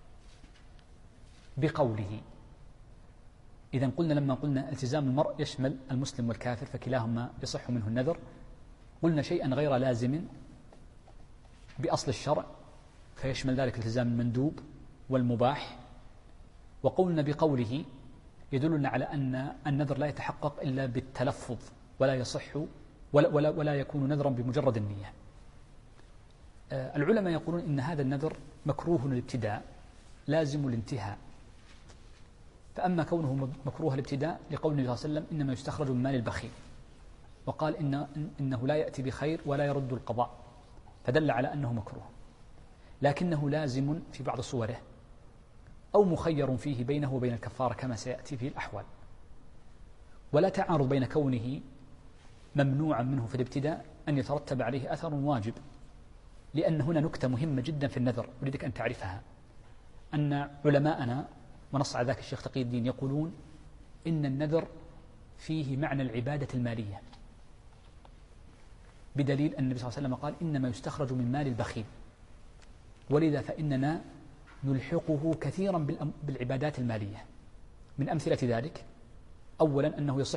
بقوله. إذن قلنا لما قلنا التزام المرء يشمل المسلم والكافر فكلاهما يصح منه النذر، قلنا شيئا غير لازم بأصل الشرع فيشمل ذلك التزام المندوب والمباح. وقولنا بقوله يدلنا على أن النذر لا يتحقق إلا بالتلفظ ولا يصح ولا يكون نذرا بمجرد النية. العلماء يقولون إن هذا النذر مكروه الابتداء لازم الانتهاء، فأما كونه مكروه الابتداء لقول النبي صلى الله عليه وسلم إنما يستخرج من مال البخيل، وقال إنه لا يأتي بخير ولا يرد القضاء، فدل على أنه مكروه، لكنه لازم في بعض صوره أو مخير فيه بينه وبين الكفارة كما سيأتي في الأحوال. ولا تعارض بين كونه ممنوعا منه في الابتداء أن يترتب عليه أثر واجب، لأن هنا نكتة مهمة جدا في النذر أريدك أن تعرفها، أن علماءنا ونص على ذاك الشيخ تقي الدين يقولون إن النذر فيه معنى العبادة المالية، بدليل أن النبي صلى الله عليه وسلم قال إنما يستخرج من مال البخيل، ولذا فإننا نلحقه كثيرا بالعبادات المالية. من أمثلة ذلك: أولا أنه يصح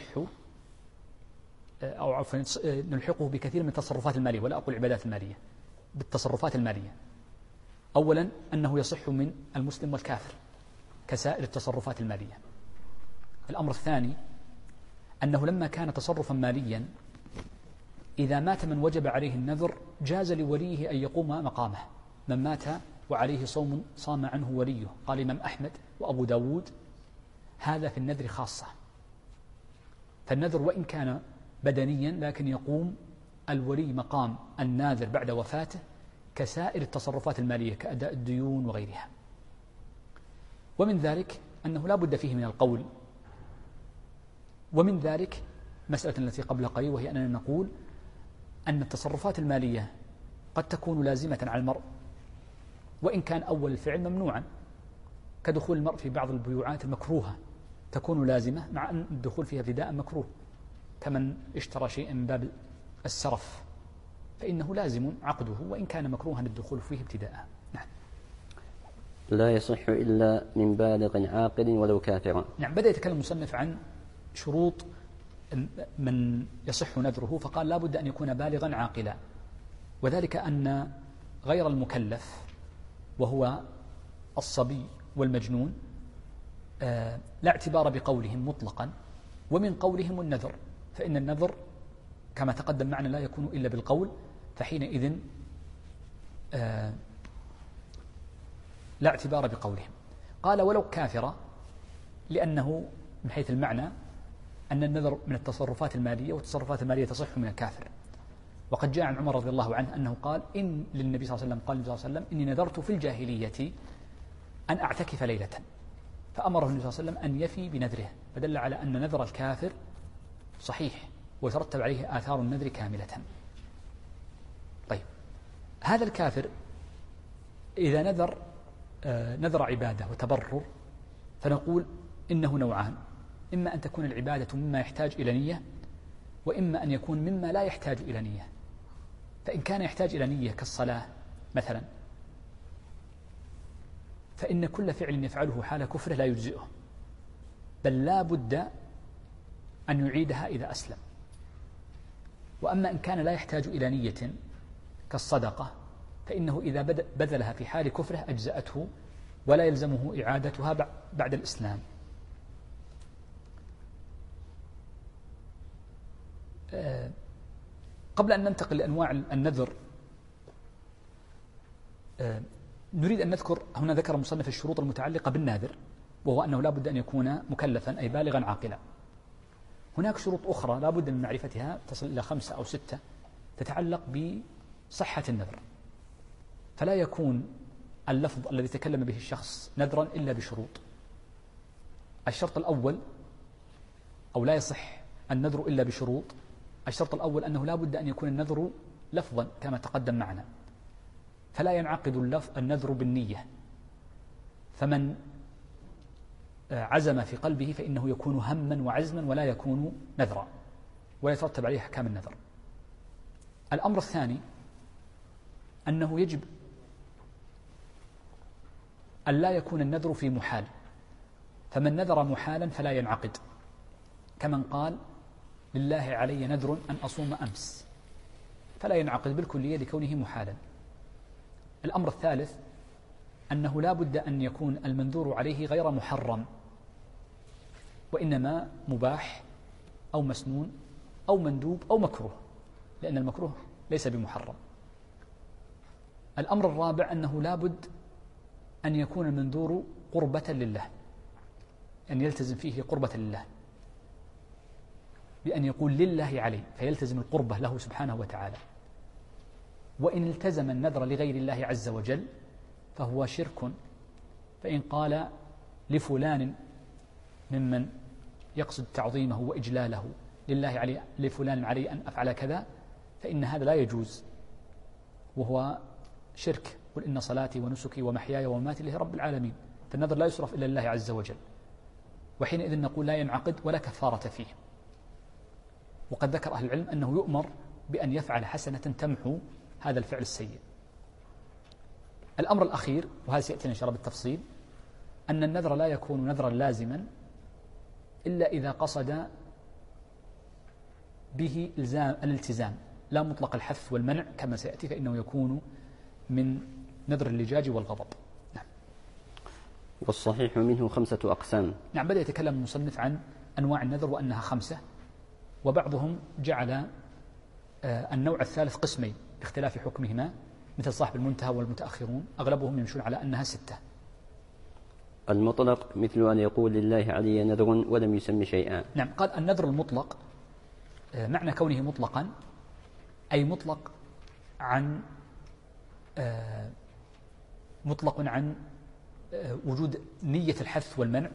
أو عفوا نلحقه بكثير من التصرفات المالية، ولا أقول العبادات المالية، بالتصرفات المالية. أولا أنه يصح من المسلم والكافر كسائر التصرفات المالية. الأمر الثاني أنه لما كان تصرفا ماليا إذا مات من وجب عليه النذر جاز لوليه أن يقوم مقامه. من مات وعليه صوم صام عنه وليه، قال الإمام أحمد وأبو داود هذا في النذر خاصة. فالنذر وإن كان بدنيا لكن يقوم الولي مقام الناذر بعد وفاته كسائر التصرفات المالية كأداء الديون وغيرها. ومن ذلك أنه لا بد فيه من القول. ومن ذلك مسألة التي قبل قليل، وهي أننا نقول أن التصرفات المالية قد تكون لازمة على المرء وإن كان أول الفعل ممنوعا، كدخول المرء في بعض البيوعات المكروهة تكون لازمة مع أن الدخول فيها ابتداء مكروه، كمن اشترى شيئا من باب السرف فإنه لازم عقده وإن كان مكروها الدخول فيه ابتداء. نعم. لا يصح إلا من بالغ عاقل ولو كافرا. نعم. بدأ يتكلم المصنف عن شروط من يصح نذره، فقال لا بد أن يكون بالغا عاقلا، وذلك أن غير المكلف وهو الصبي والمجنون لا اعتبار بقولهم مطلقا، ومن قولهم النذر، فإن النذر كما تقدم معنا لا يكون إلا بالقول، فحينئذ لا اعتبار بقولهم. قال ولو كافرا، لأنه من حيث المعنى أن النذر من التصرفات المالية، والتصرفات المالية تصح من الكافر. وقد جاء عن عمر رضي الله عنه أنه قال إن للنبي صلى الله عليه وسلم قال النبي صلى الله عليه وسلم إني نذرت في الجاهلية أن أعتكف ليلة، فأمره النبي صلى الله عليه وسلم أن يفي بنذره، فدل على أن نذر الكافر صحيح ويترتب عليه آثار النذر كاملة. طيب، هذا الكافر إذا نذر عبادة وتبرر، فنقول إنه نوعان: إما أن تكون العبادة مما يحتاج إلى نية، وإما أن يكون مما لا يحتاج إلى نية. فإن كان يحتاج إلى نية كالصلاة مثلا، فإن كل فعل يفعله حال كفره لا يجزئه، بل لا بد أن يعيدها إذا أسلم. وأما إن كان لا يحتاج إلى نية كالصدقة، فإنه إذا بذلها في حال كفره أجزأته ولا يلزمه إعادتها بعد الإسلام. قبل أن ننتقل لأنواع النذر، نريد أن نذكر هنا ذكر المصنف الشروط المتعلقة بالناذر، وهو أنه لا بد أن يكون مكلفا أي بالغا عاقلا. هناك شروط أخرى لا بد من معرفتها تصل إلى 5 أو 6 تتعلق بصحة النذر، فلا يكون اللفظ الذي تكلم به الشخص نذرا إلا بشروط. الشرط الأول، أو لا يصح النذر إلا بشروط. الشرط الأول أنه لا بد أن يكون النذر لفظا كما تقدم معنا، فلا ينعقد النذر بالنية، فمن عزم في قلبه فإنه يكون هما وعزما ولا يكون نذرا، ولا يترتب عليه أحكام النذر. الأمر الثاني أنه يجب أن لا يكون النذر في محال، فمن نذر محالا فلا ينعقد، كمن قال لله علي نذر أن أصوم أمس، فلا ينعقد بالكلية لكونه محالا. الأمر الثالث أنه لا بد أن يكون المنذور عليه غير محرم، وإنما مباح أو مسنون أو مندوب أو مكروه، لأن المكروه ليس بمحرم. الأمر الرابع أنه لا بد أن يكون المنذور قربة لله، أن يلتزم فيه قربة لله، بأن يقول لله علي، فيلتزم القربة له سبحانه وتعالى. وإن التزم النذر لغير الله عز وجل فهو شرك، فإن قال لفلان ممن يقصد تعظيمه وإجلاله لله علي لفلان علي أن أفعل كذا، فإن هذا لا يجوز، وهو شرك. قل إن صلاتي ونسكي ومحياي ومماتي لله رب العالمين، فالنذر لا يصرف إلا لله عز وجل، وحينئذ نقول لا ينعقد ولا كفارة فيه. وقد ذكر أهل العلم أنه يؤمر بأن يفعل حسنة تمحو هذا الفعل السيء. الأمر الأخير، وهذا سيأتينا إن شاء الله بالتفصيل، أن النذر لا يكون نذرا لازما إلا إذا قصد به الالتزام، لا مطلق الحث والمنع كما سيأتي، فإنه يكون من نذر اللجاج والغضب. نعم. والصحيح منه 5 أقسام. نعم، بدأ يتكلم المصنف عن أنواع النذر وأنها 5، وبعضهم جعل النوع الثالث قسمين باختلاف حكمهما، مثل صاحب المنتهى والمتأخرون، أغلبهم يمشون على أنها 6. المطلق مثل أن يقول لله علي نذر ولم يسمي شيئا. نعم، قال النذر المطلق معنى كونه مطلقا أي مطلق عن وجود نية الحث والمنع،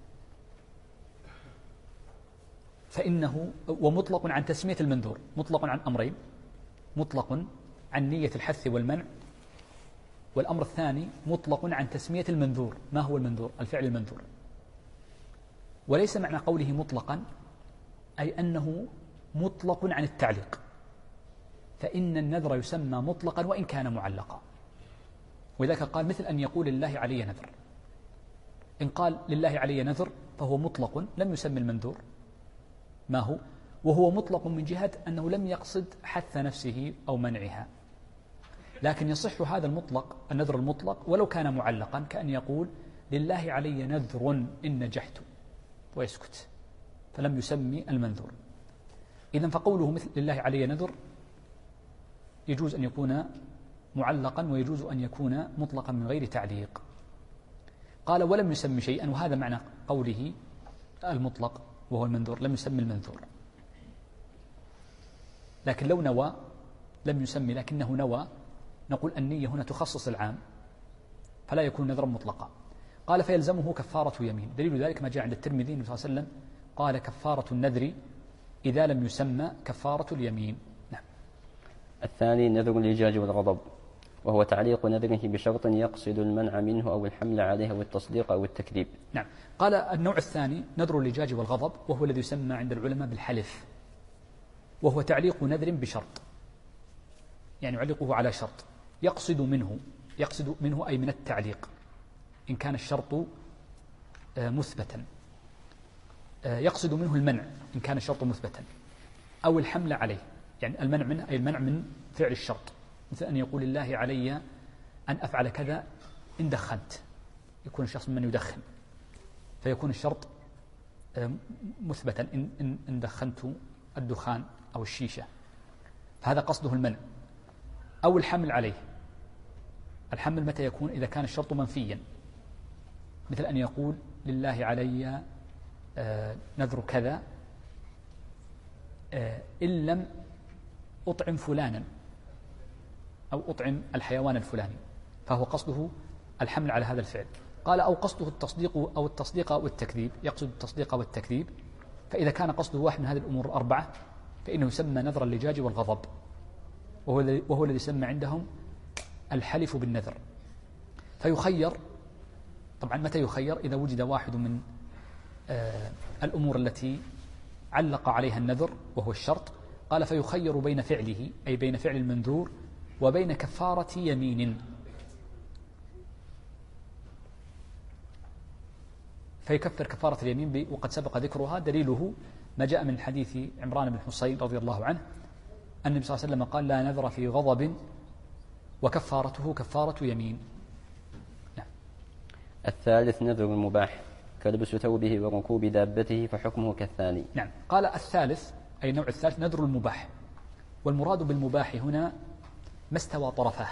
فإنه ومطلق عن تسمية المنذور، مطلق عن أمرين: مطلق عن نية الحث والمنع، والأمر الثاني مطلق عن تسمية المنذور. ما هو المنذور؟ الفعل المنذور. وليس معنى قوله مطلقا أي أنه مطلق عن التعليق، فإن النذر يسمى مطلقا وإن كان معلقا، ولذلك قال مثل أن يقول لله علي نذر. إن قال لله علي نذر فهو مطلق لم يسمي المنذور ما هو، وهو مطلق من جهة أنه لم يقصد حث نفسه أو منعها، لكن يصح هذا المطلق النذر المطلق ولو كان معلقا، كأن يقول لله علي نذر إن نجحت ويسكت، فلم يسمي المنذور. إذن فقوله مثل لله علي نذر يجوز أن يكون معلقا ويجوز أن يكون مطلقا من غير تعليق. قال ولم يسمي شيئا، وهذا معنى قوله المطلق وهو المنذور، لم يسمي المنذور. لكن لو نوى لم يسمي لكنه نوى، نقول النية هنا تخصص العام فلا يكون نذرا مطلقا. قال فيلزمه كفارة يمين. دليل ذلك ما جاء عند الترمذي النبي صلى الله عليه وسلم قال كفارة النذر إذا لم يسمى كفارة اليمين. نعم. الثاني نذر اللجاج والغضب، وهو تعليق نذره بشرط يقصد المنع منه أو الحمل عليه أو التصديق أو التكذيب. نعم. قال النوع الثاني نذر اللجاج والغضب، وهو الذي يسمى عند العلماء بالحلف، وهو تعليق نذر بشرط، يعني يعلقه على شرط يقصد منه أي من التعليق إن كان الشرط مثبتا، يقصد منه المنع إن كان الشرط مثبتا، أو الحمل عليه، يعني المنع منه أي المنع من فعل الشرط، مثل أن يقول الله علي أن أفعل كذا إن دخنت، يكون الشخص من يدخن فيكون الشرط مثبتا إن دخنت الدخان أو الشيشة، فهذا قصده المنع. أو الحمل عليه، الحمل متى يكون؟ إذا كان الشرط منفيا، مثل أن يقول لله علي نذر كذا إن لم أطعم فلانا أو أطعم الحيوان الفلاني، فهو قصده الحمل على هذا الفعل. قال أو قصده التصديق أو التكذيب، يقصد التصديق والتكذيب، فإذا كان قصده واحد من هذه الأمور الأربعة فإنه يسمى نذر اللجاج والغضب، وهو الذي يسمى عندهم الحلف بالنذر. فيخير، طبعا متى يخير؟ إذا وجد واحد من الأمور التي علق عليها النذر وهو الشرط. قال فيخير بين فعله أي بين فعل المنذور وبين كفارة يمين، فيكفر كفارة اليمين وقد سبق ذكرها. دليله ما جاء من حديث عمران بن حصين رضي الله عنه أن النبي صلى الله عليه وسلم قال لا نذر في غضب وكفارته كفارة يمين. نعم. الثالث نذر المباح كلبس ثوبه وركوب دابته فحكمه كالثاني. نعم. قال الثالث أي النوع الثالث نذر المباح، والمراد بالمباح هنا ما استوى طرفاه،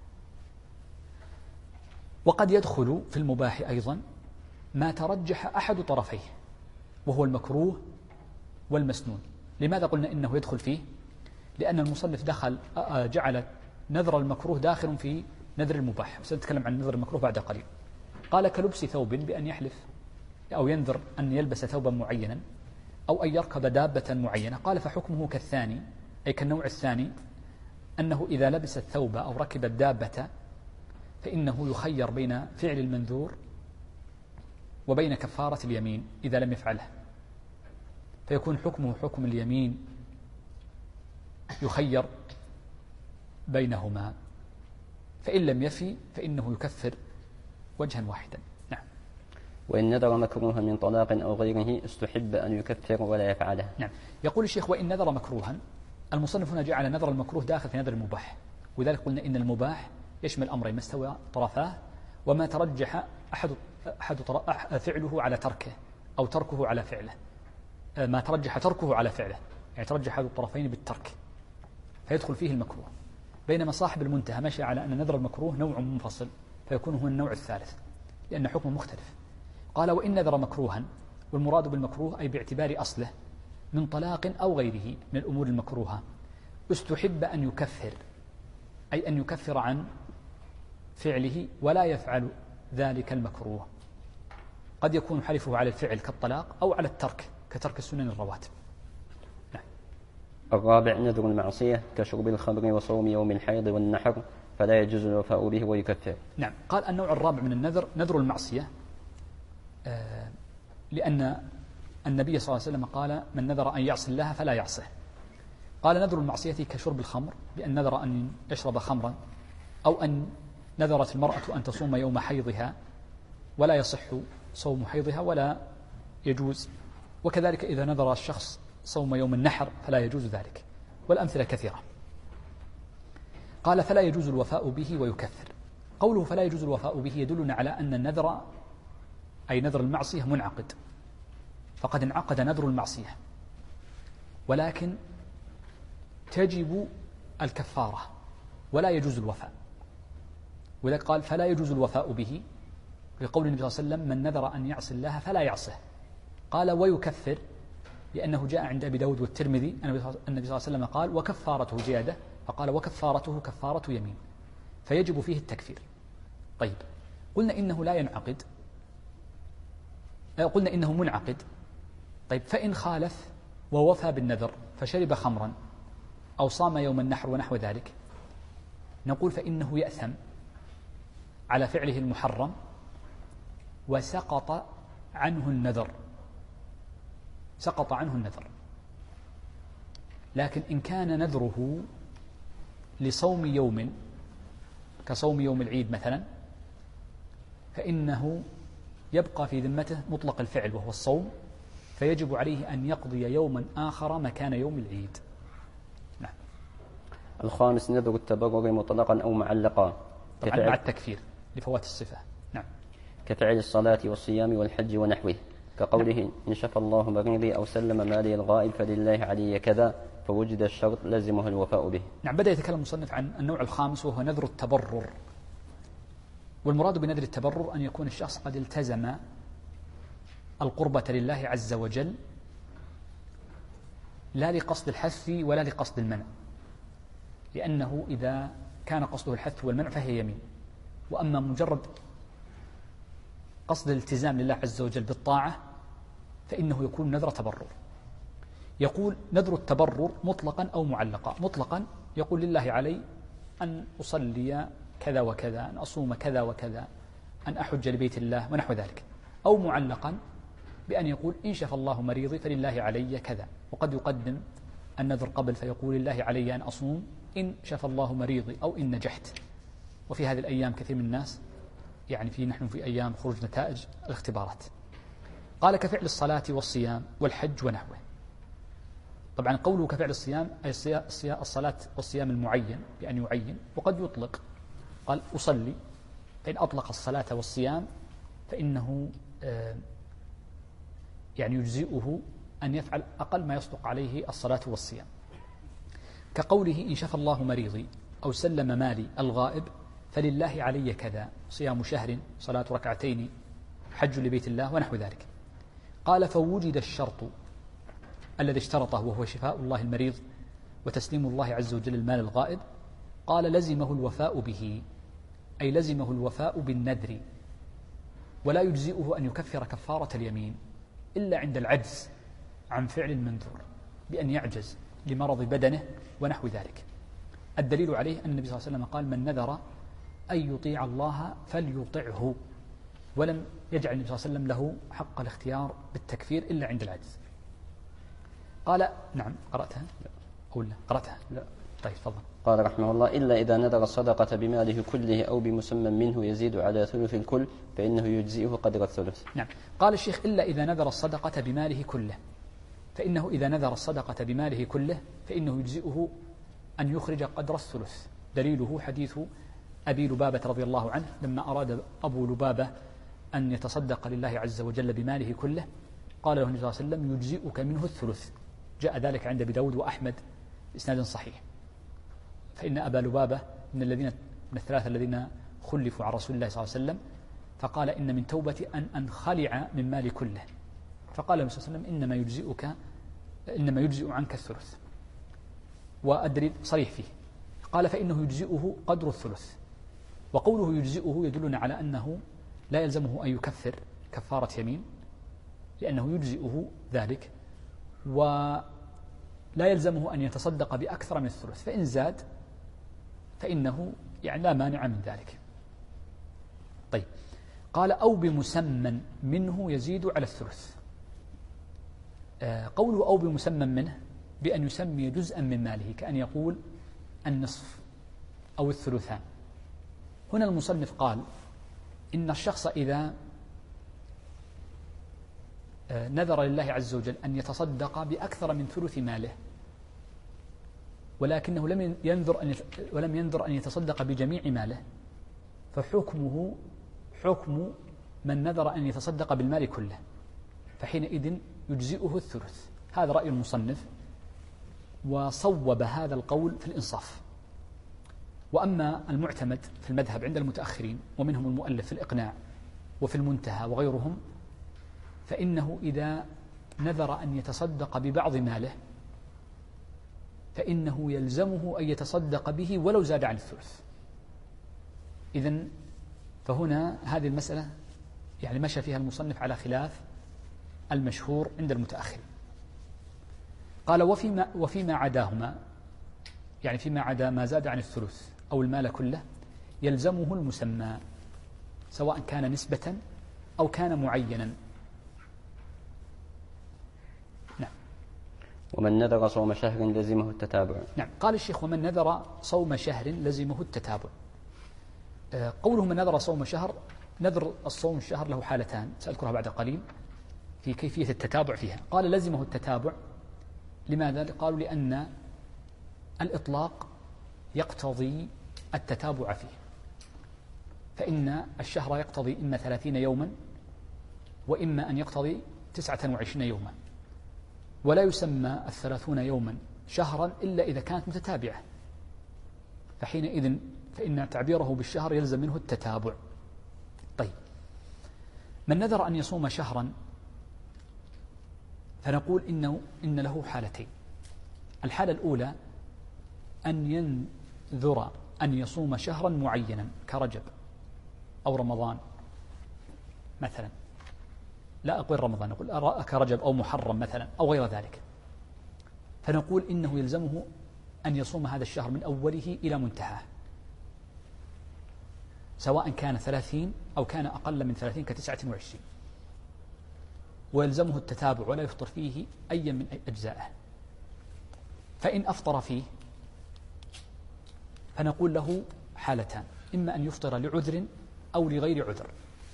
وقد يدخل في المباح أيضا ما ترجح أحد طرفيه وهو المكروه والمسنون. لماذا قلنا إنه يدخل فيه؟ لأن المصنف جعل نذر المكروه داخل في نذر المباح، سنتكلم عن نذر المكروه بعد قليل. قال كلبس ثوب، بأن يحلف أو ينذر أن يلبس ثوبا معينا أو أن يركب دابة معينة. قال فحكمه كالثاني أي كالنوع الثاني، أنه إذا لبس الثوب أو ركب الدابة فإنه يخير بين فعل المنذور وبين كفارة اليمين إذا لم يفعله، فيكون حكمه حكم اليمين، يخير بينهما. فإن لم يفي فإنه يكفر وجها واحدا. نعم. وإن نذر مكروها من طلاق أو غيره استحب أن يكفر ولا يفعله. نعم. يقول الشيخ وإن نذر مكروها، المصنف هنا جعل نذر المكروه داخل في نذر المباح، ولذلك قلنا إن المباح يشمل أمرين: ما استوى طرفاه، وما ترجح فعله على تركه أو تركه على فعله. ما ترجح تركه على فعله، يعني ترجح أحد الطرفين بالترك فيدخل فيه المكروه، بينما صاحب المنتهى مشى على أن نذر المكروه نوع منفصل فيكون هو النوع الثالث لأن حكمه مختلف. قال وإن نذر مكروها، والمراد بالمكروه أي باعتبار أصله من طلاق أو غيره من الأمور المكروهة، استحب أن يكفر، أي أن يكفر عن فعله ولا يفعل ذلك المكروه. قد يكون حلفه على الفعل كالطلاق أو على الترك كترك السنن الرواتب. نعم. الرابع نذر المعصية كشرب الخمر وصوم يوم الحيض والنحر، فلا يجوز الوفاء به ويكفر. نعم. قال النوع الرابع من النذر نذر المعصية، لأن النبي صلى الله عليه وسلم قال من نذر أن يعصي الله فلا يعصيه. قال نذر المعصية كشرب الخمر، بأن نذر أن يشرب خمرا، أو أن نذرت المرأة أن تصوم يوم حيضها ولا يصح صوم حيضها ولا يجوز، وكذلك إذا نذر الشخص صوم يوم النحر فلا يجوز ذلك، والأمثلة كثيرة. قال فلا يجوز الوفاء به ويكفر. قوله فلا يجوز الوفاء به يدلنا على أن النذر أي نذر المعصية منعقد، فقد انعقد نذر المعصية، ولكن تجب الكفارة ولا يجوز الوفاء. ولذلك قال فلا يجوز الوفاء به، لقول النبي صلى الله عليه وسلم من نذر أن يعصي الله فلا يعصه. قال ويكفر، لأنه جاء عند أبي داود والترمذي النبي صلى الله عليه وسلم قال وكفارته زيادة، فقال وكفارته كفارة يمين، فيجب فيه التكفير. طيب قلنا إنه لا ينعقد، قلنا إنه منعقد. طيب فإن خالف ووفى بالنذر فشرب خمرا أو صام يوم النحر ونحو ذلك، نقول فإنه يأثم على فعله المحرم وسقط عنه النذر، سقط عنه النذر. لكن إن كان نذره لصوم يوم كصوم يوم العيد مثلا، فإنه يبقى في ذمته مطلق الفعل وهو الصوم، فيجب عليه أن يقضي يوما آخر مكان يوم العيد. نعم. الخامس نذر التبرر مطلقا أو معلقا، طبعا مع التكفير لفوات الصفة. نعم. كفعل الصلاة والصيام والحج ونحوه، كقوله نعم. إن شفى الله مريضي أو سلم مالي الغائب فلله علي كذا، فوجد الشرط لزمه الوفاء به. نعم. بدأ يتكلم المصنف عن النوع الخامس وهو نذر التبرر، والمراد بنذر التبرر أن يكون الشخص قد التزم القربة لله عز وجل لا لقصد الحث ولا لقصد المنع، لأنه إذا كان قصده الحث والمنع فهي يمين، وأما مجرد قصد الالتزام لله عز وجل بالطاعة فإنه يكون نذر تبرر. يقول نذر التبرر مطلقا أو معلقا. مطلقا يقول لله علي أن أصلي كذا وكذا، أن أصوم كذا وكذا، أن أحج لبيت الله ونحو ذلك. أو معلقا بأن يقول إن شفى الله مريضي فلله علي كذا، وقد يقدم النذر قبل فيقول لله علي أن أصوم إن شفى الله مريضي أو إن نجحت. وفي هذه الأيام كثير من الناس يعني نحن في أيام خروج نتائج الاختبارات. قال كفعل الصلاة والصيام والحج ونحوه. طبعا قوله كفعل الصيام أي الصلاة والصيام المعين بأن يعين، وقد يطلق. قال أصلي، فإن أطلق الصلاة والصيام فإنه يعني يجزئه أن يفعل أقل ما يصدق عليه الصلاة والصيام، كقوله إن شفى الله مريضي أو سلم مالي الغائب فلله علي كذا، صيام شهر، صلاة ركعتين، حج لبيت الله ونحو ذلك. قال فوجد الشرط الذي اشترطه وهو شفاء الله المريض وتسليم الله عز وجل المال الغائب، قال لزمه الوفاء به، أي لزمه الوفاء بالنذر، ولا يجزئه أن يكفر كفارة اليمين إلا عند العجز عن فعل المنذور، بأن يعجز لمرض بدنه ونحو ذلك. الدليل عليه أن النبي صلى الله عليه وسلم قال من نذر أن يطيع الله فليطعه، ولم يجعل النبي صلى الله عليه وسلم له حق الاختيار بالتكفير إلا عند العجز. قال نعم. قرأتها؟ أو لا قرأتها؟ لا. طيب تفضل. قال رحمه الله: إلا إذا نذر الصدقة بماله كله أو بمسمى منه يزيد على ثلث الكل فإنه يجزئه قدر الثلث. نعم. قال الشيخ: إلا إذا نذر الصدقة بماله كله، فإنه إذا نذر الصدقة بماله كله فإنه يجزئه أن يخرج قدر الثلث. دليله حديث أبي لبابة رضي الله عنه لما أراد أبو لبابة أن يتصدق لله عز وجل بماله كله قال له النبي صلى الله عليه وسلم: يجزئك منه الثلث. جاء ذلك عند أبي داود وأحمد بإسناد صحيح. فإن أبا لبابة من الثلاثة الذين خلفوا عن رسول الله صلى الله عليه وسلم، فقال: إن من توبتي أن أنخلع من مالي كله. فقال النبي صلى الله عليه وسلم: إنما يجزئ عنك الثلث. والدليل صريح فيه. قال: فإنه يجزئه قدر الثلث. وقوله يجزئه يدلنا على أنه لا يلزمه أن يكفر كفارة يمين، لأنه يجزئه ذلك، ولا يلزمه أن يتصدق بأكثر من الثلث، فإن زاد فإنه لا مانع من ذلك. طيب. قال: أو بمسمى منه يزيد على الثلث. قوله أو بمسمى منه بأن يسمي جزءا من ماله، كأن يقول النصف أو الثلثان. هنا المصنف قال: إن الشخص إذا نذر لله عز وجل أن يتصدق بأكثر من ثلث ماله، ولكنه ولم ينذر أن يتصدق بجميع ماله، فحكمه حكم من نذر أن يتصدق بالمال كله، فحينئذ يجزئه الثلث. هذا رأي المصنف، وصوب هذا القول في الإنصاف. وأما المعتمد في المذهب عند المتأخرين ومنهم المؤلف في الإقناع وفي المنتهى وغيرهم، فإنه إذا نذر أن يتصدق ببعض ماله فإنه يلزمه أن يتصدق به ولو زاد عن الثلث. إذن فهنا هذه المسألة مشى فيها المصنف على خلاف المشهور عند المتأخرين. قال: وفيما عداهما، فيما عدا ما زاد عن الثلث أو المال كله، يلزمه المسمى، سواء كان نسبة أو كان معينا. نعم. ومن نذر صوم شهر لزمه التتابع. نعم. قال الشيخ: ومن نذر صوم شهر لزمه التتابع. قوله من نذر صوم شهر، نذر الصوم الشهر له حالتان سأذكرها بعد قليل في كيفية التتابع فيها. قال: لزمه التتابع. لماذا؟ قالوا: لأن الإطلاق يقتضي التتابع فيه، فإن الشهر يقتضي إما 30 يوما وإما أن يقتضي 29 يوما، ولا يسمى 30 يوما شهرا إلا إذا كانت متتابعة، فحينئذ فإن تعبيره بالشهر يلزم منه التتابع. طيب. من نذر أن يصوم شهرا فنقول إن له حالتين. الحالة الأولى أن ينذر أن يصوم شهرا معينا كرجب أو رمضان مثلا، لا أقول رمضان، أقول كرجب أو محرم مثلا أو غير ذلك، فنقول إنه يلزمه أن يصوم هذا الشهر من أوله إلى منتهاه، سواء كان 30 أو كان أقل من 30 ك29، ويلزمه التتابع ولا يفطر فيه أي من أجزائه. فإن أفطر فيه فنقول له حالتان: إما أن يفطر لعذر أو لغير عذر.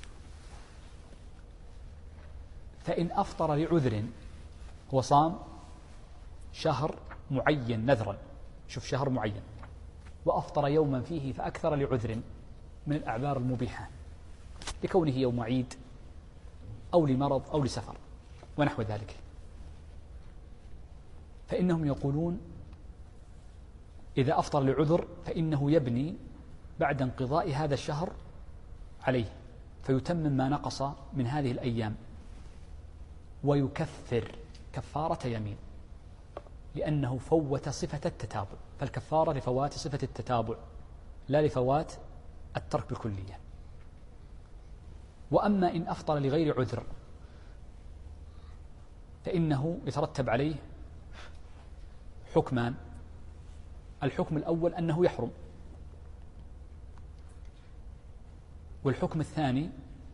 فإن أفطر لعذر، هو صام شهر معين نذرا، شوف شهر معين، وأفطر يوما فيه فأكثر لعذر من الأعذار المبيحة، لكونه يوم عيد أو لمرض أو لسفر ونحو ذلك، فإنهم يقولون إذا أفطر لعذر فإنه يبني بعد انقضاء هذا الشهر عليه، فيتمم ما نقص من هذه الأيام ويكفر كفارة يمين، لأنه فوت صفة التتابع، فالكفارة لفوات صفة التتابع لا لفوات الترك بالكلية. وأما إن أفطر لغير عذر فإنه يترتب عليه حكمان: الحكم الأول أنه يحرم، والحكم الثاني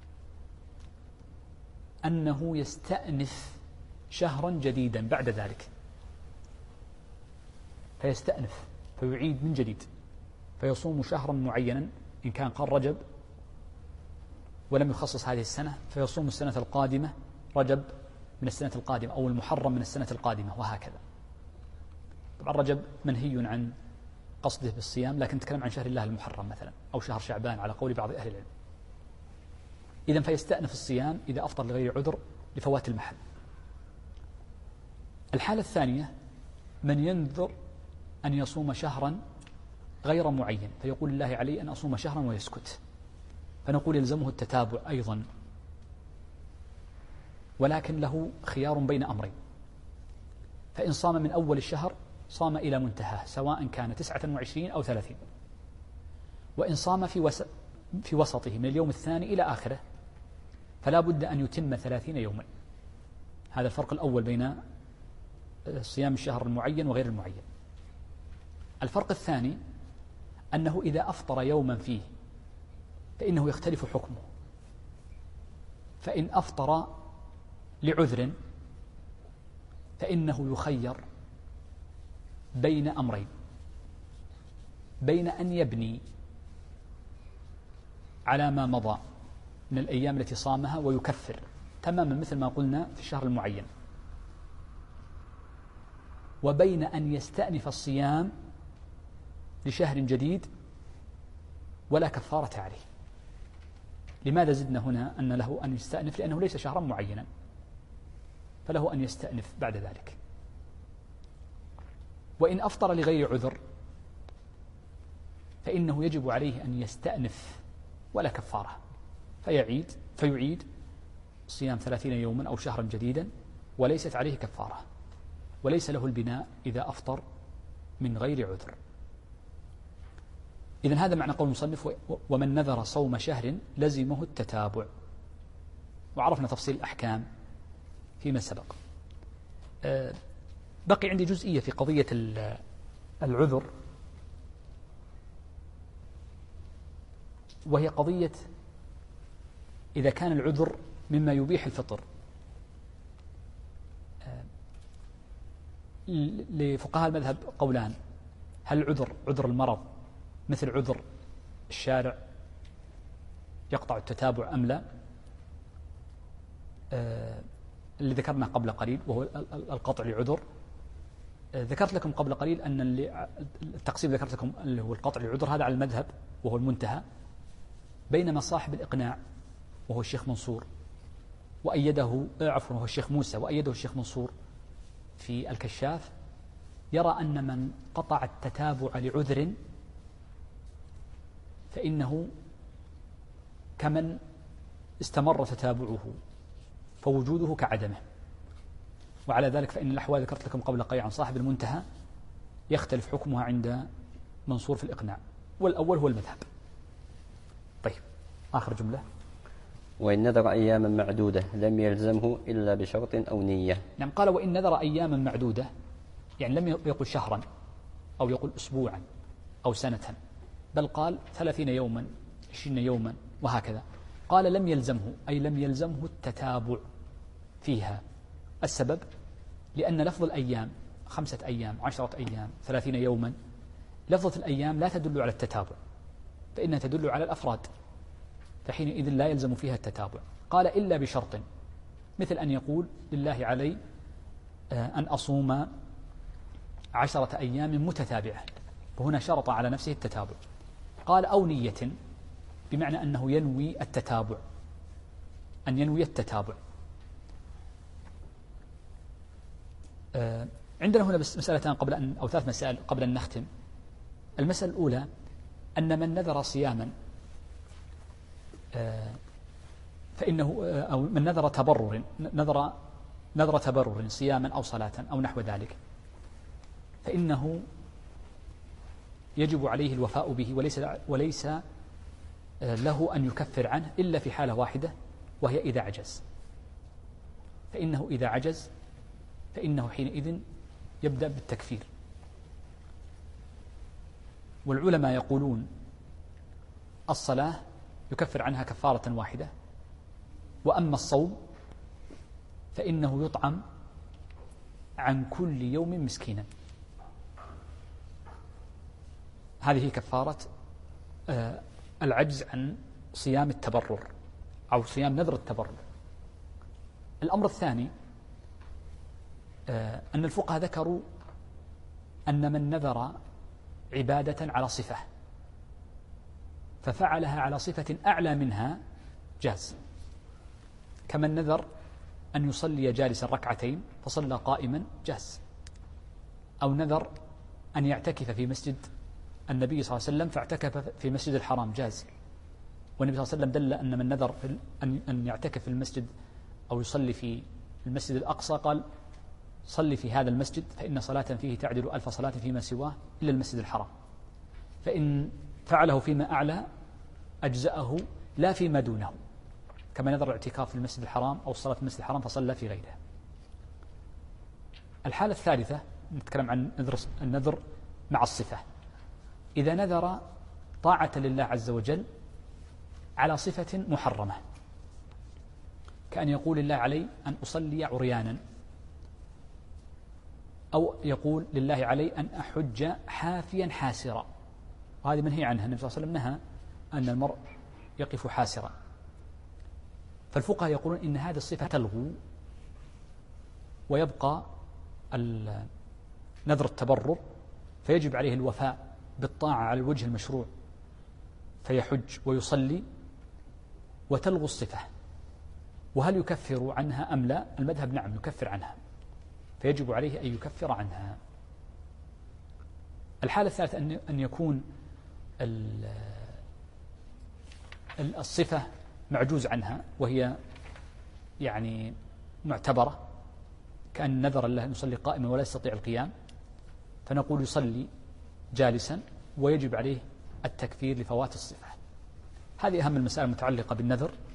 أنه يستأنف شهرا جديدا بعد ذلك، فيستأنف فيعيد من جديد، فيصوم شهرا معينا. إن كان قال رجب ولم يخصص هذه السنة فيصوم السنة القادمة رجب من السنة القادمة، أو المحرم من السنة القادمة، وهكذا. طبعا رجب منهي عن قصده بالصيام، لكن نتكلم عن شهر الله المحرم مثلا، أو شهر شعبان على قول بعض أهل العلم. إذن فيستأنف الصيام إذا أفطر لغير عذر لفوات المحل. الحالة الثانية من ينذر أن يصوم شهرا غير معين، فيقول الله علي أن أصوم شهرا ويسكت، فنقول يلزمه التتابع أيضا، ولكن له خيار بين أمرين. فإن صام من أول الشهر صام إلى منتهاه، سواء كان 29 أو 30، وإن صام في وسطه من اليوم الثاني إلى آخره فلا بد أن يتم 30 يوما. هذا الفرق الأول بين صيام الشهر المعين وغير المعين. الفرق الثاني أنه إذا أفطر يوما فيه فإنه يختلف حكمه. فإن أفطر لعذر فإنه يخير بين أمرين، بين أن يبني على ما مضى من الأيام التي صامها ويكفر تماما مثل ما قلنا في الشهر المعين، وبين أن يستأنف الصيام لشهر جديد ولا كفارة عليه. لماذا زدنا هنا أن له أن يستأنف؟ لأنه ليس شهرا معينا، فله أن يستأنف بعد ذلك. وإن أفطر لغير عذر فإنه يجب عليه أن يستأنف ولا كفارة، فيعيد صيام 30 يوما أو شهرا جديدا وليست عليه كفارة، وليس له البناء إذا أفطر من غير عذر. إذن هذا معنى قول المصنف ومن نذر صوم شهر لزمه التتابع. وعرفنا تفصيل الأحكام فيما سبق. بقي عندي جزئية في قضية العذر، وهي قضية إذا كان العذر مما يبيح الفطر. لفقهاء المذهب قولان: هل عذر المرض مثل عذر الشارع يقطع التتابع أم لا؟ اللي ذكرنا قبل قليل وهو القطع لعذر. ذكرت لكم قبل قليل أن التقسيم ذكرت لكم اللي هو القطع لعذر هذا على المذهب وهو المنتهى، بينما صاحب الإقناع وهو الشيخ منصور وأيده وهو الشيخ موسى وأيده الشيخ منصور في الكشاف يرى أن من قطع التتابع لعذر فإنه كمن استمر تتابعه، فوجوده كعدمه. وعلى ذلك فإن الأحوال ذكرت لكم قبل قليل عن صاحب المنتهى يختلف حكمها عند منصور في الإقناع، والأول هو المذهب. طيب، آخر جملة: وإن نذر أياما معدودة لم يلزمه إلا بشرط أو نية. نعم، قال وإن نذر أياما معدودة، يعني لم يقل شهرا أو يقول أسبوعا أو سنة، بل قال 30 يوما 20 يوما وهكذا. قال لم يلزمه، أي لم يلزمه التتابع فيها. السبب لأن لفظ الأيام 5 أيام 10 أيام 30 يوما، لفظة الأيام لا تدل على التتابع، فإنها تدل على الأفراد، فحينئذ لا يلزم فيها التتابع. قال إلا بشرط، مثل أن يقول لله علي أن أصوم 10 أيام متتابعة، وهنا شرط على نفسه التتابع. قال أو نية، بمعنى أنه ينوي التتابع، أن ينوي التتابع. عندنا هنا بس مسألتان أو 3 مسائل قبل أن نختم. المسألة الأولى أن من نذر صياما فإنه أو من نذر تبرر نذر تبرر صياما أو صلاة أو نحو ذلك، فإنه يجب عليه الوفاء به، وليس له أن يكفر عنه إلا في حالة واحدة، وهي إذا عجز. فإنه إذا عجز فإنه حينئذ يبدأ بالتكفير. والعلماء يقولون الصلاة يكفر عنها كفارة واحدة، وأما الصوم فإنه يطعم عن كل يوم مسكينا. هذه كفارة العجز عن صيام التبرر أو صيام نذر التبرر. الأمر الثاني أن الفقهاء ذكروا أن من نذر عبادة على صفة ففعلها على صفة أعلى منها جاز، كمن نذر أن يصلي جالسا ركعتين فصلى قائما جاز، أو نذر أن يعتكف في مسجد النبي صلى الله عليه وسلم فاعتكف في مسجد الحرام جاز، والنبي صلى الله عليه وسلم دل أن من نذر أن يعتكف في المسجد أو يصلي في المسجد الأقصى قال صلي في هذا المسجد فإن صلاة فيه تعدل 1000 صلاة فيما سواه إلا المسجد الحرام، فإن فعله فيما أعلى أجزأه لا فيما دونه، كما نذر الاعتكاف في المسجد الحرام أو الصلاة في المسجد الحرام فصلى في غيره. الحالة الثالثة نتكلم عن النذر مع الصفة، إذا نذر طاعة لله عز وجل على صفة محرمة، كأن يقول لله علي أن أصلي عريانا، أو يقول لله علي أن أحج حافيا حاسرا، وهذه منهي عنها، النبي صلى الله عليه وسلم نهى أن المرء يقف حاسرا. فالفقهاء يقولون إن هذه الصفة تلغو ويبقى نذر التبرر، فيجب عليه الوفاء بالطاعة على الوجه المشروع فيحج ويصلي، وتلغو الصفة. وهل يكفر عنها أم لا؟ المذهب نعم يكفر عنها، فيجب عليه أن يكفر عنها. الحالة الثالثة أن يكون الصفة معجوز عنها وهي يعني معتبرة، كأن نذر الله أن يصلي قائما ولا يستطيع القيام، فنقول يصلي جالسا ويجب عليه التكفير لفوات الصفة. هذه أهم المسائل المتعلقة بالنذر.